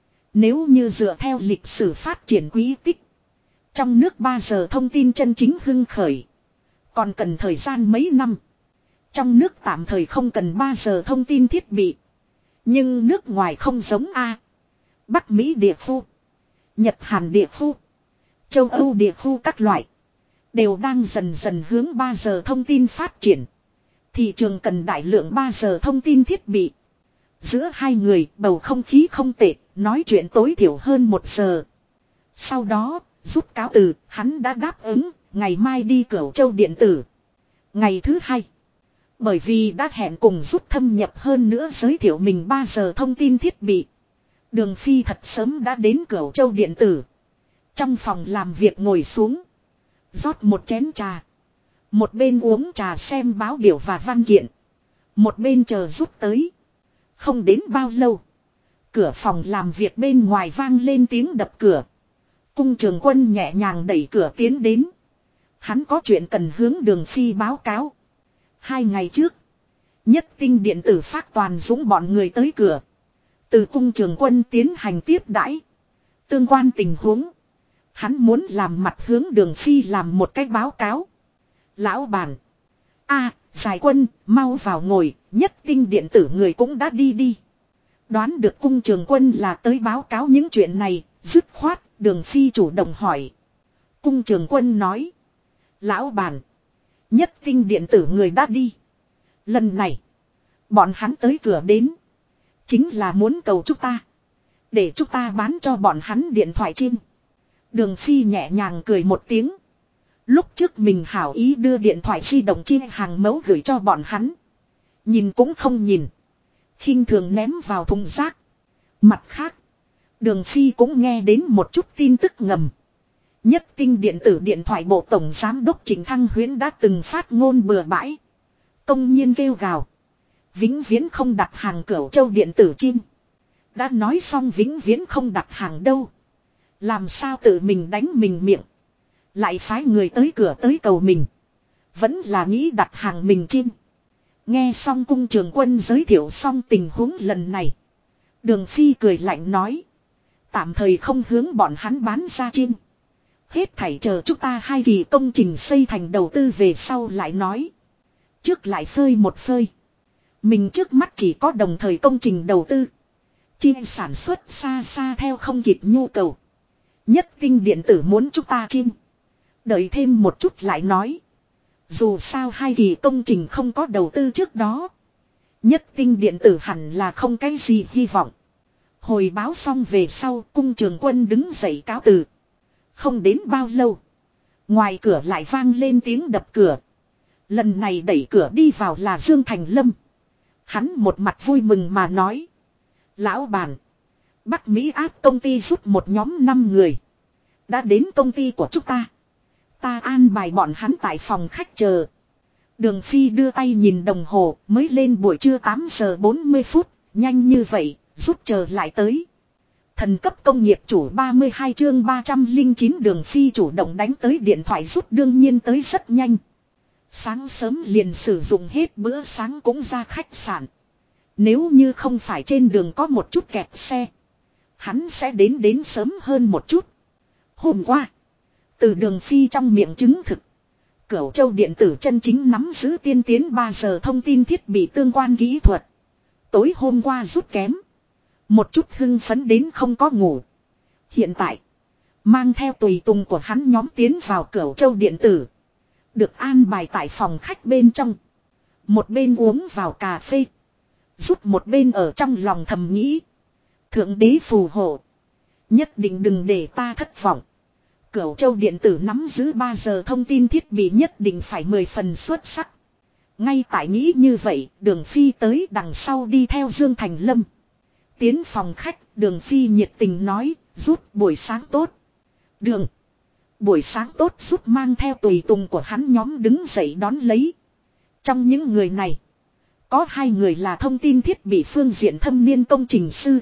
nếu như dựa theo lịch sử phát triển quý tích. Trong nước 3 giờ thông tin chân chính hưng khởi. Còn cần thời gian mấy năm. Trong nước tạm thời không cần 3 giờ thông tin thiết bị. Nhưng nước ngoài không giống A. Bắc Mỹ địa khu. Nhật Hàn địa khu. Châu Âu địa khu các loại. Đều đang dần dần hướng 3 giờ thông tin phát triển. Thị trường cần đại lượng 3 giờ thông tin thiết bị. Giữa hai người bầu không khí không tệ. Nói chuyện tối thiểu hơn 1 giờ. Sau đó rút cáo từ hắn đã đáp ứng. Ngày mai đi Cửu Châu điện tử. Ngày thứ 2. Bởi vì đã hẹn cùng rút thâm nhập hơn nữa giới thiệu mình 3 giờ thông tin thiết bị. Đường Phi thật sớm đã đến Cửu Châu điện tử. Trong phòng làm việc ngồi xuống. Rót một chén trà. Một bên uống trà xem báo biểu và văn kiện. Một bên chờ rút tới. Không đến bao lâu. Cửa phòng làm việc bên ngoài vang lên tiếng đập cửa. Cung Trường Quân nhẹ nhàng đẩy cửa tiến đến. Hắn có chuyện cần hướng Đường Phi báo cáo. 2 ngày trước. Nhất Tinh điện tử Phác Toàn Dũng bọn người tới cửa. Từ Cung Trường Quân tiến hành tiếp đãi. Tương quan tình huống. Hắn muốn làm mặt hướng Đường Phi làm một cách báo cáo. Lão bản. Giải Quân, mau vào ngồi. Nhất Tinh điện tử người cũng đã đi. Đoán được Cung Trường Quân là tới báo cáo những chuyện này. Dứt khoát, Đường Phi chủ động hỏi. Cung Trường Quân nói. Lão bản. Nhất Tinh điện tử người đã đi. Lần này. Bọn hắn tới cửa đến. Chính là muốn cầu chúng ta. Để chúng ta bán cho bọn hắn điện thoại chim. Đường Phi nhẹ nhàng cười một tiếng. Lúc trước mình hảo ý đưa điện thoại di động chia hàng mẫu gửi cho bọn hắn. Nhìn cũng không nhìn. Khinh thường ném vào thùng rác. Mặt khác. Đường Phi cũng nghe đến một chút tin tức ngầm. Nhất Tinh điện tử điện thoại bộ tổng giám đốc Trịnh Thăng Huyễn đã từng phát ngôn bừa bãi. Công nhiên kêu gào. Vĩnh viễn không đặt hàng Cửu Châu điện tử chim. Đã nói xong vĩnh viễn không đặt hàng đâu. Làm sao tự mình đánh mình miệng. Lại phái người tới cửa tới cầu mình. Vẫn là nghĩ đặt hàng mình chim. Nghe xong Cung Trường Quân giới thiệu xong tình huống lần này. Đường Phi cười lạnh nói. Tạm thời không hướng bọn hắn bán ra chim. Hết thảy chờ chúng ta 2 kỳ công trình xây thành đầu tư về sau lại nói. Trước lại phơi một phơi. Mình trước mắt chỉ có đồng thời công trình đầu tư. Chim sản xuất xa xa theo không kịp nhu cầu. Nhất Tinh điện tử muốn chúng ta chim. Đợi thêm một chút lại nói. Dù sao 2 kỳ công trình không có đầu tư trước đó. Nhất Tinh điện tử hẳn là không cái gì hy vọng. Hồi báo xong về sau Cung Trường Quân đứng dậy cáo từ. Không đến bao lâu. Ngoài cửa lại vang lên tiếng đập cửa. Lần này đẩy cửa đi vào là Dương Thành Lâm. Hắn một mặt vui mừng mà nói. Lão bản. Bắc Mỹ Áp công ty rút một nhóm 5 người. Đã đến công ty của chúng ta. Ta an bài bọn hắn tại phòng khách chờ. Đường Phi đưa tay nhìn đồng hồ mới lên buổi trưa 8 giờ 40 phút. Nhanh như vậy, rút chờ lại tới. Thần cấp công nghiệp chủ 32 chương 309 Đường Phi chủ động đánh tới điện thoại rút đương nhiên tới rất nhanh. Sáng sớm liền sử dụng hết bữa sáng cũng ra khách sạn. Nếu như không phải trên đường có một chút kẹt xe. Hắn sẽ đến sớm hơn một chút. Hôm qua. Từ Đường Phi trong miệng chứng thực. Cửu Châu điện tử chân chính nắm giữ tiên tiến 3 giờ thông tin thiết bị tương quan kỹ thuật. Tối hôm qua rút kém. Một chút hưng phấn đến không có ngủ. Hiện tại. Mang theo tùy tùng của hắn nhóm tiến vào Cửu Châu điện tử. Được an bài tại phòng khách bên trong. Một bên uống vào cà phê. Rút một bên ở trong lòng thầm nghĩ. Thượng đế phù hộ. Nhất định đừng để ta thất vọng. Cửu Châu điện tử nắm giữ 3 giờ thông tin thiết bị nhất định phải 10 phần xuất sắc. Ngay tại nghĩ như vậy, Đường Phi tới đằng sau đi theo Dương Thành Lâm. Tiến phòng khách, Đường Phi nhiệt tình nói, rút buổi sáng tốt. Đường. Buổi sáng tốt rút mang theo tùy tùng của hắn nhóm đứng dậy đón lấy. Trong những người này, có 2 người là thông tin thiết bị phương diện thâm niên công trình sư.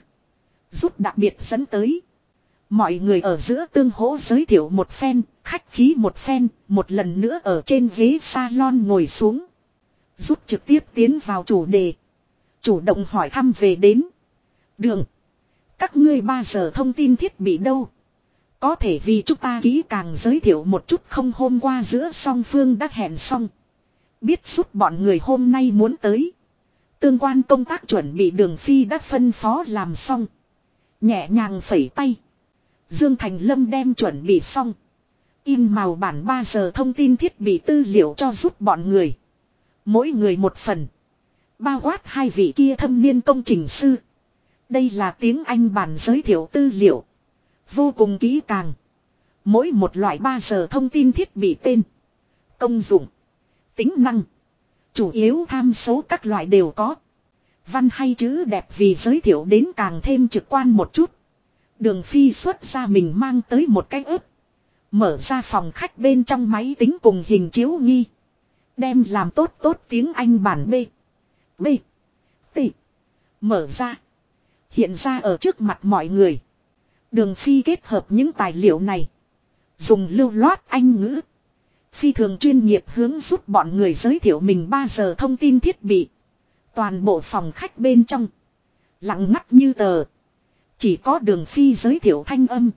Rút đặc biệt dẫn tới. Mọi người ở giữa tương hỗ giới thiệu một phen, khách khí một phen, một lần nữa ở trên ghế salon ngồi xuống. Rút trực tiếp tiến vào chủ đề. Chủ động hỏi thăm về đến. Đường. Các ngươi 3 giờ thông tin thiết bị đâu? Có thể vì chúng ta kỹ càng giới thiệu một chút không hôm qua giữa song phương đã hẹn xong. Biết rút bọn người hôm nay muốn tới. Tương quan công tác chuẩn bị Đường Phi đã phân phó làm xong. Nhẹ nhàng phẩy tay. Dương Thành Lâm đem chuẩn bị xong. In màu bản 3 giờ thông tin thiết bị tư liệu cho giúp bọn người. Mỗi người một phần. Bao quát 2 vị kia thâm niên công trình sư. Đây là tiếng Anh bản giới thiệu tư liệu. Vô cùng kỹ càng. Mỗi một loại 3 giờ thông tin thiết bị tên. Công dụng. Tính năng. Chủ yếu tham số các loại đều có. Văn hay chữ đẹp vì giới thiệu đến càng thêm trực quan một chút. Đường Phi xuất ra mình mang tới một cái ớt. Mở ra phòng khách bên trong máy tính cùng hình chiếu nghi. Đem làm tốt tiếng Anh bản B. B. T. Mở ra. Hiện ra ở trước mặt mọi người. Đường Phi kết hợp những tài liệu này. Dùng lưu loát Anh ngữ. Phi thường chuyên nghiệp hướng giúp bọn người giới thiệu mình 3 giờ thông tin thiết bị. Toàn bộ phòng khách bên trong. Lặng ngắt như tờ. Chỉ có Đường Phi giới thiệu thanh âm.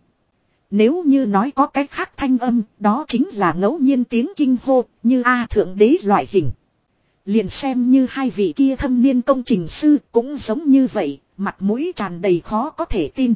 Nếu như nói có cách khác thanh âm, đó chính là ngẫu nhiên tiếng kinh hô, như A thượng đế loại hình. Liền xem như hai vị kia thâm niên công trình sư cũng giống như vậy, mặt mũi tràn đầy khó có thể tin.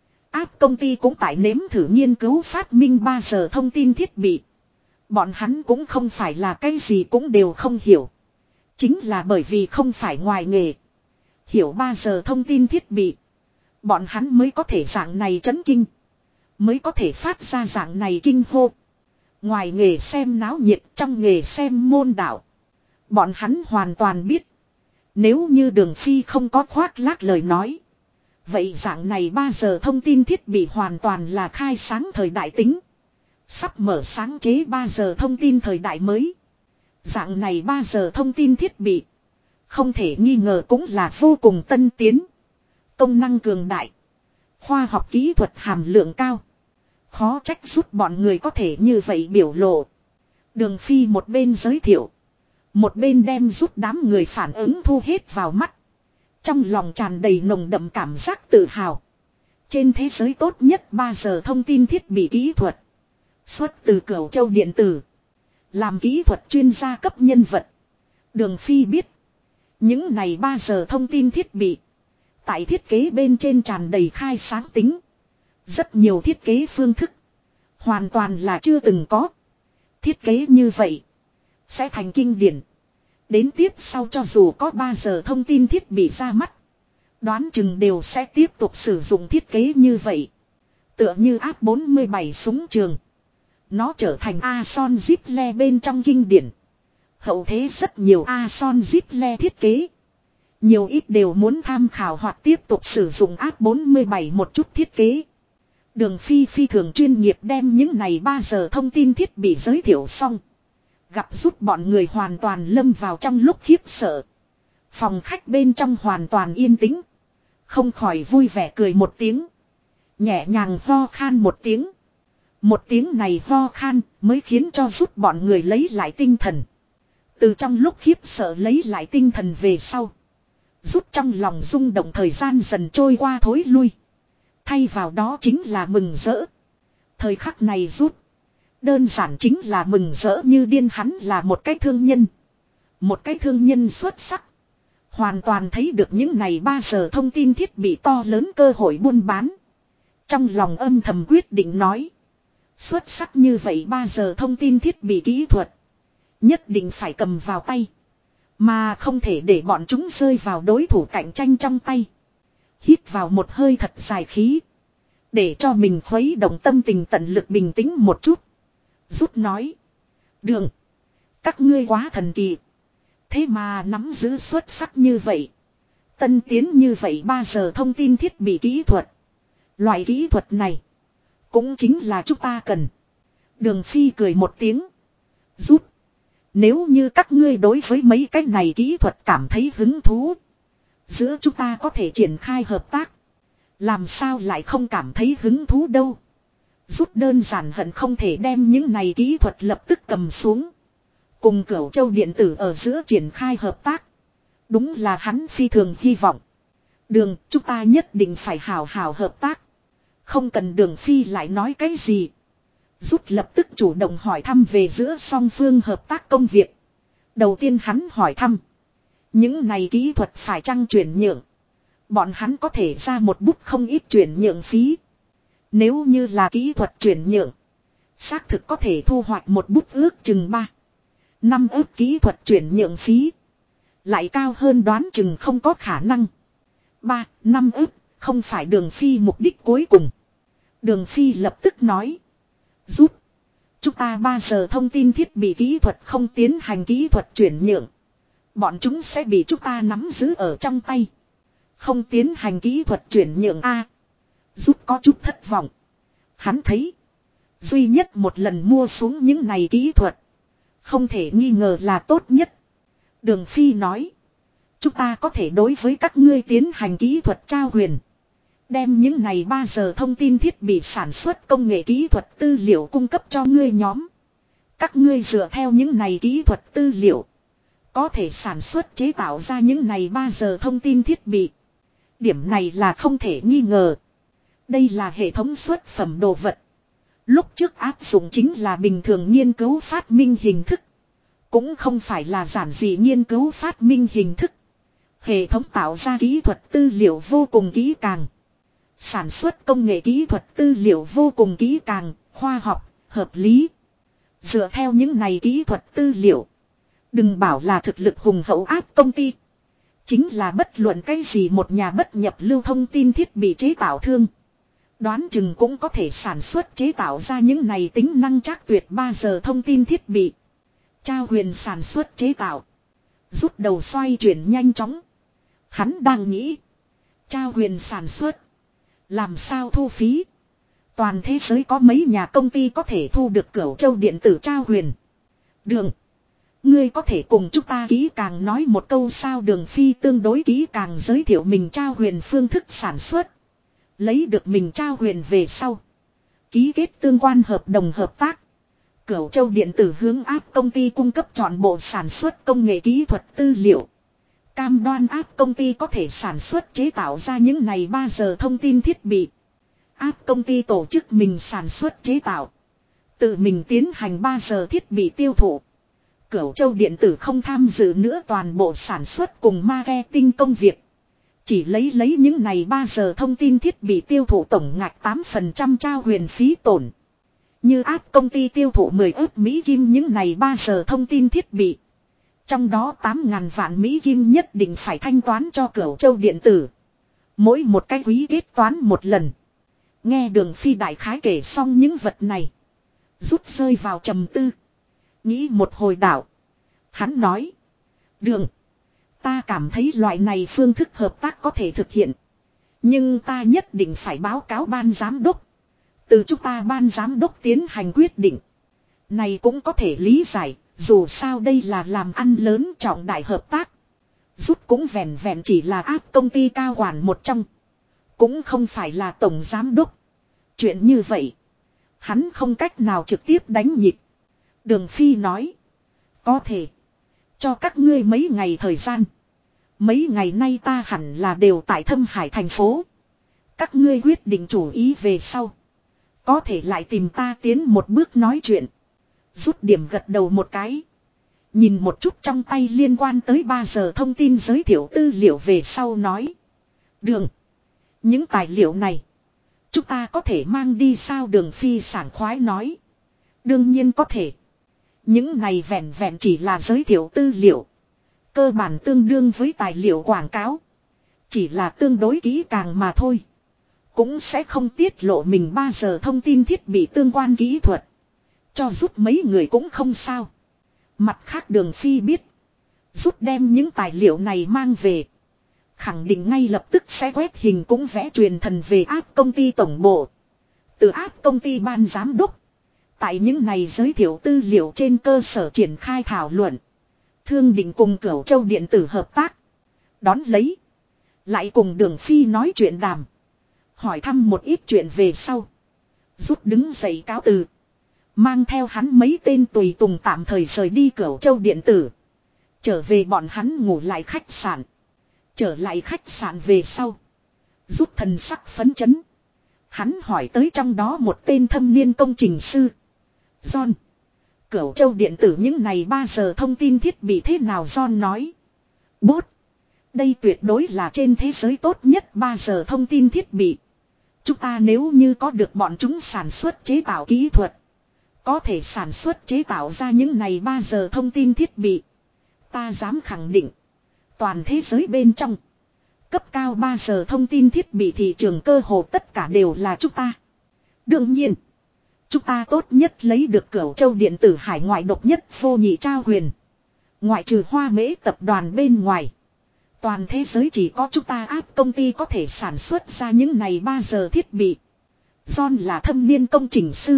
Áp công ty cũng tại nếm thử nghiên cứu phát minh 3 giờ thông tin thiết bị. Bọn hắn cũng không phải là cái gì cũng đều không hiểu. Chính là bởi vì không phải ngoài nghề. Hiểu 3 giờ thông tin thiết bị. Bọn hắn mới có thể dạng này chấn kinh. Mới có thể phát ra dạng này kinh hô. Ngoài nghề xem náo nhiệt, trong nghề xem môn đạo. Bọn hắn hoàn toàn biết. Nếu như Đường Phi không có khoác lác lời nói. Vậy dạng này 3 giờ thông tin thiết bị hoàn toàn là khai sáng thời đại tính. Sắp mở sáng chế 3 giờ thông tin thời đại mới. Dạng này 3 giờ thông tin thiết bị. Không thể nghi ngờ cũng là vô cùng tân tiến. Công năng cường đại. Khoa học kỹ thuật hàm lượng cao. Khó trách giúp bọn người có thể như vậy biểu lộ. Đường Phi một bên giới thiệu. Một bên đem giúp đám người phản ứng thu hết vào mắt. Trong lòng tràn đầy nồng đậm cảm giác tự hào. Trên thế giới tốt nhất 3 giờ thông tin thiết bị kỹ thuật. Xuất từ Cửu Châu Điện Tử. Làm kỹ thuật chuyên gia cấp nhân vật. Đường Phi biết. Những này 3 giờ thông tin thiết bị. Tại thiết kế bên trên tràn đầy khai sáng tính. Rất nhiều thiết kế phương thức. Hoàn toàn là chưa từng có. Thiết kế như vậy. Sẽ thành kinh điển. Đến tiếp sau cho dù có 3 giờ thông tin thiết bị ra mắt. Đoán chừng đều sẽ tiếp tục sử dụng thiết kế như vậy. Tựa như áp 47 súng trường. Nó trở thành Ason Zipple bên trong kinh điển. Hậu thế rất nhiều Ason Zipple thiết kế. Nhiều ít đều muốn tham khảo hoặc tiếp tục sử dụng áp 47 một chút thiết kế. Đường Phi phi thường chuyên nghiệp đem những này 3 giờ thông tin thiết bị giới thiệu xong. Gặp giúp bọn người hoàn toàn lâm vào trong lúc khiếp sợ. Phòng khách bên trong hoàn toàn yên tĩnh. Không khỏi vui vẻ cười một tiếng. Nhẹ nhàng ho khan một tiếng. Một tiếng này ho khan mới khiến cho giúp bọn người lấy lại tinh thần. Từ trong lúc khiếp sợ lấy lại tinh thần về sau. Giúp trong lòng rung động thời gian dần trôi qua thối lui. Thay vào đó chính là mừng rỡ. Thời khắc này rút. Đơn giản chính là mừng rỡ như điên, hắn là một cái thương nhân. Một cái thương nhân xuất sắc. Hoàn toàn thấy được những này 3 giờ thông tin thiết bị to lớn cơ hội buôn bán. Trong lòng âm thầm quyết định nói. Xuất sắc như vậy 3 giờ thông tin thiết bị kỹ thuật. Nhất định phải cầm vào tay. Mà không thể để bọn chúng rơi vào đối thủ cạnh tranh trong tay. Hít vào một hơi thật dài khí. Để cho mình khuấy động tâm tình tận lực bình tĩnh một chút. Rút nói. Đường. Các ngươi quá thần kỳ. Thế mà nắm giữ xuất sắc như vậy. Tân tiến như vậy 3 giờ thông tin thiết bị kỹ thuật. Loại kỹ thuật này. Cũng chính là chúng ta cần. Đường Phi cười một tiếng. Rút. Nếu như các ngươi đối với mấy cái này kỹ thuật cảm thấy hứng thú. Giữa chúng ta có thể triển khai hợp tác. Làm sao lại không cảm thấy hứng thú đâu. Rút đơn giản hận không thể đem những này kỹ thuật lập tức cầm xuống. Cùng Cửu Châu Điện Tử ở giữa triển khai hợp tác. Đúng là hắn phi thường hy vọng. Đường, chúng ta nhất định phải hào hào hợp tác. Không cần Đường Phi lại nói cái gì. Rút lập tức chủ động hỏi thăm về giữa song phương hợp tác công việc. Đầu tiên hắn hỏi thăm. Những này kỹ thuật phải chăng chuyển nhượng. Bọn hắn có thể ra một bút không ít chuyển nhượng phí. Nếu như là kỹ thuật chuyển nhượng. Xác thực có thể thu hoạch một bút ước chừng 3-5 ước kỹ thuật chuyển nhượng phí. Lại cao hơn đoán chừng không có khả năng. 3-5 ước không phải Đường Phi mục đích cuối cùng. Đường Phi lập tức nói. Rút. Chúng ta 3 giờ thông tin thiết bị kỹ thuật không tiến hành kỹ thuật chuyển nhượng. Bọn chúng sẽ bị chúng ta nắm giữ ở trong tay. Không tiến hành kỹ thuật chuyển nhượng A. Rút có chút thất vọng. Hắn thấy. Duy nhất một lần mua xuống những này kỹ thuật. Không thể nghi ngờ là tốt nhất. Đường Phi nói. Chúng ta có thể đối với các ngươi tiến hành kỹ thuật trao quyền. Đem những này 3 giờ thông tin thiết bị sản xuất công nghệ kỹ thuật tư liệu cung cấp cho ngươi nhóm. Các ngươi dựa theo những này kỹ thuật tư liệu. Có thể sản xuất chế tạo ra những này 3 giờ thông tin thiết bị. Điểm này là không thể nghi ngờ. Đây là hệ thống xuất phẩm đồ vật. Lúc trước áp dụng chính là bình thường nghiên cứu phát minh hình thức. Cũng không phải là giản dị nghiên cứu phát minh hình thức. Hệ thống tạo ra kỹ thuật tư liệu vô cùng kỹ càng. Sản xuất công nghệ kỹ thuật tư liệu vô cùng kỹ càng, khoa học, hợp lý. Dựa theo những này kỹ thuật tư liệu. Đừng bảo là thực lực hùng hậu áp công ty. Chính là bất luận cái gì một nhà bất nhập lưu thông tin thiết bị chế tạo thương. Đoán chừng cũng có thể sản xuất chế tạo ra những này tính năng chắc tuyệt 3 giờ thông tin thiết bị. Trao quyền sản xuất chế tạo. Rút đầu xoay chuyển nhanh chóng. Hắn đang nghĩ. Trao quyền sản xuất. Làm sao thu phí. Toàn thế giới có mấy nhà công ty có thể thu được Cửu Châu điện tử trao quyền. Đường. Ngươi có thể cùng chúng ta kỹ càng nói một câu sao. Đường Phi tương đối kỹ càng giới thiệu mình trao quyền phương thức sản xuất. Lấy được mình trao quyền về sau. Ký kết tương quan hợp đồng hợp tác. Cửu Châu điện tử hướng áp công ty cung cấp trọn bộ sản xuất công nghệ kỹ thuật tư liệu. Cam đoan áp công ty có thể sản xuất chế tạo ra những này 3 giờ thông tin thiết bị. Áp công ty tổ chức mình sản xuất chế tạo. Tự mình tiến hành 3 giờ thiết bị tiêu thụ. Cửu Châu điện tử không tham dự nữa toàn bộ sản xuất cùng marketing công việc. Chỉ lấy những này 3 giờ thông tin thiết bị tiêu thụ tổng ngạch 8% trao quyền phí tổn. Như áp công ty tiêu thụ 10 ức Mỹ Kim những này 3 giờ thông tin thiết bị. Trong đó 8.000 vạn Mỹ Kim nhất định phải thanh toán cho Cửu Châu điện tử. Mỗi một cái quý kết toán một lần. Nghe Đường Phi đại khái kể xong những vật này. Rút rơi vào trầm tư. Nghĩ một hồi đảo. Hắn nói. Đường. Ta cảm thấy loại này phương thức hợp tác có thể thực hiện. Nhưng ta nhất định phải báo cáo ban giám đốc. Từ chúng ta ban giám đốc tiến hành quyết định. Này cũng có thể lý giải. Dù sao đây là làm ăn lớn trọng đại hợp tác. Rút cũng vẹn vẹn chỉ là áp công ty cao quản một trong. Cũng không phải là tổng giám đốc. Chuyện như vậy. Hắn không cách nào trực tiếp đánh nhịp. Đường Phi nói. Có thể. Cho các ngươi mấy ngày thời gian. Mấy ngày nay ta hẳn là đều tại Thâm Hải thành phố. Các ngươi quyết định chủ ý về sau. Có thể lại tìm ta tiến một bước nói chuyện. Rút điểm gật đầu một cái. Nhìn một chút trong tay liên quan tới 3 giờ thông tin giới thiệu tư liệu về sau nói. Đường. Những tài liệu này. Chúng ta có thể mang đi sao? Đường Phi sảng khoái nói. Đương nhiên có thể. Những này vẹn vẹn chỉ là giới thiệu tư liệu. Cơ bản tương đương với tài liệu quảng cáo. Chỉ là tương đối kỹ càng mà thôi. Cũng sẽ không tiết lộ mình 3 giờ thông tin thiết bị tương quan kỹ thuật. Cho giúp mấy người cũng không sao. Mặt khác Đường Phi biết. Rút đem những tài liệu này mang về. Khẳng định ngay lập tức sẽ quét hình cũng vẽ truyền thần về áp công ty tổng bộ. Từ áp công ty ban giám đốc. Tại những này giới thiệu tư liệu trên cơ sở triển khai thảo luận. Thương định cùng Cửu Châu điện tử hợp tác. Đón lấy. Lại cùng Đường Phi nói chuyện đàm. Hỏi thăm một ít chuyện về sau. Rút đứng dậy cáo từ. Mang theo hắn mấy tên tùy tùng tạm thời rời đi Cửu Châu điện tử. Trở về bọn hắn ngủ lại khách sạn. Trở lại khách sạn về sau. Rút thần sắc phấn chấn. Hắn hỏi tới trong đó một tên thâm niên công trình sư. John. Cửu Châu điện tử những này 3 giờ thông tin thiết bị thế nào? John nói. Bốt. Đây tuyệt đối là trên thế giới tốt nhất 3 giờ thông tin thiết bị. Chúng ta nếu như có được bọn chúng sản xuất chế tạo kỹ thuật. Có thể sản xuất chế tạo ra những này 3 giờ thông tin thiết bị. Ta dám khẳng định. Toàn thế giới bên trong. Cấp cao 3 giờ thông tin thiết bị thị trường cơ hồ tất cả đều là chúng ta. Đương nhiên. Chúng ta tốt nhất lấy được Cửu Châu điện tử hải ngoại độc nhất vô nhị trao quyền. Ngoại trừ Hoa Mễ tập đoàn bên ngoài. Toàn thế giới chỉ có chúng ta áp công ty có thể sản xuất ra những này 3 giờ thiết bị. John là thâm niên công trình sư.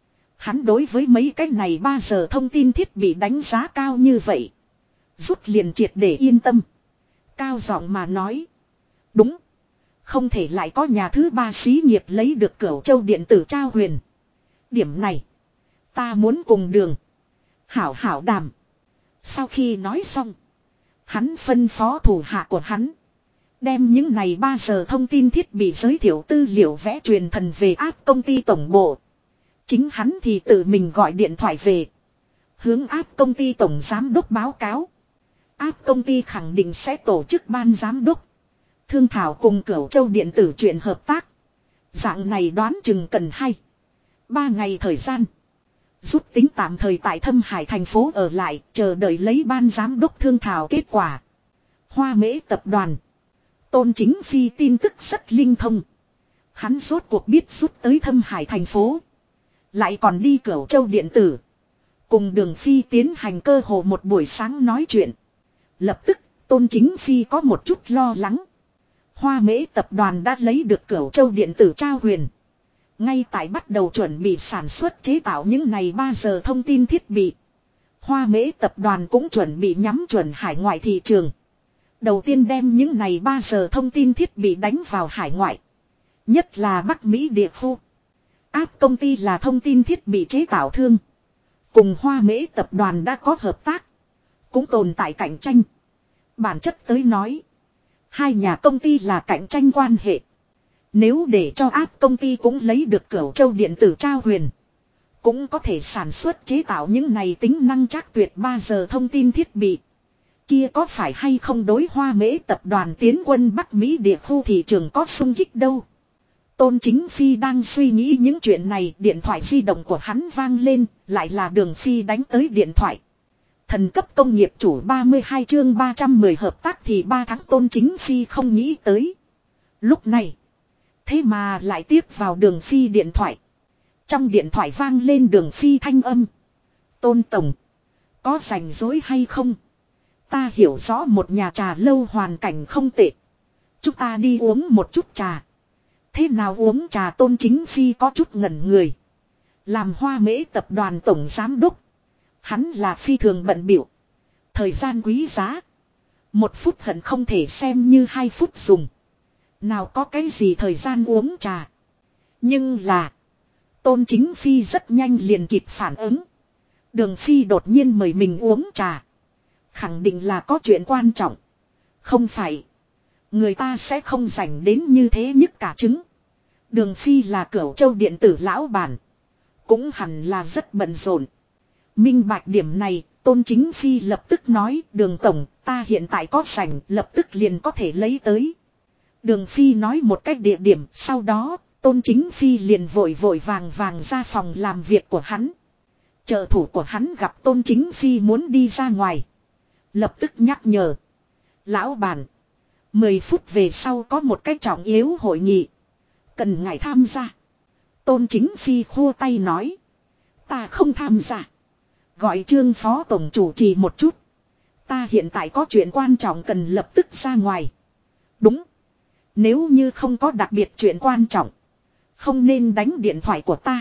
Hắn đối với mấy cái này 3 giờ thông tin thiết bị đánh giá cao như vậy. Rút liền triệt để yên tâm. Cao giọng mà nói. Đúng. Không thể lại có nhà thứ ba xí nghiệp lấy được Cửu Châu điện tử trao huyền. Điểm này. Ta muốn cùng Đường. Hảo hảo đàm. Sau khi nói xong. Hắn phân phó thủ hạ của hắn. Đem những này 3 giờ thông tin thiết bị giới thiệu tư liệu vẽ truyền thần về áp công ty tổng bộ. Chính hắn thì tự mình gọi điện thoại về. Hướng áp công ty tổng giám đốc báo cáo. Áp công ty khẳng định sẽ tổ chức ban giám đốc. Thương thảo cùng Cửu Châu điện tử chuyện hợp tác. Dạng này đoán chừng cần 3 ngày thời gian. Rút tính tạm thời tại Thâm Hải thành phố ở lại, chờ đợi lấy ban giám đốc thương thảo kết quả. Hoa Mễ tập đoàn. Tôn Chính Phi tin tức rất linh thông. Hắn rốt cuộc biết rút tới Thâm Hải thành phố. Lại còn đi Cửu Châu điện tử. Cùng Đường Phi tiến hành cơ hồ một buổi sáng nói chuyện. Lập tức, Tôn Chính Phi có một chút lo lắng. Hoa Mễ tập đoàn đã lấy được Cửu Châu điện tử trao huyền. Ngay tại bắt đầu chuẩn bị sản xuất chế tạo những này 3 giờ thông tin thiết bị. Hoa Mễ tập đoàn cũng chuẩn bị nhắm chuẩn hải ngoại thị trường. Đầu tiên đem những này 3 giờ thông tin thiết bị đánh vào hải ngoại. Nhất là Bắc Mỹ địa khu. Áp công ty là thông tin thiết bị chế tạo thương. Cùng Hoa Mễ tập đoàn đã có hợp tác. Cũng tồn tại cạnh tranh. Bản chất tới nói. Hai nhà công ty là cạnh tranh quan hệ. Nếu để cho áp công ty cũng lấy được Cửu Châu điện tử trao huyền. Cũng có thể sản xuất chế tạo những này tính năng chắc tuyệt 3 giờ thông tin thiết bị. Kia có phải hay không đối Hoa Mễ tập đoàn tiến quân Bắc Mỹ địa khu thị trường có xung kích đâu. Tôn Chính Phi đang suy nghĩ những chuyện này, điện thoại di động của hắn vang lên, lại là Đường Phi đánh tới điện thoại. Thần cấp công nghiệp chủ 32 chương 310 hợp tác thì 3 tháng Tôn Chính Phi không nghĩ tới. Lúc này, thế mà lại tiếp vào Đường Phi điện thoại. Trong điện thoại vang lên Đường Phi thanh âm. Tôn Tổng, có rảnh rỗi hay không? Ta hiểu rõ một nhà trà lâu hoàn cảnh không tệ. Chúng ta đi uống một chút trà. Thế nào uống trà? Tôn Chính Phi có chút ngẩn người. Làm Hoa Mễ tập đoàn tổng giám đốc. Hắn là phi thường bận bịu. Thời gian quý giá. 1 phút hận không thể xem như 2 phút dùng. Nào có cái gì thời gian uống trà. Nhưng là. Tôn Chính Phi rất nhanh liền kịp phản ứng. Đường Phi đột nhiên mời mình uống trà. Khẳng định là có chuyện quan trọng. Không phải. Người ta sẽ không rảnh đến như thế nhức cả trứng. Đường Phi là Cửu Châu điện tử lão bản. Cũng hẳn là rất bận rộn. Minh bạch điểm này, Tôn Chính Phi lập tức nói, Đường Tổng, ta hiện tại có rảnh, lập tức liền có thể lấy tới. Đường Phi nói một cách địa điểm, sau đó, Tôn Chính Phi liền vội vội vàng vàng ra phòng làm việc của hắn. Trợ thủ của hắn gặp Tôn Chính Phi muốn đi ra ngoài. Lập tức nhắc nhở. Lão bản, 10 phút về sau có một cách trọng yếu hội nghị. Cần ngài tham gia. Tôn Chính Phi khua tay nói. Ta không tham gia. Gọi Trương phó tổng chủ trì một chút. Ta hiện tại có chuyện quan trọng cần lập tức ra ngoài. Đúng. Nếu như không có đặc biệt chuyện quan trọng. Không nên đánh điện thoại của ta.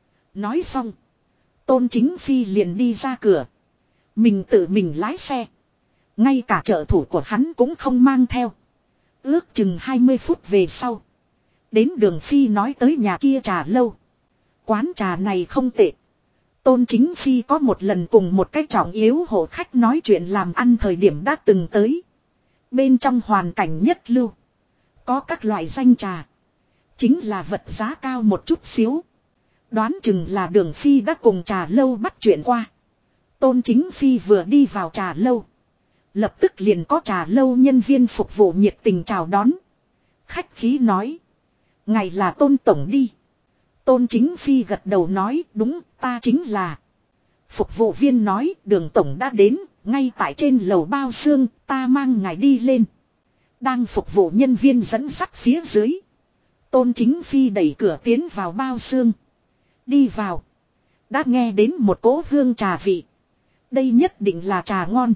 Nói xong. Tôn Chính Phi liền đi ra cửa. Mình tự mình lái xe. Ngay cả trợ thủ của hắn cũng không mang theo. Ước chừng 20 phút về sau. Đến Đường Phi nói tới nhà kia trà lâu. Quán trà này không tệ. Tôn Chính Phi có một lần cùng một cái trọng yếu hộ khách nói chuyện làm ăn thời điểm đã từng tới. Bên trong hoàn cảnh nhất lưu. Có các loại danh trà. Chính là vật giá cao một chút xíu. Đoán chừng là Đường Phi đã cùng trà lâu bắt chuyện qua. Tôn Chính Phi vừa đi vào trà lâu. Lập tức liền có trà lâu nhân viên phục vụ nhiệt tình chào đón. Khách khí nói. Ngày là Tôn Tổng đi. Tôn Chính Phi gật đầu nói đúng ta chính là. Phục vụ viên nói Đường Tổng đã đến. Ngay tại trên lầu bao xương ta mang ngài đi lên. Đang phục vụ nhân viên dẫn dắt phía dưới. Tôn Chính Phi đẩy cửa tiến vào bao xương. Đi vào. Đã nghe đến một cỗ hương trà vị. Đây nhất định là trà ngon.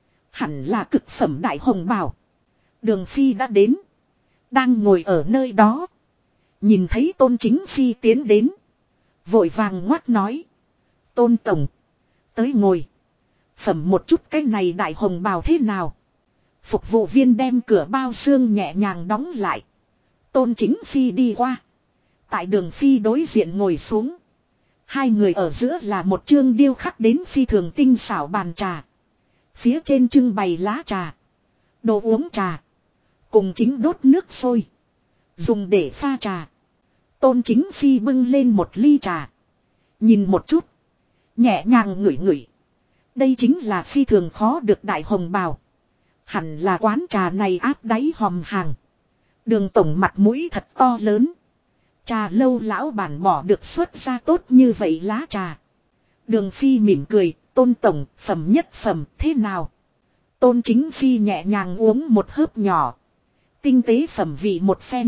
Hẳn là cực phẩm đại hồng bào. Đường Phi đã đến. Đang ngồi ở nơi đó. Nhìn thấy Tôn Chính Phi tiến đến. Vội vàng ngoắt nói. Tôn Tổng. Tới ngồi. Phẩm một chút cái này đại hồng bào thế nào. Phục vụ viên đem cửa bao xương nhẹ nhàng đóng lại. Tôn Chính Phi đi qua. Tại Đường Phi đối diện ngồi xuống. Hai người ở giữa là một chương điêu khắc đến phi thường tinh xảo bàn trà. Phía trên trưng bày lá trà, đồ uống trà, cùng chính đốt nước sôi, dùng để pha trà. Tôn Chính Phi bưng lên một ly trà. Nhìn một chút, nhẹ nhàng ngửi ngửi. Đây chính là phi thường khó được đại hồng bào. Hẳn là quán trà này áp đáy hòm hàng. Đường tổng mặt mũi thật to lớn. Trà lâu lão bản bỏ được xuất ra tốt như vậy lá trà. Đường Phi mỉm cười, Tôn tổng, phẩm nhất phẩm, thế nào? Tôn Chính Phi nhẹ nhàng uống một hớp nhỏ. Tinh tế phẩm vị một phen.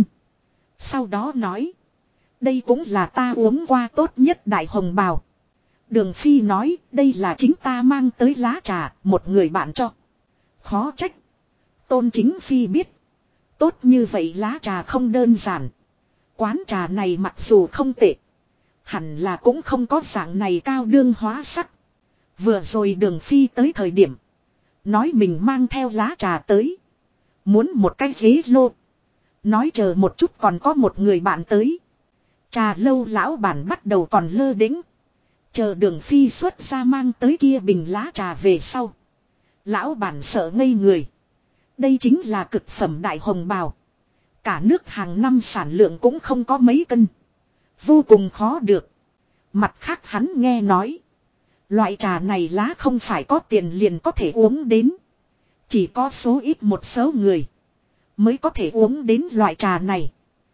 Sau đó nói. Đây cũng là ta uống qua tốt nhất đại hồng bào. Đường Phi nói, đây là chính ta mang tới lá trà, một người bạn cho. Khó trách. Tôn Chính Phi biết. Tốt như vậy lá trà không đơn giản. Quán trà này mặc dù không tệ. Hẳn là cũng không có dạng này cao đương hóa sắc. Vừa rồi Đường Phi tới thời điểm. Nói mình mang theo lá trà tới. Muốn một cái ghế lô. Nói chờ một chút còn có một người bạn tới. Trà lâu lão bản bắt đầu còn lơ đĩnh. Chờ Đường Phi xuất ra mang tới kia bình lá trà về sau. Lão bản sợ ngây người. Đây chính là cực phẩm đại hồng bào. Cả nước hàng năm sản lượng cũng không có mấy cân. Vô cùng khó được. Mặt khác hắn nghe nói. Loại trà này lá không phải có tiền liền có thể uống đến. Chỉ có số ít một số người mới có thể uống đến loại trà này.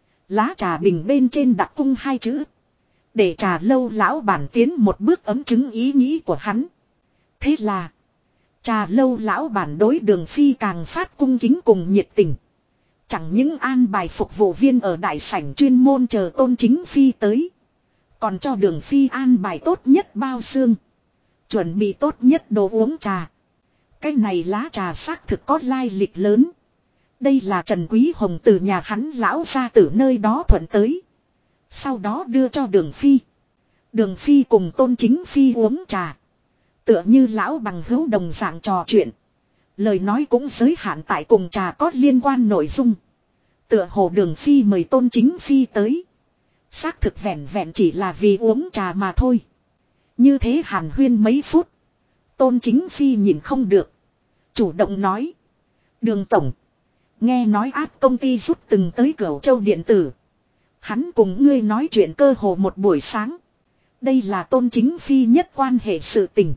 Lá trà bình bên trên đặt cung hai chữ. Để trà lâu lão bản tiến một bước ấm chứng ý nghĩ của hắn. Thế là trà lâu lão bản đối Đường Phi càng phát cung kính cùng nhiệt tình. Chẳng những an bài phục vụ viên ở đại sảnh chuyên môn chờ Tôn Chính Phi tới. Còn cho Đường Phi an bài tốt nhất bao xương. Chuẩn bị tốt nhất đồ uống trà. Cái này lá trà xác thực có lai lịch lớn. Đây là Trần Quý Hồng từ nhà hắn lão gia tử nơi đó thuận tới. Sau đó đưa cho Đường Phi. Đường Phi cùng Tôn Chính Phi uống trà. Tựa như lão bằng hữu đồng dạng trò chuyện. Lời nói cũng giới hạn tại cùng trà có liên quan nội dung. Tựa hồ Đường Phi mời Tôn Chính Phi tới. Xác thực vẹn vẹn chỉ là vì uống trà mà thôi. Như thế hàn huyên mấy phút. Tôn Chính Phi nhìn không được. Chủ động nói. Đường tổng. Nghe nói áp công ty rút từng tới Cửu Châu điện tử. Hắn cùng ngươi nói chuyện cơ hồ một buổi sáng. Đây là Tôn Chính Phi nhất quan hệ sự tình.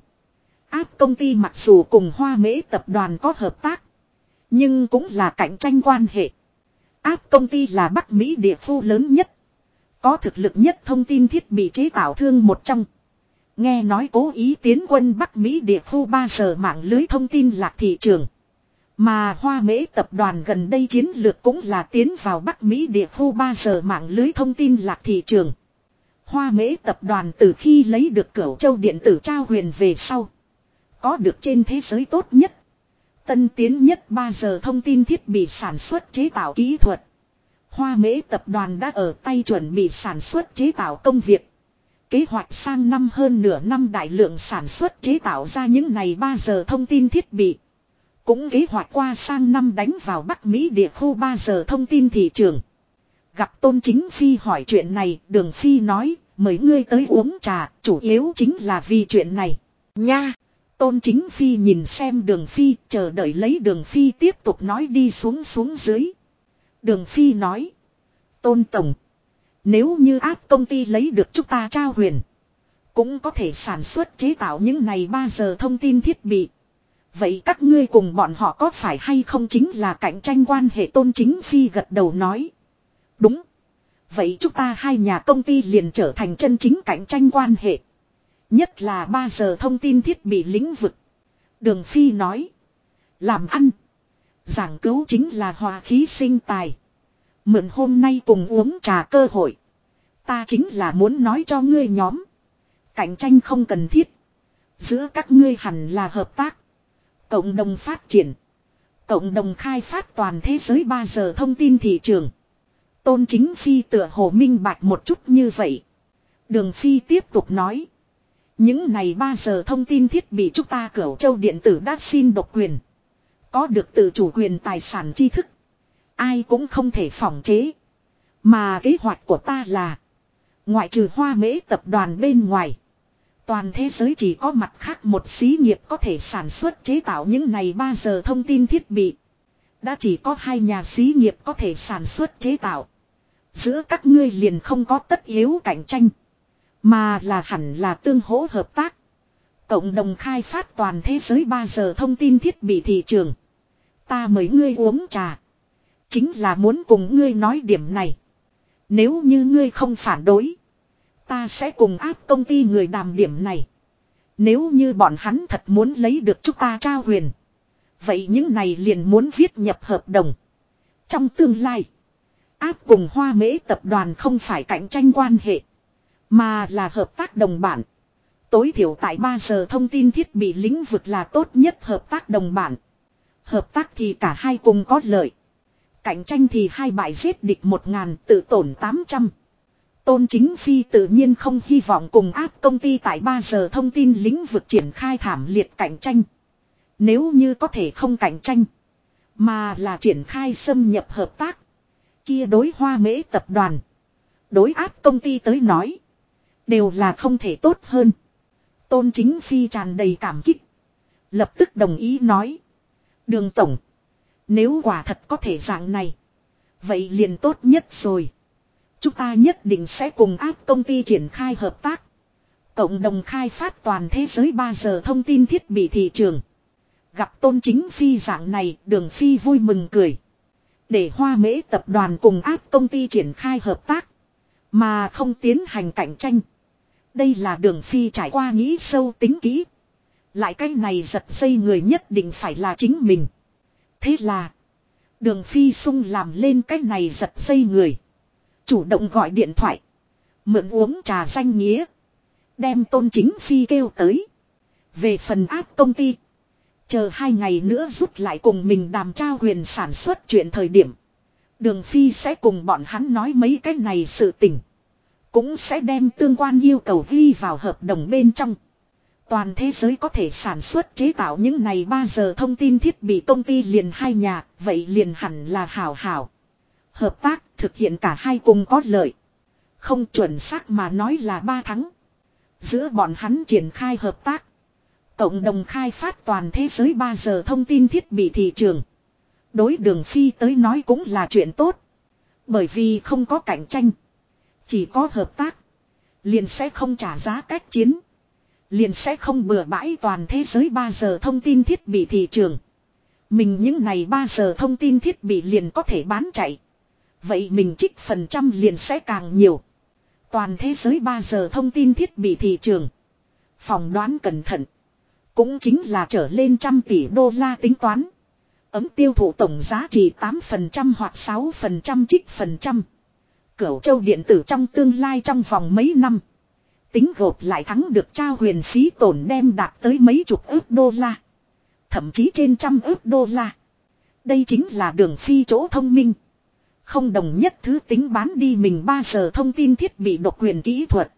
Áp công ty mặc dù cùng Hoa Mễ tập đoàn có hợp tác. Nhưng cũng là cạnh tranh quan hệ. Áp công ty là Bắc Mỹ địa khu lớn nhất. Có thực lực nhất thông tin thiết bị chế tạo thương một trong. Nghe nói cố ý tiến quân Bắc Mỹ địa khu 3 giờ mạng lưới thông tin lạc thị trường. Mà Hoa Mễ tập đoàn gần đây chiến lược cũng là tiến vào Bắc Mỹ địa khu 3 giờ mạng lưới thông tin lạc thị trường. Hoa Mễ tập đoàn từ khi lấy được Cửu Châu điện tử trao huyền về sau. Có được trên thế giới tốt nhất. Tân tiến nhất 3 giờ thông tin thiết bị sản xuất chế tạo kỹ thuật. Hoa Mễ tập đoàn đã ở tay chuẩn bị sản xuất chế tạo công việc. Kế hoạch sang năm hơn nửa năm đại lượng sản xuất chế tạo ra những này 3 giờ thông tin thiết bị. Cũng kế hoạch qua sang năm đánh vào Bắc Mỹ địa khu 3 giờ thông tin thị trường. Gặp Tôn Chính Phi hỏi chuyện này, Đường Phi nói, mời ngươi tới uống trà, chủ yếu chính là vì chuyện này. Nha! Tôn Chính Phi nhìn xem Đường Phi, chờ đợi lấy Đường Phi tiếp tục nói đi xuống dưới. Đường Phi nói. Tôn tổng. Nếu như áp công ty lấy được chúng ta trao huyền. Cũng có thể sản xuất chế tạo những này 3 giờ thông tin thiết bị. Vậy các ngươi cùng bọn họ có phải hay không chính là cạnh tranh quan hệ? Tôn Chính Phi gật đầu nói. Đúng. Vậy chúng ta hai nhà công ty liền trở thành chân chính cạnh tranh quan hệ. Nhất là 3 giờ thông tin thiết bị lĩnh vực. Đường Phi nói. Làm ăn. Giảng cứu chính là hòa khí sinh tài. Mượn hôm nay cùng uống trà cơ hội. Ta chính là muốn nói cho ngươi nhóm. Cạnh tranh không cần thiết. Giữa các ngươi hẳn là hợp tác. Cộng đồng phát triển. Cộng đồng khai phát toàn thế giới 3 giờ thông tin thị trường. Tôn Chính Phi tựa hồ minh bạch một chút như vậy. Đường Phi tiếp tục nói. Những này 3 giờ thông tin thiết bị chúng ta Cửu Châu điện tử đã xin độc quyền. Có được tự chủ quyền tài sản tri thức. Ai cũng không thể phỏng chế. Mà kế hoạch của ta là. Ngoại trừ Hoa Mễ tập đoàn bên ngoài. Toàn thế giới chỉ có mặt khác một xí nghiệp có thể sản xuất chế tạo những này 3 giờ thông tin thiết bị. Đã chỉ có 2 nhà xí nghiệp có thể sản xuất chế tạo. Giữa các ngươi liền không có tất yếu cạnh tranh. Mà là hẳn là tương hỗ hợp tác. Cộng đồng khai phát toàn thế giới 3 giờ thông tin thiết bị thị trường. Ta mời ngươi uống trà. Chính là muốn cùng ngươi nói điểm này. Nếu như ngươi không phản đối. Ta sẽ cùng áp công ty người đàm điểm này. Nếu như bọn hắn thật muốn lấy được chúng ta trao quyền. Vậy những này liền muốn viết nhập hợp đồng. Trong tương lai. Áp cùng Hoa Mễ tập đoàn không phải cạnh tranh quan hệ. Mà là hợp tác đồng bản. Tối thiểu tại 3 giờ thông tin thiết bị lĩnh vực là tốt nhất hợp tác đồng bản. Hợp tác thì cả hai cùng có lợi. Cạnh tranh thì hai bại giết địch 1000 tự tổn 800. Tôn Chính Phi tự nhiên không hy vọng cùng áp công ty tại 3 giờ thông tin lĩnh vực triển khai thảm liệt cạnh tranh. Nếu như có thể không cạnh tranh. Mà là triển khai xâm nhập hợp tác. Kia đối Hoa Mễ tập đoàn. Đối áp công ty tới nói. Đều là không thể tốt hơn. Tôn Chính Phi tràn đầy cảm kích. Lập tức đồng ý nói. Đường tổng. Nếu quả thật có thể dạng này. Vậy liền tốt nhất rồi. Chúng ta nhất định sẽ cùng áp công ty triển khai hợp tác. Cộng đồng khai phát toàn thế giới 3 giờ thông tin thiết bị thị trường. Gặp Tôn Chính Phi dạng này, Đường Phi vui mừng cười. Để Hoa Mễ tập đoàn cùng áp công ty triển khai hợp tác. Mà không tiến hành cạnh tranh. Đây là Đường Phi trải qua nghĩ sâu tính kỹ. Lại cái này giật dây người nhất định phải là chính mình. Thế là. Đường Phi sung làm lên cái này giật dây người. Chủ động gọi điện thoại. Mượn uống trà danh nghĩa. Đem Tôn Chính Phi kêu tới. Về phần áp công ty. Chờ 2 ngày nữa rút lại cùng mình đàm trao quyền sản xuất chuyện thời điểm. Đường Phi sẽ cùng bọn hắn nói mấy cái này sự tình. Cũng sẽ đem tương quan yêu cầu ghi vào hợp đồng bên trong. Toàn thế giới có thể sản xuất chế tạo những này 3 giờ thông tin thiết bị công ty liền 2 nhà. Vậy liền hẳn là hảo hảo. Hợp tác thực hiện cả hai cùng có lợi. Không chuẩn xác mà nói là 3 tháng. Giữa bọn hắn triển khai hợp tác. Cộng đồng khai phát toàn thế giới 3 giờ thông tin thiết bị thị trường. Đối Đường Phi tới nói cũng là chuyện tốt. Bởi vì không có cạnh tranh. Chỉ có hợp tác. Liền sẽ không trả giá cách chiến. Liền sẽ không bừa bãi toàn thế giới 3 giờ thông tin thiết bị thị trường. Mình những này 3 giờ thông tin thiết bị liền có thể bán chạy. Vậy mình trích phần trăm liền sẽ càng nhiều. Toàn thế giới 3 giờ thông tin thiết bị thị trường. Phỏng đoán cẩn thận. Cũng chính là trở lên 100 tỷ đô la tính toán. Ấm tiêu thụ tổng giá trị 8% hoặc 6% trích phần trăm. Cửu Châu điện tử trong tương lai trong vòng mấy năm. Tính gộp lại thắng được trao quyền phí tổn đem đạt tới mấy chục ức đô la. Thậm chí trên 100 ức đô la. Đây chính là Đường Phi chỗ thông minh. Không đồng nhất thứ tính bán đi mình 3 giờ thông tin thiết bị độc quyền kỹ thuật.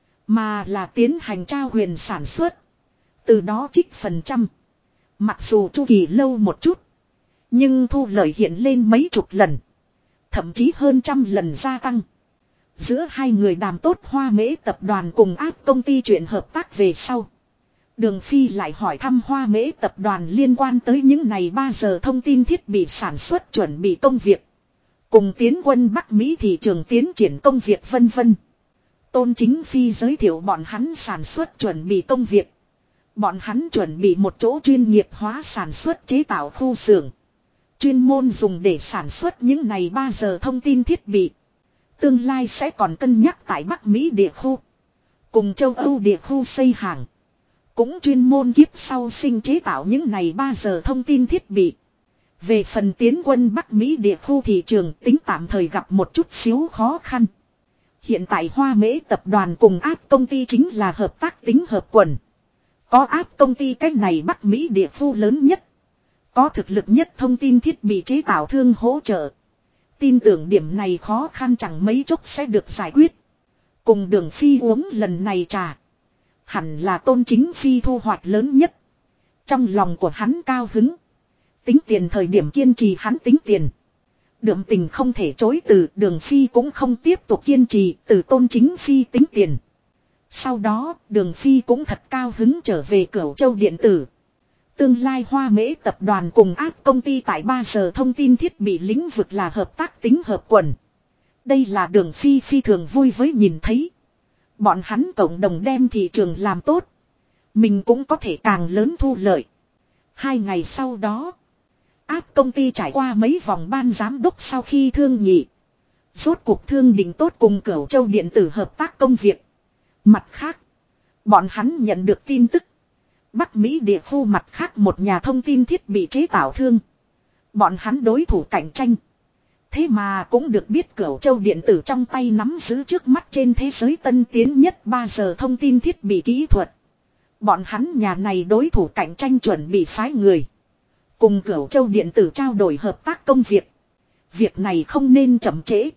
Mà là tiến hành trao quyền sản xuất. Từ đó trích phần trăm. Mặc dù chu kỳ lâu một chút. Nhưng thu lợi hiện lên mấy chục lần. Thậm chí hơn 100 lần gia tăng. Giữa hai người đàm tốt Hoa Mễ tập đoàn cùng áp công ty chuyện hợp tác về sau. Đường Phi lại hỏi thăm Hoa Mễ tập đoàn liên quan tới những này 3 giờ thông tin thiết bị sản xuất chuẩn bị công việc. Cùng tiến quân Bắc Mỹ thị trường tiến triển công việc vân vân. Tôn Chính Phi giới thiệu bọn hắn sản xuất chuẩn bị công việc. Bọn hắn chuẩn bị một chỗ chuyên nghiệp hóa sản xuất chế tạo khu xưởng. Chuyên môn dùng để sản xuất những này 3 giờ thông tin thiết bị. Tương lai sẽ còn cân nhắc tại Bắc Mỹ địa khu. Cùng châu Âu địa khu xây hàng. Cũng chuyên môn kiếp sau sinh chế tạo những này 3 giờ thông tin thiết bị. Về phần tiến quân Bắc Mỹ địa khu thị trường tính tạm thời gặp một chút xíu khó khăn. Hiện tại Hoa Mễ tập đoàn cùng áp công ty chính là hợp tác tính hợp quần. Có áp công ty cách này Bắc Mỹ địa khu lớn nhất. Có thực lực nhất thông tin thiết bị chế tạo thương hỗ trợ. Tin tưởng điểm này khó khăn chẳng mấy chốc sẽ được giải quyết. Cùng Đường Phi uống lần này trà. Hẳn là Tôn Chính Phi thu hoạch lớn nhất. Trong lòng của hắn cao hứng. Tính tiền thời điểm kiên trì hắn tính tiền. Đượm tình không thể chối từ, Đường Phi cũng không tiếp tục kiên trì, từ Tôn Chính Phi tính tiền. Sau đó, Đường Phi cũng thật cao hứng trở về Cửu Châu điện tử. Tương lai Hoa Mễ tập đoàn cùng áp công ty tại 3 giờ thông tin thiết bị lĩnh vực là hợp tác tính hợp quần. Đây là Đường Phi phi thường vui với nhìn thấy. Bọn hắn cộng đồng đem thị trường làm tốt. Mình cũng có thể càng lớn thu lợi. 2 ngày sau đó, áp công ty trải qua mấy vòng ban giám đốc sau khi thương nghị. Rốt cuộc thương định tốt cùng Cửu Châu điện tử hợp tác công việc. Mặt khác, bọn hắn nhận được tin tức. Bắc Mỹ địa khu mặt khác một nhà thông tin thiết bị chế tạo thương. Bọn hắn đối thủ cạnh tranh. Thế mà cũng được biết Cửu Châu điện tử trong tay nắm giữ trước mắt trên thế giới tân tiến nhất 3 giờ thông tin thiết bị kỹ thuật. Bọn hắn nhà này đối thủ cạnh tranh chuẩn bị phái người. Cùng Cửu Châu điện tử trao đổi hợp tác công việc. Việc này không nên chậm trễ.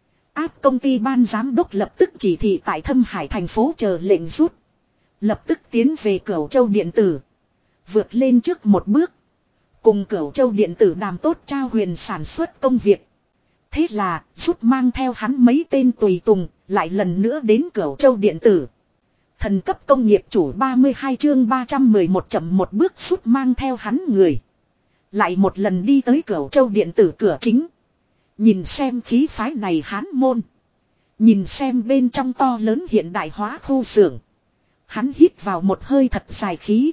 Áp công ty ban giám đốc lập tức chỉ thị tại Thâm Hải thành phố chờ lệnh rút. Lập tức tiến về Cửu Châu điện tử. Vượt lên trước một bước. Cùng Cửu Châu điện tử đàm tốt trao huyền sản xuất công việc. Thế là rút mang theo hắn mấy tên tùy tùng. Lại lần nữa đến Cửu Châu điện tử. Thần cấp công nghiệp chủ 32 chương 311 chậm một bước rút mang theo hắn người. Lại một lần đi tới Cửu Châu điện tử cửa chính. Nhìn xem khí phái này hán môn. Nhìn xem bên trong to lớn hiện đại hóa khu xưởng. Hắn hít vào một hơi thật dài khí.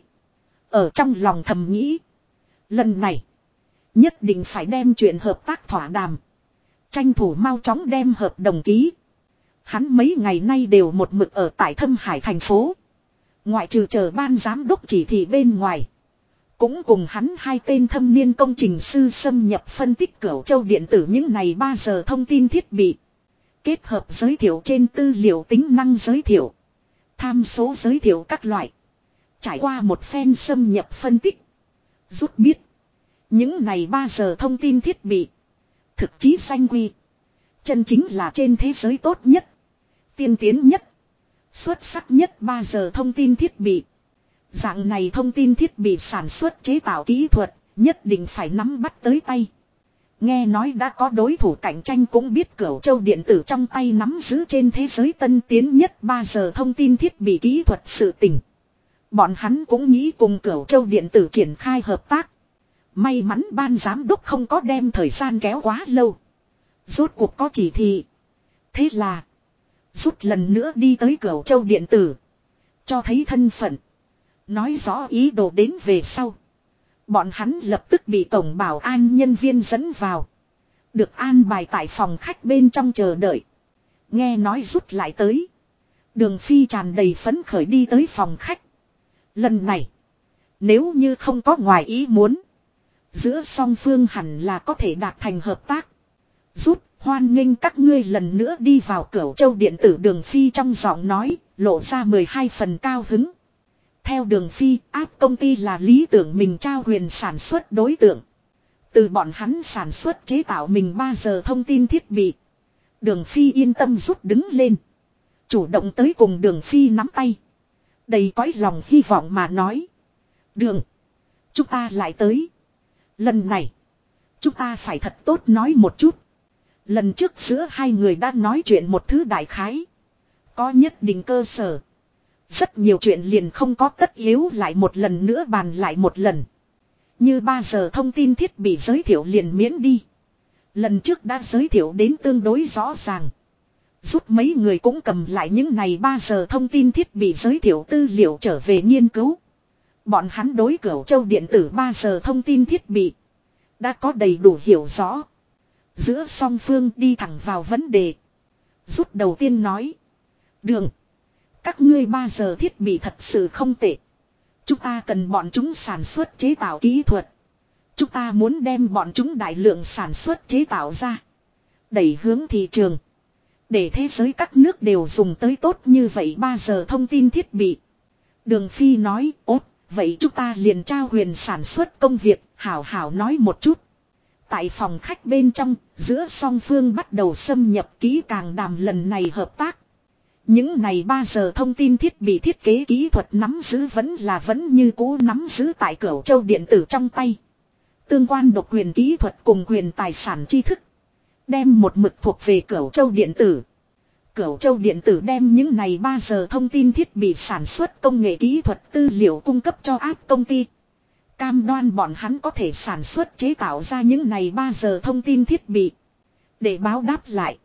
Ở trong lòng thầm nghĩ. Lần này. Nhất định phải đem chuyện hợp tác thỏa đàm. Tranh thủ mau chóng đem hợp đồng ký. Hắn mấy ngày nay đều một mực ở tại Thâm Hải thành phố. Ngoại trừ chờ ban giám đốc chỉ thị bên ngoài. Cũng cùng hắn hai tên thâm niên công trình sư xâm nhập phân tích Cửu Châu điện tử những này 3 giờ thông tin thiết bị. Kết hợp giới thiệu trên tư liệu tính năng giới thiệu. Tham số giới thiệu các loại. Trải qua một phen xâm nhập phân tích. Rút biết. Những này 3 giờ thông tin thiết bị. Thực chí danh quy. Chân chính là trên thế giới tốt nhất. Tiên tiến nhất. Xuất sắc nhất 3 giờ thông tin thiết bị. Dạng này thông tin thiết bị sản xuất chế tạo kỹ thuật. Nhất định phải nắm bắt tới tay. Nghe nói đã có đối thủ cạnh tranh cũng biết Cửu Châu điện tử trong tay nắm giữ trên thế giới tân tiến nhất 3 giờ thông tin thiết bị kỹ thuật sự tình. Bọn hắn cũng nghĩ cùng Cửu Châu điện tử triển khai hợp tác. May mắn ban giám đốc không có đem thời gian kéo quá lâu. Rốt cuộc có chỉ thị. Thế là rút lần nữa đi tới Cửu Châu điện tử. Cho thấy thân phận. Nói rõ ý đồ đến về sau. Bọn hắn lập tức bị tổng bảo an nhân viên dẫn vào. Được an bài tại phòng khách bên trong chờ đợi. Nghe nói rút lại tới. Đường Phi tràn đầy phấn khởi đi tới phòng khách. Lần này. Nếu như không có ngoài ý muốn. Giữa song phương hẳn là có thể đạt thành hợp tác. Rút hoan nghênh các ngươi lần nữa đi vào Cửu Châu điện tử. Đường Phi trong giọng nói. Lộ ra 12 phần cao hứng. Theo Đường Phi, áp công ty là lý tưởng mình trao quyền sản xuất đối tượng. Từ bọn hắn sản xuất chế tạo mình 3 giờ thông tin thiết bị. Đường Phi yên tâm rút đứng lên. Chủ động tới cùng Đường Phi nắm tay. Đầy cõi lòng hy vọng mà nói. Đường, chúng ta lại tới. Lần này, chúng ta phải thật tốt nói một chút. Lần trước giữa hai người đã nói chuyện một thứ đại khái. Có nhất định cơ sở. Rất nhiều chuyện liền không có tất yếu lại một lần nữa bàn lại một lần. Như 3 giờ thông tin thiết bị giới thiệu liền miễn đi. Lần trước đã giới thiệu đến tương đối rõ ràng. Giúp mấy người cũng cầm lại những này 3 giờ thông tin thiết bị giới thiệu tư liệu trở về nghiên cứu. Bọn hắn đối Cửu Châu điện tử 3 giờ thông tin thiết bị. Đã có đầy đủ hiểu rõ. Giữa song phương đi thẳng vào vấn đề. Rút đầu tiên nói. Đường. Các ngươi 3 giờ thiết bị thật sự không tệ. Chúng ta cần bọn chúng sản xuất chế tạo kỹ thuật. Chúng ta muốn đem bọn chúng đại lượng sản xuất chế tạo ra. Đẩy hướng thị trường. Để thế giới các nước đều dùng tới tốt như vậy 3 giờ thông tin thiết bị. Đường Phi nói, ốt, vậy chúng ta liền trao quyền sản xuất công việc, hảo hảo nói một chút. Tại phòng khách bên trong, giữa song phương bắt đầu xâm nhập kỹ càng đàm lần này hợp tác. Những này 3 giờ thông tin thiết bị thiết kế kỹ thuật nắm giữ vẫn như cũ nắm giữ tại Cửu Châu điện tử trong tay. Tương quan độc quyền kỹ thuật cùng quyền tài sản tri thức. Đem một mực thuộc về Cửu Châu Điện tử. Cửu Châu Điện tử đem những này 3 giờ thông tin thiết bị sản xuất công nghệ kỹ thuật tư liệu cung cấp cho áp công ty. Cam đoan bọn hắn có thể sản xuất chế tạo ra những này 3 giờ thông tin thiết bị. Để báo đáp lại.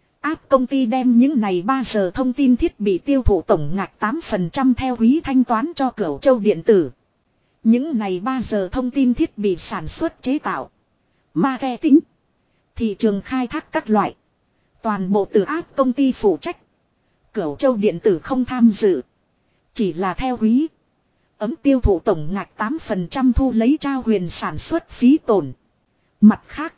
Áp công ty đem những này 3 giờ thông tin thiết bị tiêu thụ tổng ngạch 8% theo quý thanh toán cho Cửu Châu Điện tử. Những này 3 giờ thông tin thiết bị sản xuất chế tạo. Marketing. Thị trường khai thác các loại. Toàn bộ từ áp công ty phụ trách. Cửu Châu Điện tử không tham dự. Chỉ là theo quý. Ấm tiêu thụ tổng ngạch 8% thu lấy trao quyền sản xuất phí tổn. Mặt khác.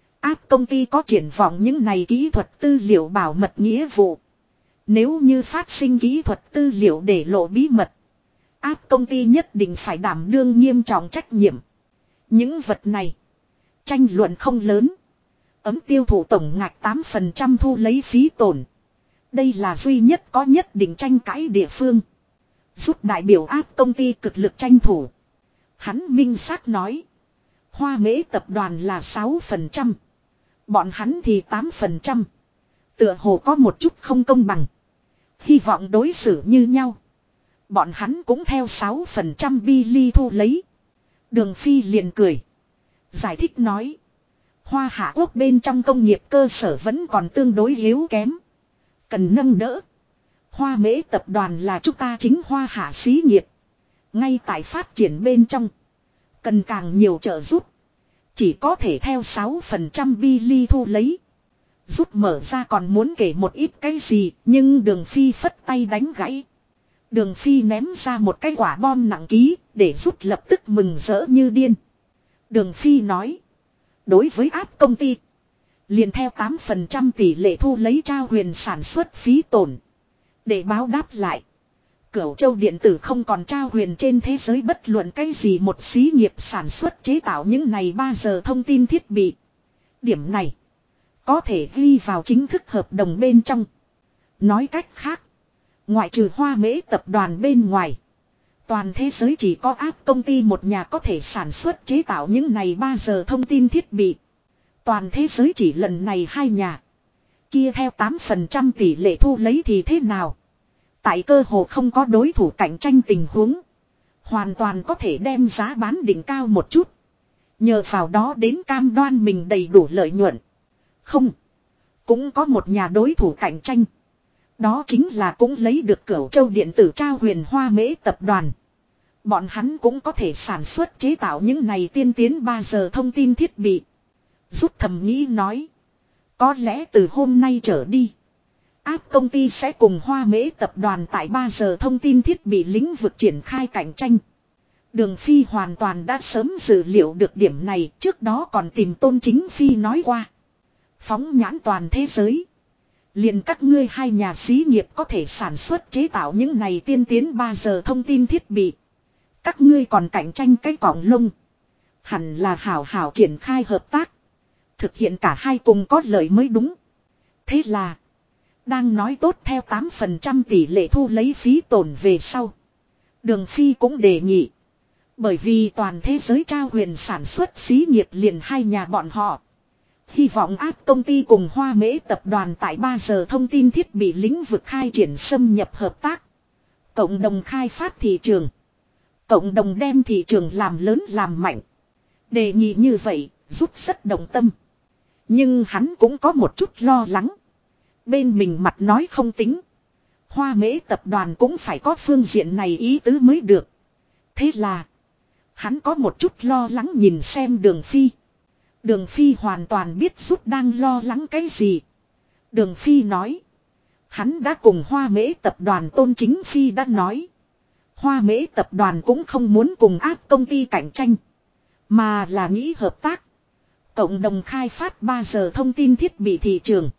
Áp công ty có triển vọng những này kỹ thuật tư liệu bảo mật nghĩa vụ. Nếu như phát sinh kỹ thuật tư liệu để lộ bí mật. Áp công ty nhất định phải đảm đương nghiêm trọng trách nhiệm. Những vật này. Tranh luận không lớn. Ấm tiêu thụ tổng ngạch 8% thu lấy phí tổn. Đây là duy nhất có nhất định tranh cãi địa phương. Giúp đại biểu áp công ty cực lực tranh thủ. Hắn minh xác nói. Hoa Mễ tập đoàn là 6%. Bọn hắn thì 8%. Tựa hồ có một chút không công bằng. Hy vọng đối xử như nhau. Bọn hắn cũng theo 6% Billy thu lấy. Đường Phi liền cười. Giải thích nói. Hoa Hạ Quốc bên trong công nghiệp cơ sở vẫn còn tương đối yếu kém. Cần nâng đỡ. Hoa Mễ tập đoàn là chúng ta chính Hoa Hạ xí nghiệp. Ngay tại phát triển bên trong. Cần càng nhiều trợ giúp. Chỉ có thể theo 6% Billy thu lấy. Giúp mở ra còn muốn kể một ít cái gì. Nhưng Đường Phi phất tay đánh gãy. Đường Phi ném ra một cái quả bom nặng ký. Để giúp lập tức mừng rỡ như điên. Đường Phi nói. Đối với áp công ty. Liền theo 8% tỷ lệ thu lấy trao quyền sản xuất phí tổn. Để báo đáp lại. Cửu Châu Điện tử không còn trao quyền trên thế giới bất luận cái gì một xí nghiệp sản xuất chế tạo những này 3 giờ thông tin thiết bị. Điểm này. Có thể ghi vào chính thức hợp đồng bên trong. Nói cách khác. Ngoại trừ Hoa Mễ tập đoàn bên ngoài. Toàn thế giới chỉ có áp công ty một nhà có thể sản xuất chế tạo những này 3 giờ thông tin thiết bị. Toàn thế giới chỉ lần này 2 nhà. Kia theo 8% tỷ lệ thu lấy thì thế nào? Tại cơ hồ không có đối thủ cạnh tranh tình huống. Hoàn toàn có thể đem giá bán đỉnh cao một chút. Nhờ vào đó đến cam đoan mình đầy đủ lợi nhuận. Không. Cũng có một nhà đối thủ cạnh tranh. Đó chính là cũng lấy được Cửu Châu Điện tử trao quyền Hoa Mễ tập đoàn. Bọn hắn cũng có thể sản xuất chế tạo những này tiên tiến 3 giờ thông tin thiết bị. Giúp thầm nghĩ nói. Có lẽ từ hôm nay trở đi. Áp công ty sẽ cùng Hoa Mễ tập đoàn tại 3 giờ thông tin thiết bị lĩnh vực triển khai cạnh tranh. Đường Phi hoàn toàn đã sớm dự liệu được điểm này, trước đó còn tìm Tôn Chính Phi nói qua. Phóng nhãn toàn thế giới. Liền các ngươi 2 nhà xí nghiệp có thể sản xuất chế tạo những này tiên tiến 3 giờ thông tin thiết bị. Các ngươi còn cạnh tranh cái cọng lông. Hẳn là hảo hảo triển khai hợp tác. Thực hiện cả hai cùng có lợi mới đúng. Thế là. Đang nói tốt theo 8% tỷ lệ thu lấy phí tổn về sau. Đường Phi cũng đề nghị. Bởi vì toàn thế giới trao quyền sản xuất xí nghiệp liền 2 nhà bọn họ. Hy vọng áp công ty cùng Hoa Mễ tập đoàn tại 3 giờ thông tin thiết bị lĩnh vực khai triển xâm nhập hợp tác. Cộng đồng khai phát thị trường. Cộng đồng đem thị trường làm lớn làm mạnh. Đề nghị như vậy, giúp rất đồng tâm. Nhưng hắn cũng có một chút lo lắng. Bên mình mặt nói không tính. Hoa Mễ tập đoàn cũng phải có phương diện này ý tứ mới được. Thế là. Hắn có một chút lo lắng nhìn xem Đường Phi. Đường Phi hoàn toàn biết Rút đang lo lắng cái gì. Đường Phi nói. Hắn đã cùng Hoa Mễ tập đoàn Tôn Chính Phi đã nói. Hoa Mễ tập đoàn cũng không muốn cùng áp công ty cạnh tranh. Mà là nghĩ hợp tác. Cộng đồng khai phát 3 giờ thông tin thiết bị thị trường.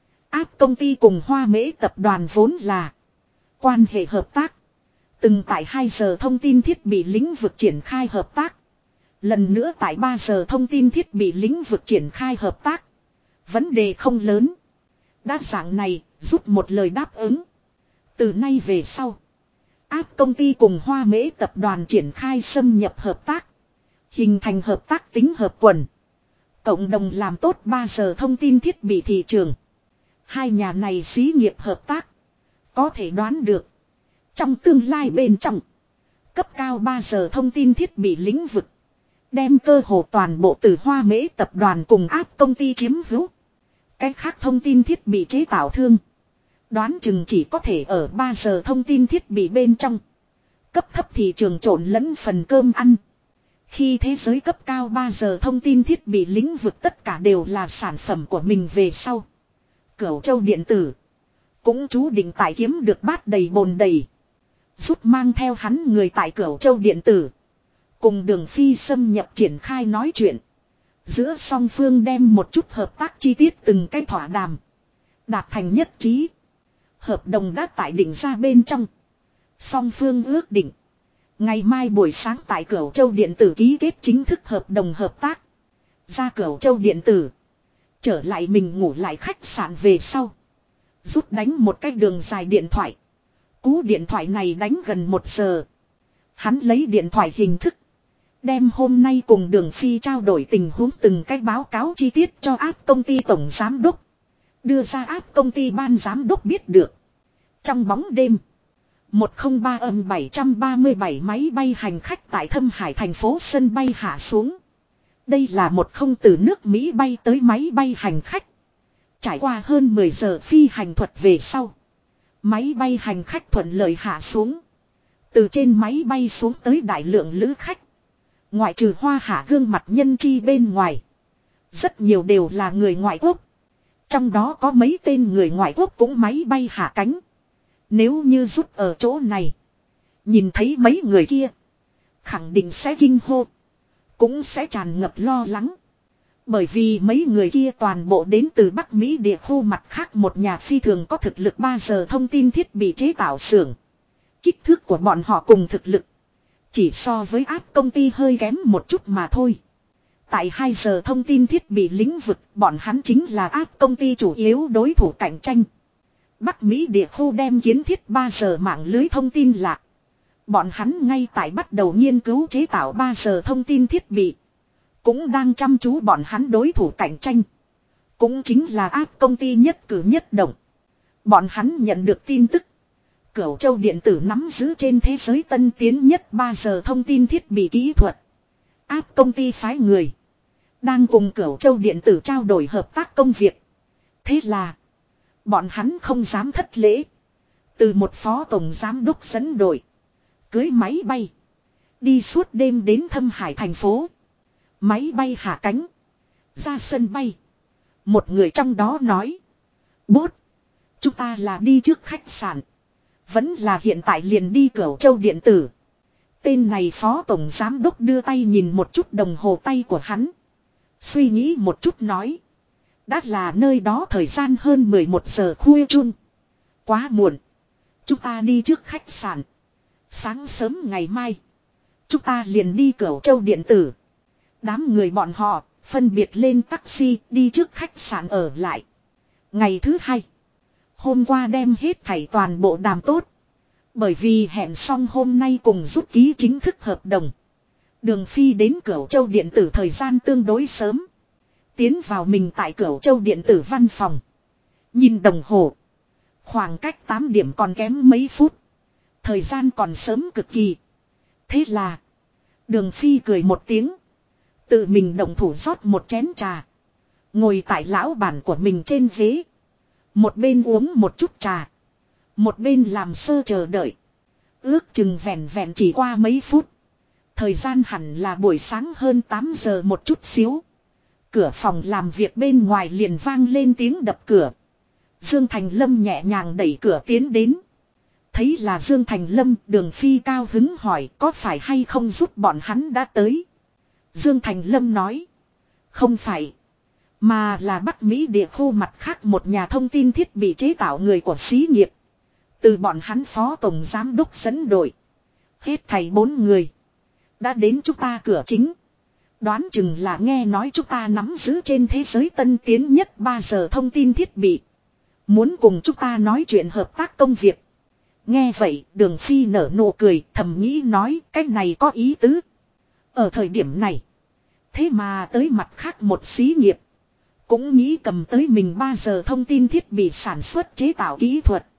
Áp công ty cùng Hoa Mễ tập đoàn vốn là quan hệ hợp tác. Từng tại 2 giờ thông tin thiết bị lĩnh vực triển khai hợp tác. Lần nữa tại 3 giờ thông tin thiết bị lĩnh vực triển khai hợp tác. Vấn đề không lớn. Đa dạng này giúp một lời đáp ứng. Từ nay về sau. Áp công ty cùng Hoa Mễ tập đoàn triển khai xâm nhập hợp tác. Hình thành hợp tác tính hợp quần. Cộng đồng làm tốt 3 giờ thông tin thiết bị thị trường. Hai nhà này xí nghiệp hợp tác. Có thể đoán được. Trong tương lai bên trong. Cấp cao 3 giờ thông tin thiết bị lĩnh vực. Đem cơ hồ toàn bộ từ Hoa Mễ tập đoàn cùng áp công ty chiếm hữu. Cách khác thông tin thiết bị chế tạo thương. Đoán chừng chỉ có thể ở 3 giờ thông tin thiết bị bên trong. Cấp thấp thị trường trộn lẫn phần cơm ăn. Khi thế giới cấp cao 3 giờ thông tin thiết bị lĩnh vực tất cả đều là sản phẩm của mình về sau. Cửu Châu điện tử. Cũng chú định tại kiếm được bát đầy bồn đầy. Giúp mang theo hắn người tại Cửu Châu điện tử. Cùng Đường Phi xâm nhập triển khai nói chuyện. Giữa song phương đem một chút hợp tác chi tiết từng cái thỏa đàm. Đạt thành nhất trí. Hợp đồng đã tại định ra bên trong. Song phương ước định. Ngày mai buổi sáng tại Cửu Châu điện tử ký kết chính thức hợp đồng hợp tác. Ra Cửu Châu điện tử. Trở lại mình ngủ lại khách sạn về sau. Rút đánh một cái đường dài điện thoại. Cú điện thoại này đánh gần 1 giờ. Hắn lấy điện thoại hình thức. Đem hôm nay cùng Đường Phi trao đổi tình huống từng cái báo cáo chi tiết cho áp công ty tổng giám đốc. Đưa ra áp công ty ban giám đốc biết được. Trong bóng đêm. 103-737 máy bay hành khách tại Thâm Hải thành phố sân bay hạ xuống. Đây là một không từ nước Mỹ bay tới máy bay hành khách. Trải qua hơn 10 giờ phi hành thuật về sau. Máy bay hành khách thuận lợi hạ xuống. Từ trên máy bay xuống tới đại lượng lữ khách. Ngoại trừ Hoa Hạ gương mặt nhân chi bên ngoài. Rất nhiều đều là người ngoại quốc. Trong đó có mấy tên người ngoại quốc cũng máy bay hạ cánh. Nếu như rút ở chỗ này. Nhìn thấy mấy người kia. Khẳng định sẽ kinh hô. Cũng sẽ tràn ngập lo lắng. Bởi vì mấy người kia toàn bộ đến từ Bắc Mỹ địa khu mặt khác một nhà phi thường có thực lực 3 giờ thông tin thiết bị chế tạo xưởng. Kích thước của bọn họ cùng thực lực. Chỉ so với áp công ty hơi kém một chút mà thôi. Tại 2 giờ thông tin thiết bị lĩnh vực bọn hắn chính là áp công ty chủ yếu đối thủ cạnh tranh. Bắc Mỹ địa khu đem kiến thiết 3 giờ mạng lưới thông tin lạc. Bọn hắn ngay tại bắt đầu nghiên cứu chế tạo 3 giờ thông tin thiết bị. Cũng đang chăm chú bọn hắn đối thủ cạnh tranh. Cũng chính là áp công ty nhất cử nhất động. Bọn hắn nhận được tin tức. Cửu Châu điện tử nắm giữ trên thế giới tân tiến nhất 3 giờ thông tin thiết bị kỹ thuật. Áp công ty phái người. Đang cùng Cửu Châu điện tử trao đổi hợp tác công việc. Thế là. Bọn hắn không dám thất lễ. Từ một phó tổng giám đốc dẫn đội. Cưới máy bay. Đi suốt đêm đến Thâm Hải thành phố. Máy bay hạ cánh. Ra sân bay. Một người trong đó nói. Bốt. Chúng ta là đi trước khách sạn. Vẫn là hiện tại liền đi Cửu Châu điện tử. Tên này phó tổng giám đốc đưa tay nhìn một chút đồng hồ tay của hắn. Suy nghĩ một chút nói. Đã là nơi đó thời gian hơn 11 giờ khuya chun. Quá muộn. Chúng ta đi trước khách sạn. Sáng sớm ngày mai. Chúng ta liền đi Cửu Châu điện tử. Đám người bọn họ phân biệt lên taxi đi trước khách sạn ở lại. Ngày thứ hai. Hôm qua đem hết thảy toàn bộ đàm tốt. Bởi vì hẹn xong hôm nay cùng rút ký chính thức hợp đồng. Đường Phi đến Cửu Châu điện tử thời gian tương đối sớm. Tiến vào mình tại Cửu Châu điện tử văn phòng. Nhìn đồng hồ. Khoảng cách 8 điểm còn kém mấy phút. Thời gian còn sớm cực kỳ. Thế là. Đường Phi cười một tiếng. Tự mình động thủ rót một chén trà. Ngồi tại lão bản của mình trên ghế. Một bên uống một chút trà. Một bên làm sơ chờ đợi. Ước chừng vẹn vẹn chỉ qua mấy phút. Thời gian hẳn là buổi sáng hơn 8 giờ một chút xíu. Cửa phòng làm việc bên ngoài liền vang lên tiếng đập cửa. Dương Thành Lâm nhẹ nhàng đẩy cửa tiến đến. Thấy là Dương Thành Lâm, Đường Phi cao hứng hỏi có phải hay không giúp bọn hắn đã tới. Dương Thành Lâm nói. Không phải. Mà là Bắc Mỹ địa khu mặt khác một nhà thông tin thiết bị chế tạo người của xí nghiệp. Từ bọn hắn phó tổng giám đốc dẫn đội. Hết thảy 4 người. Đã đến chúng ta cửa chính. Đoán chừng là nghe nói chúng ta nắm giữ trên thế giới tân tiến nhất 3 giờ thông tin thiết bị. Muốn cùng chúng ta nói chuyện hợp tác công việc. Nghe vậy Đường Phi nở nụ cười thầm nghĩ nói cách này có ý tứ. Ở thời điểm này. Thế mà tới mặt khác một xí nghiệp. Cũng nghĩ cầm tới mình 3 giờ thông tin thiết bị sản xuất chế tạo kỹ thuật.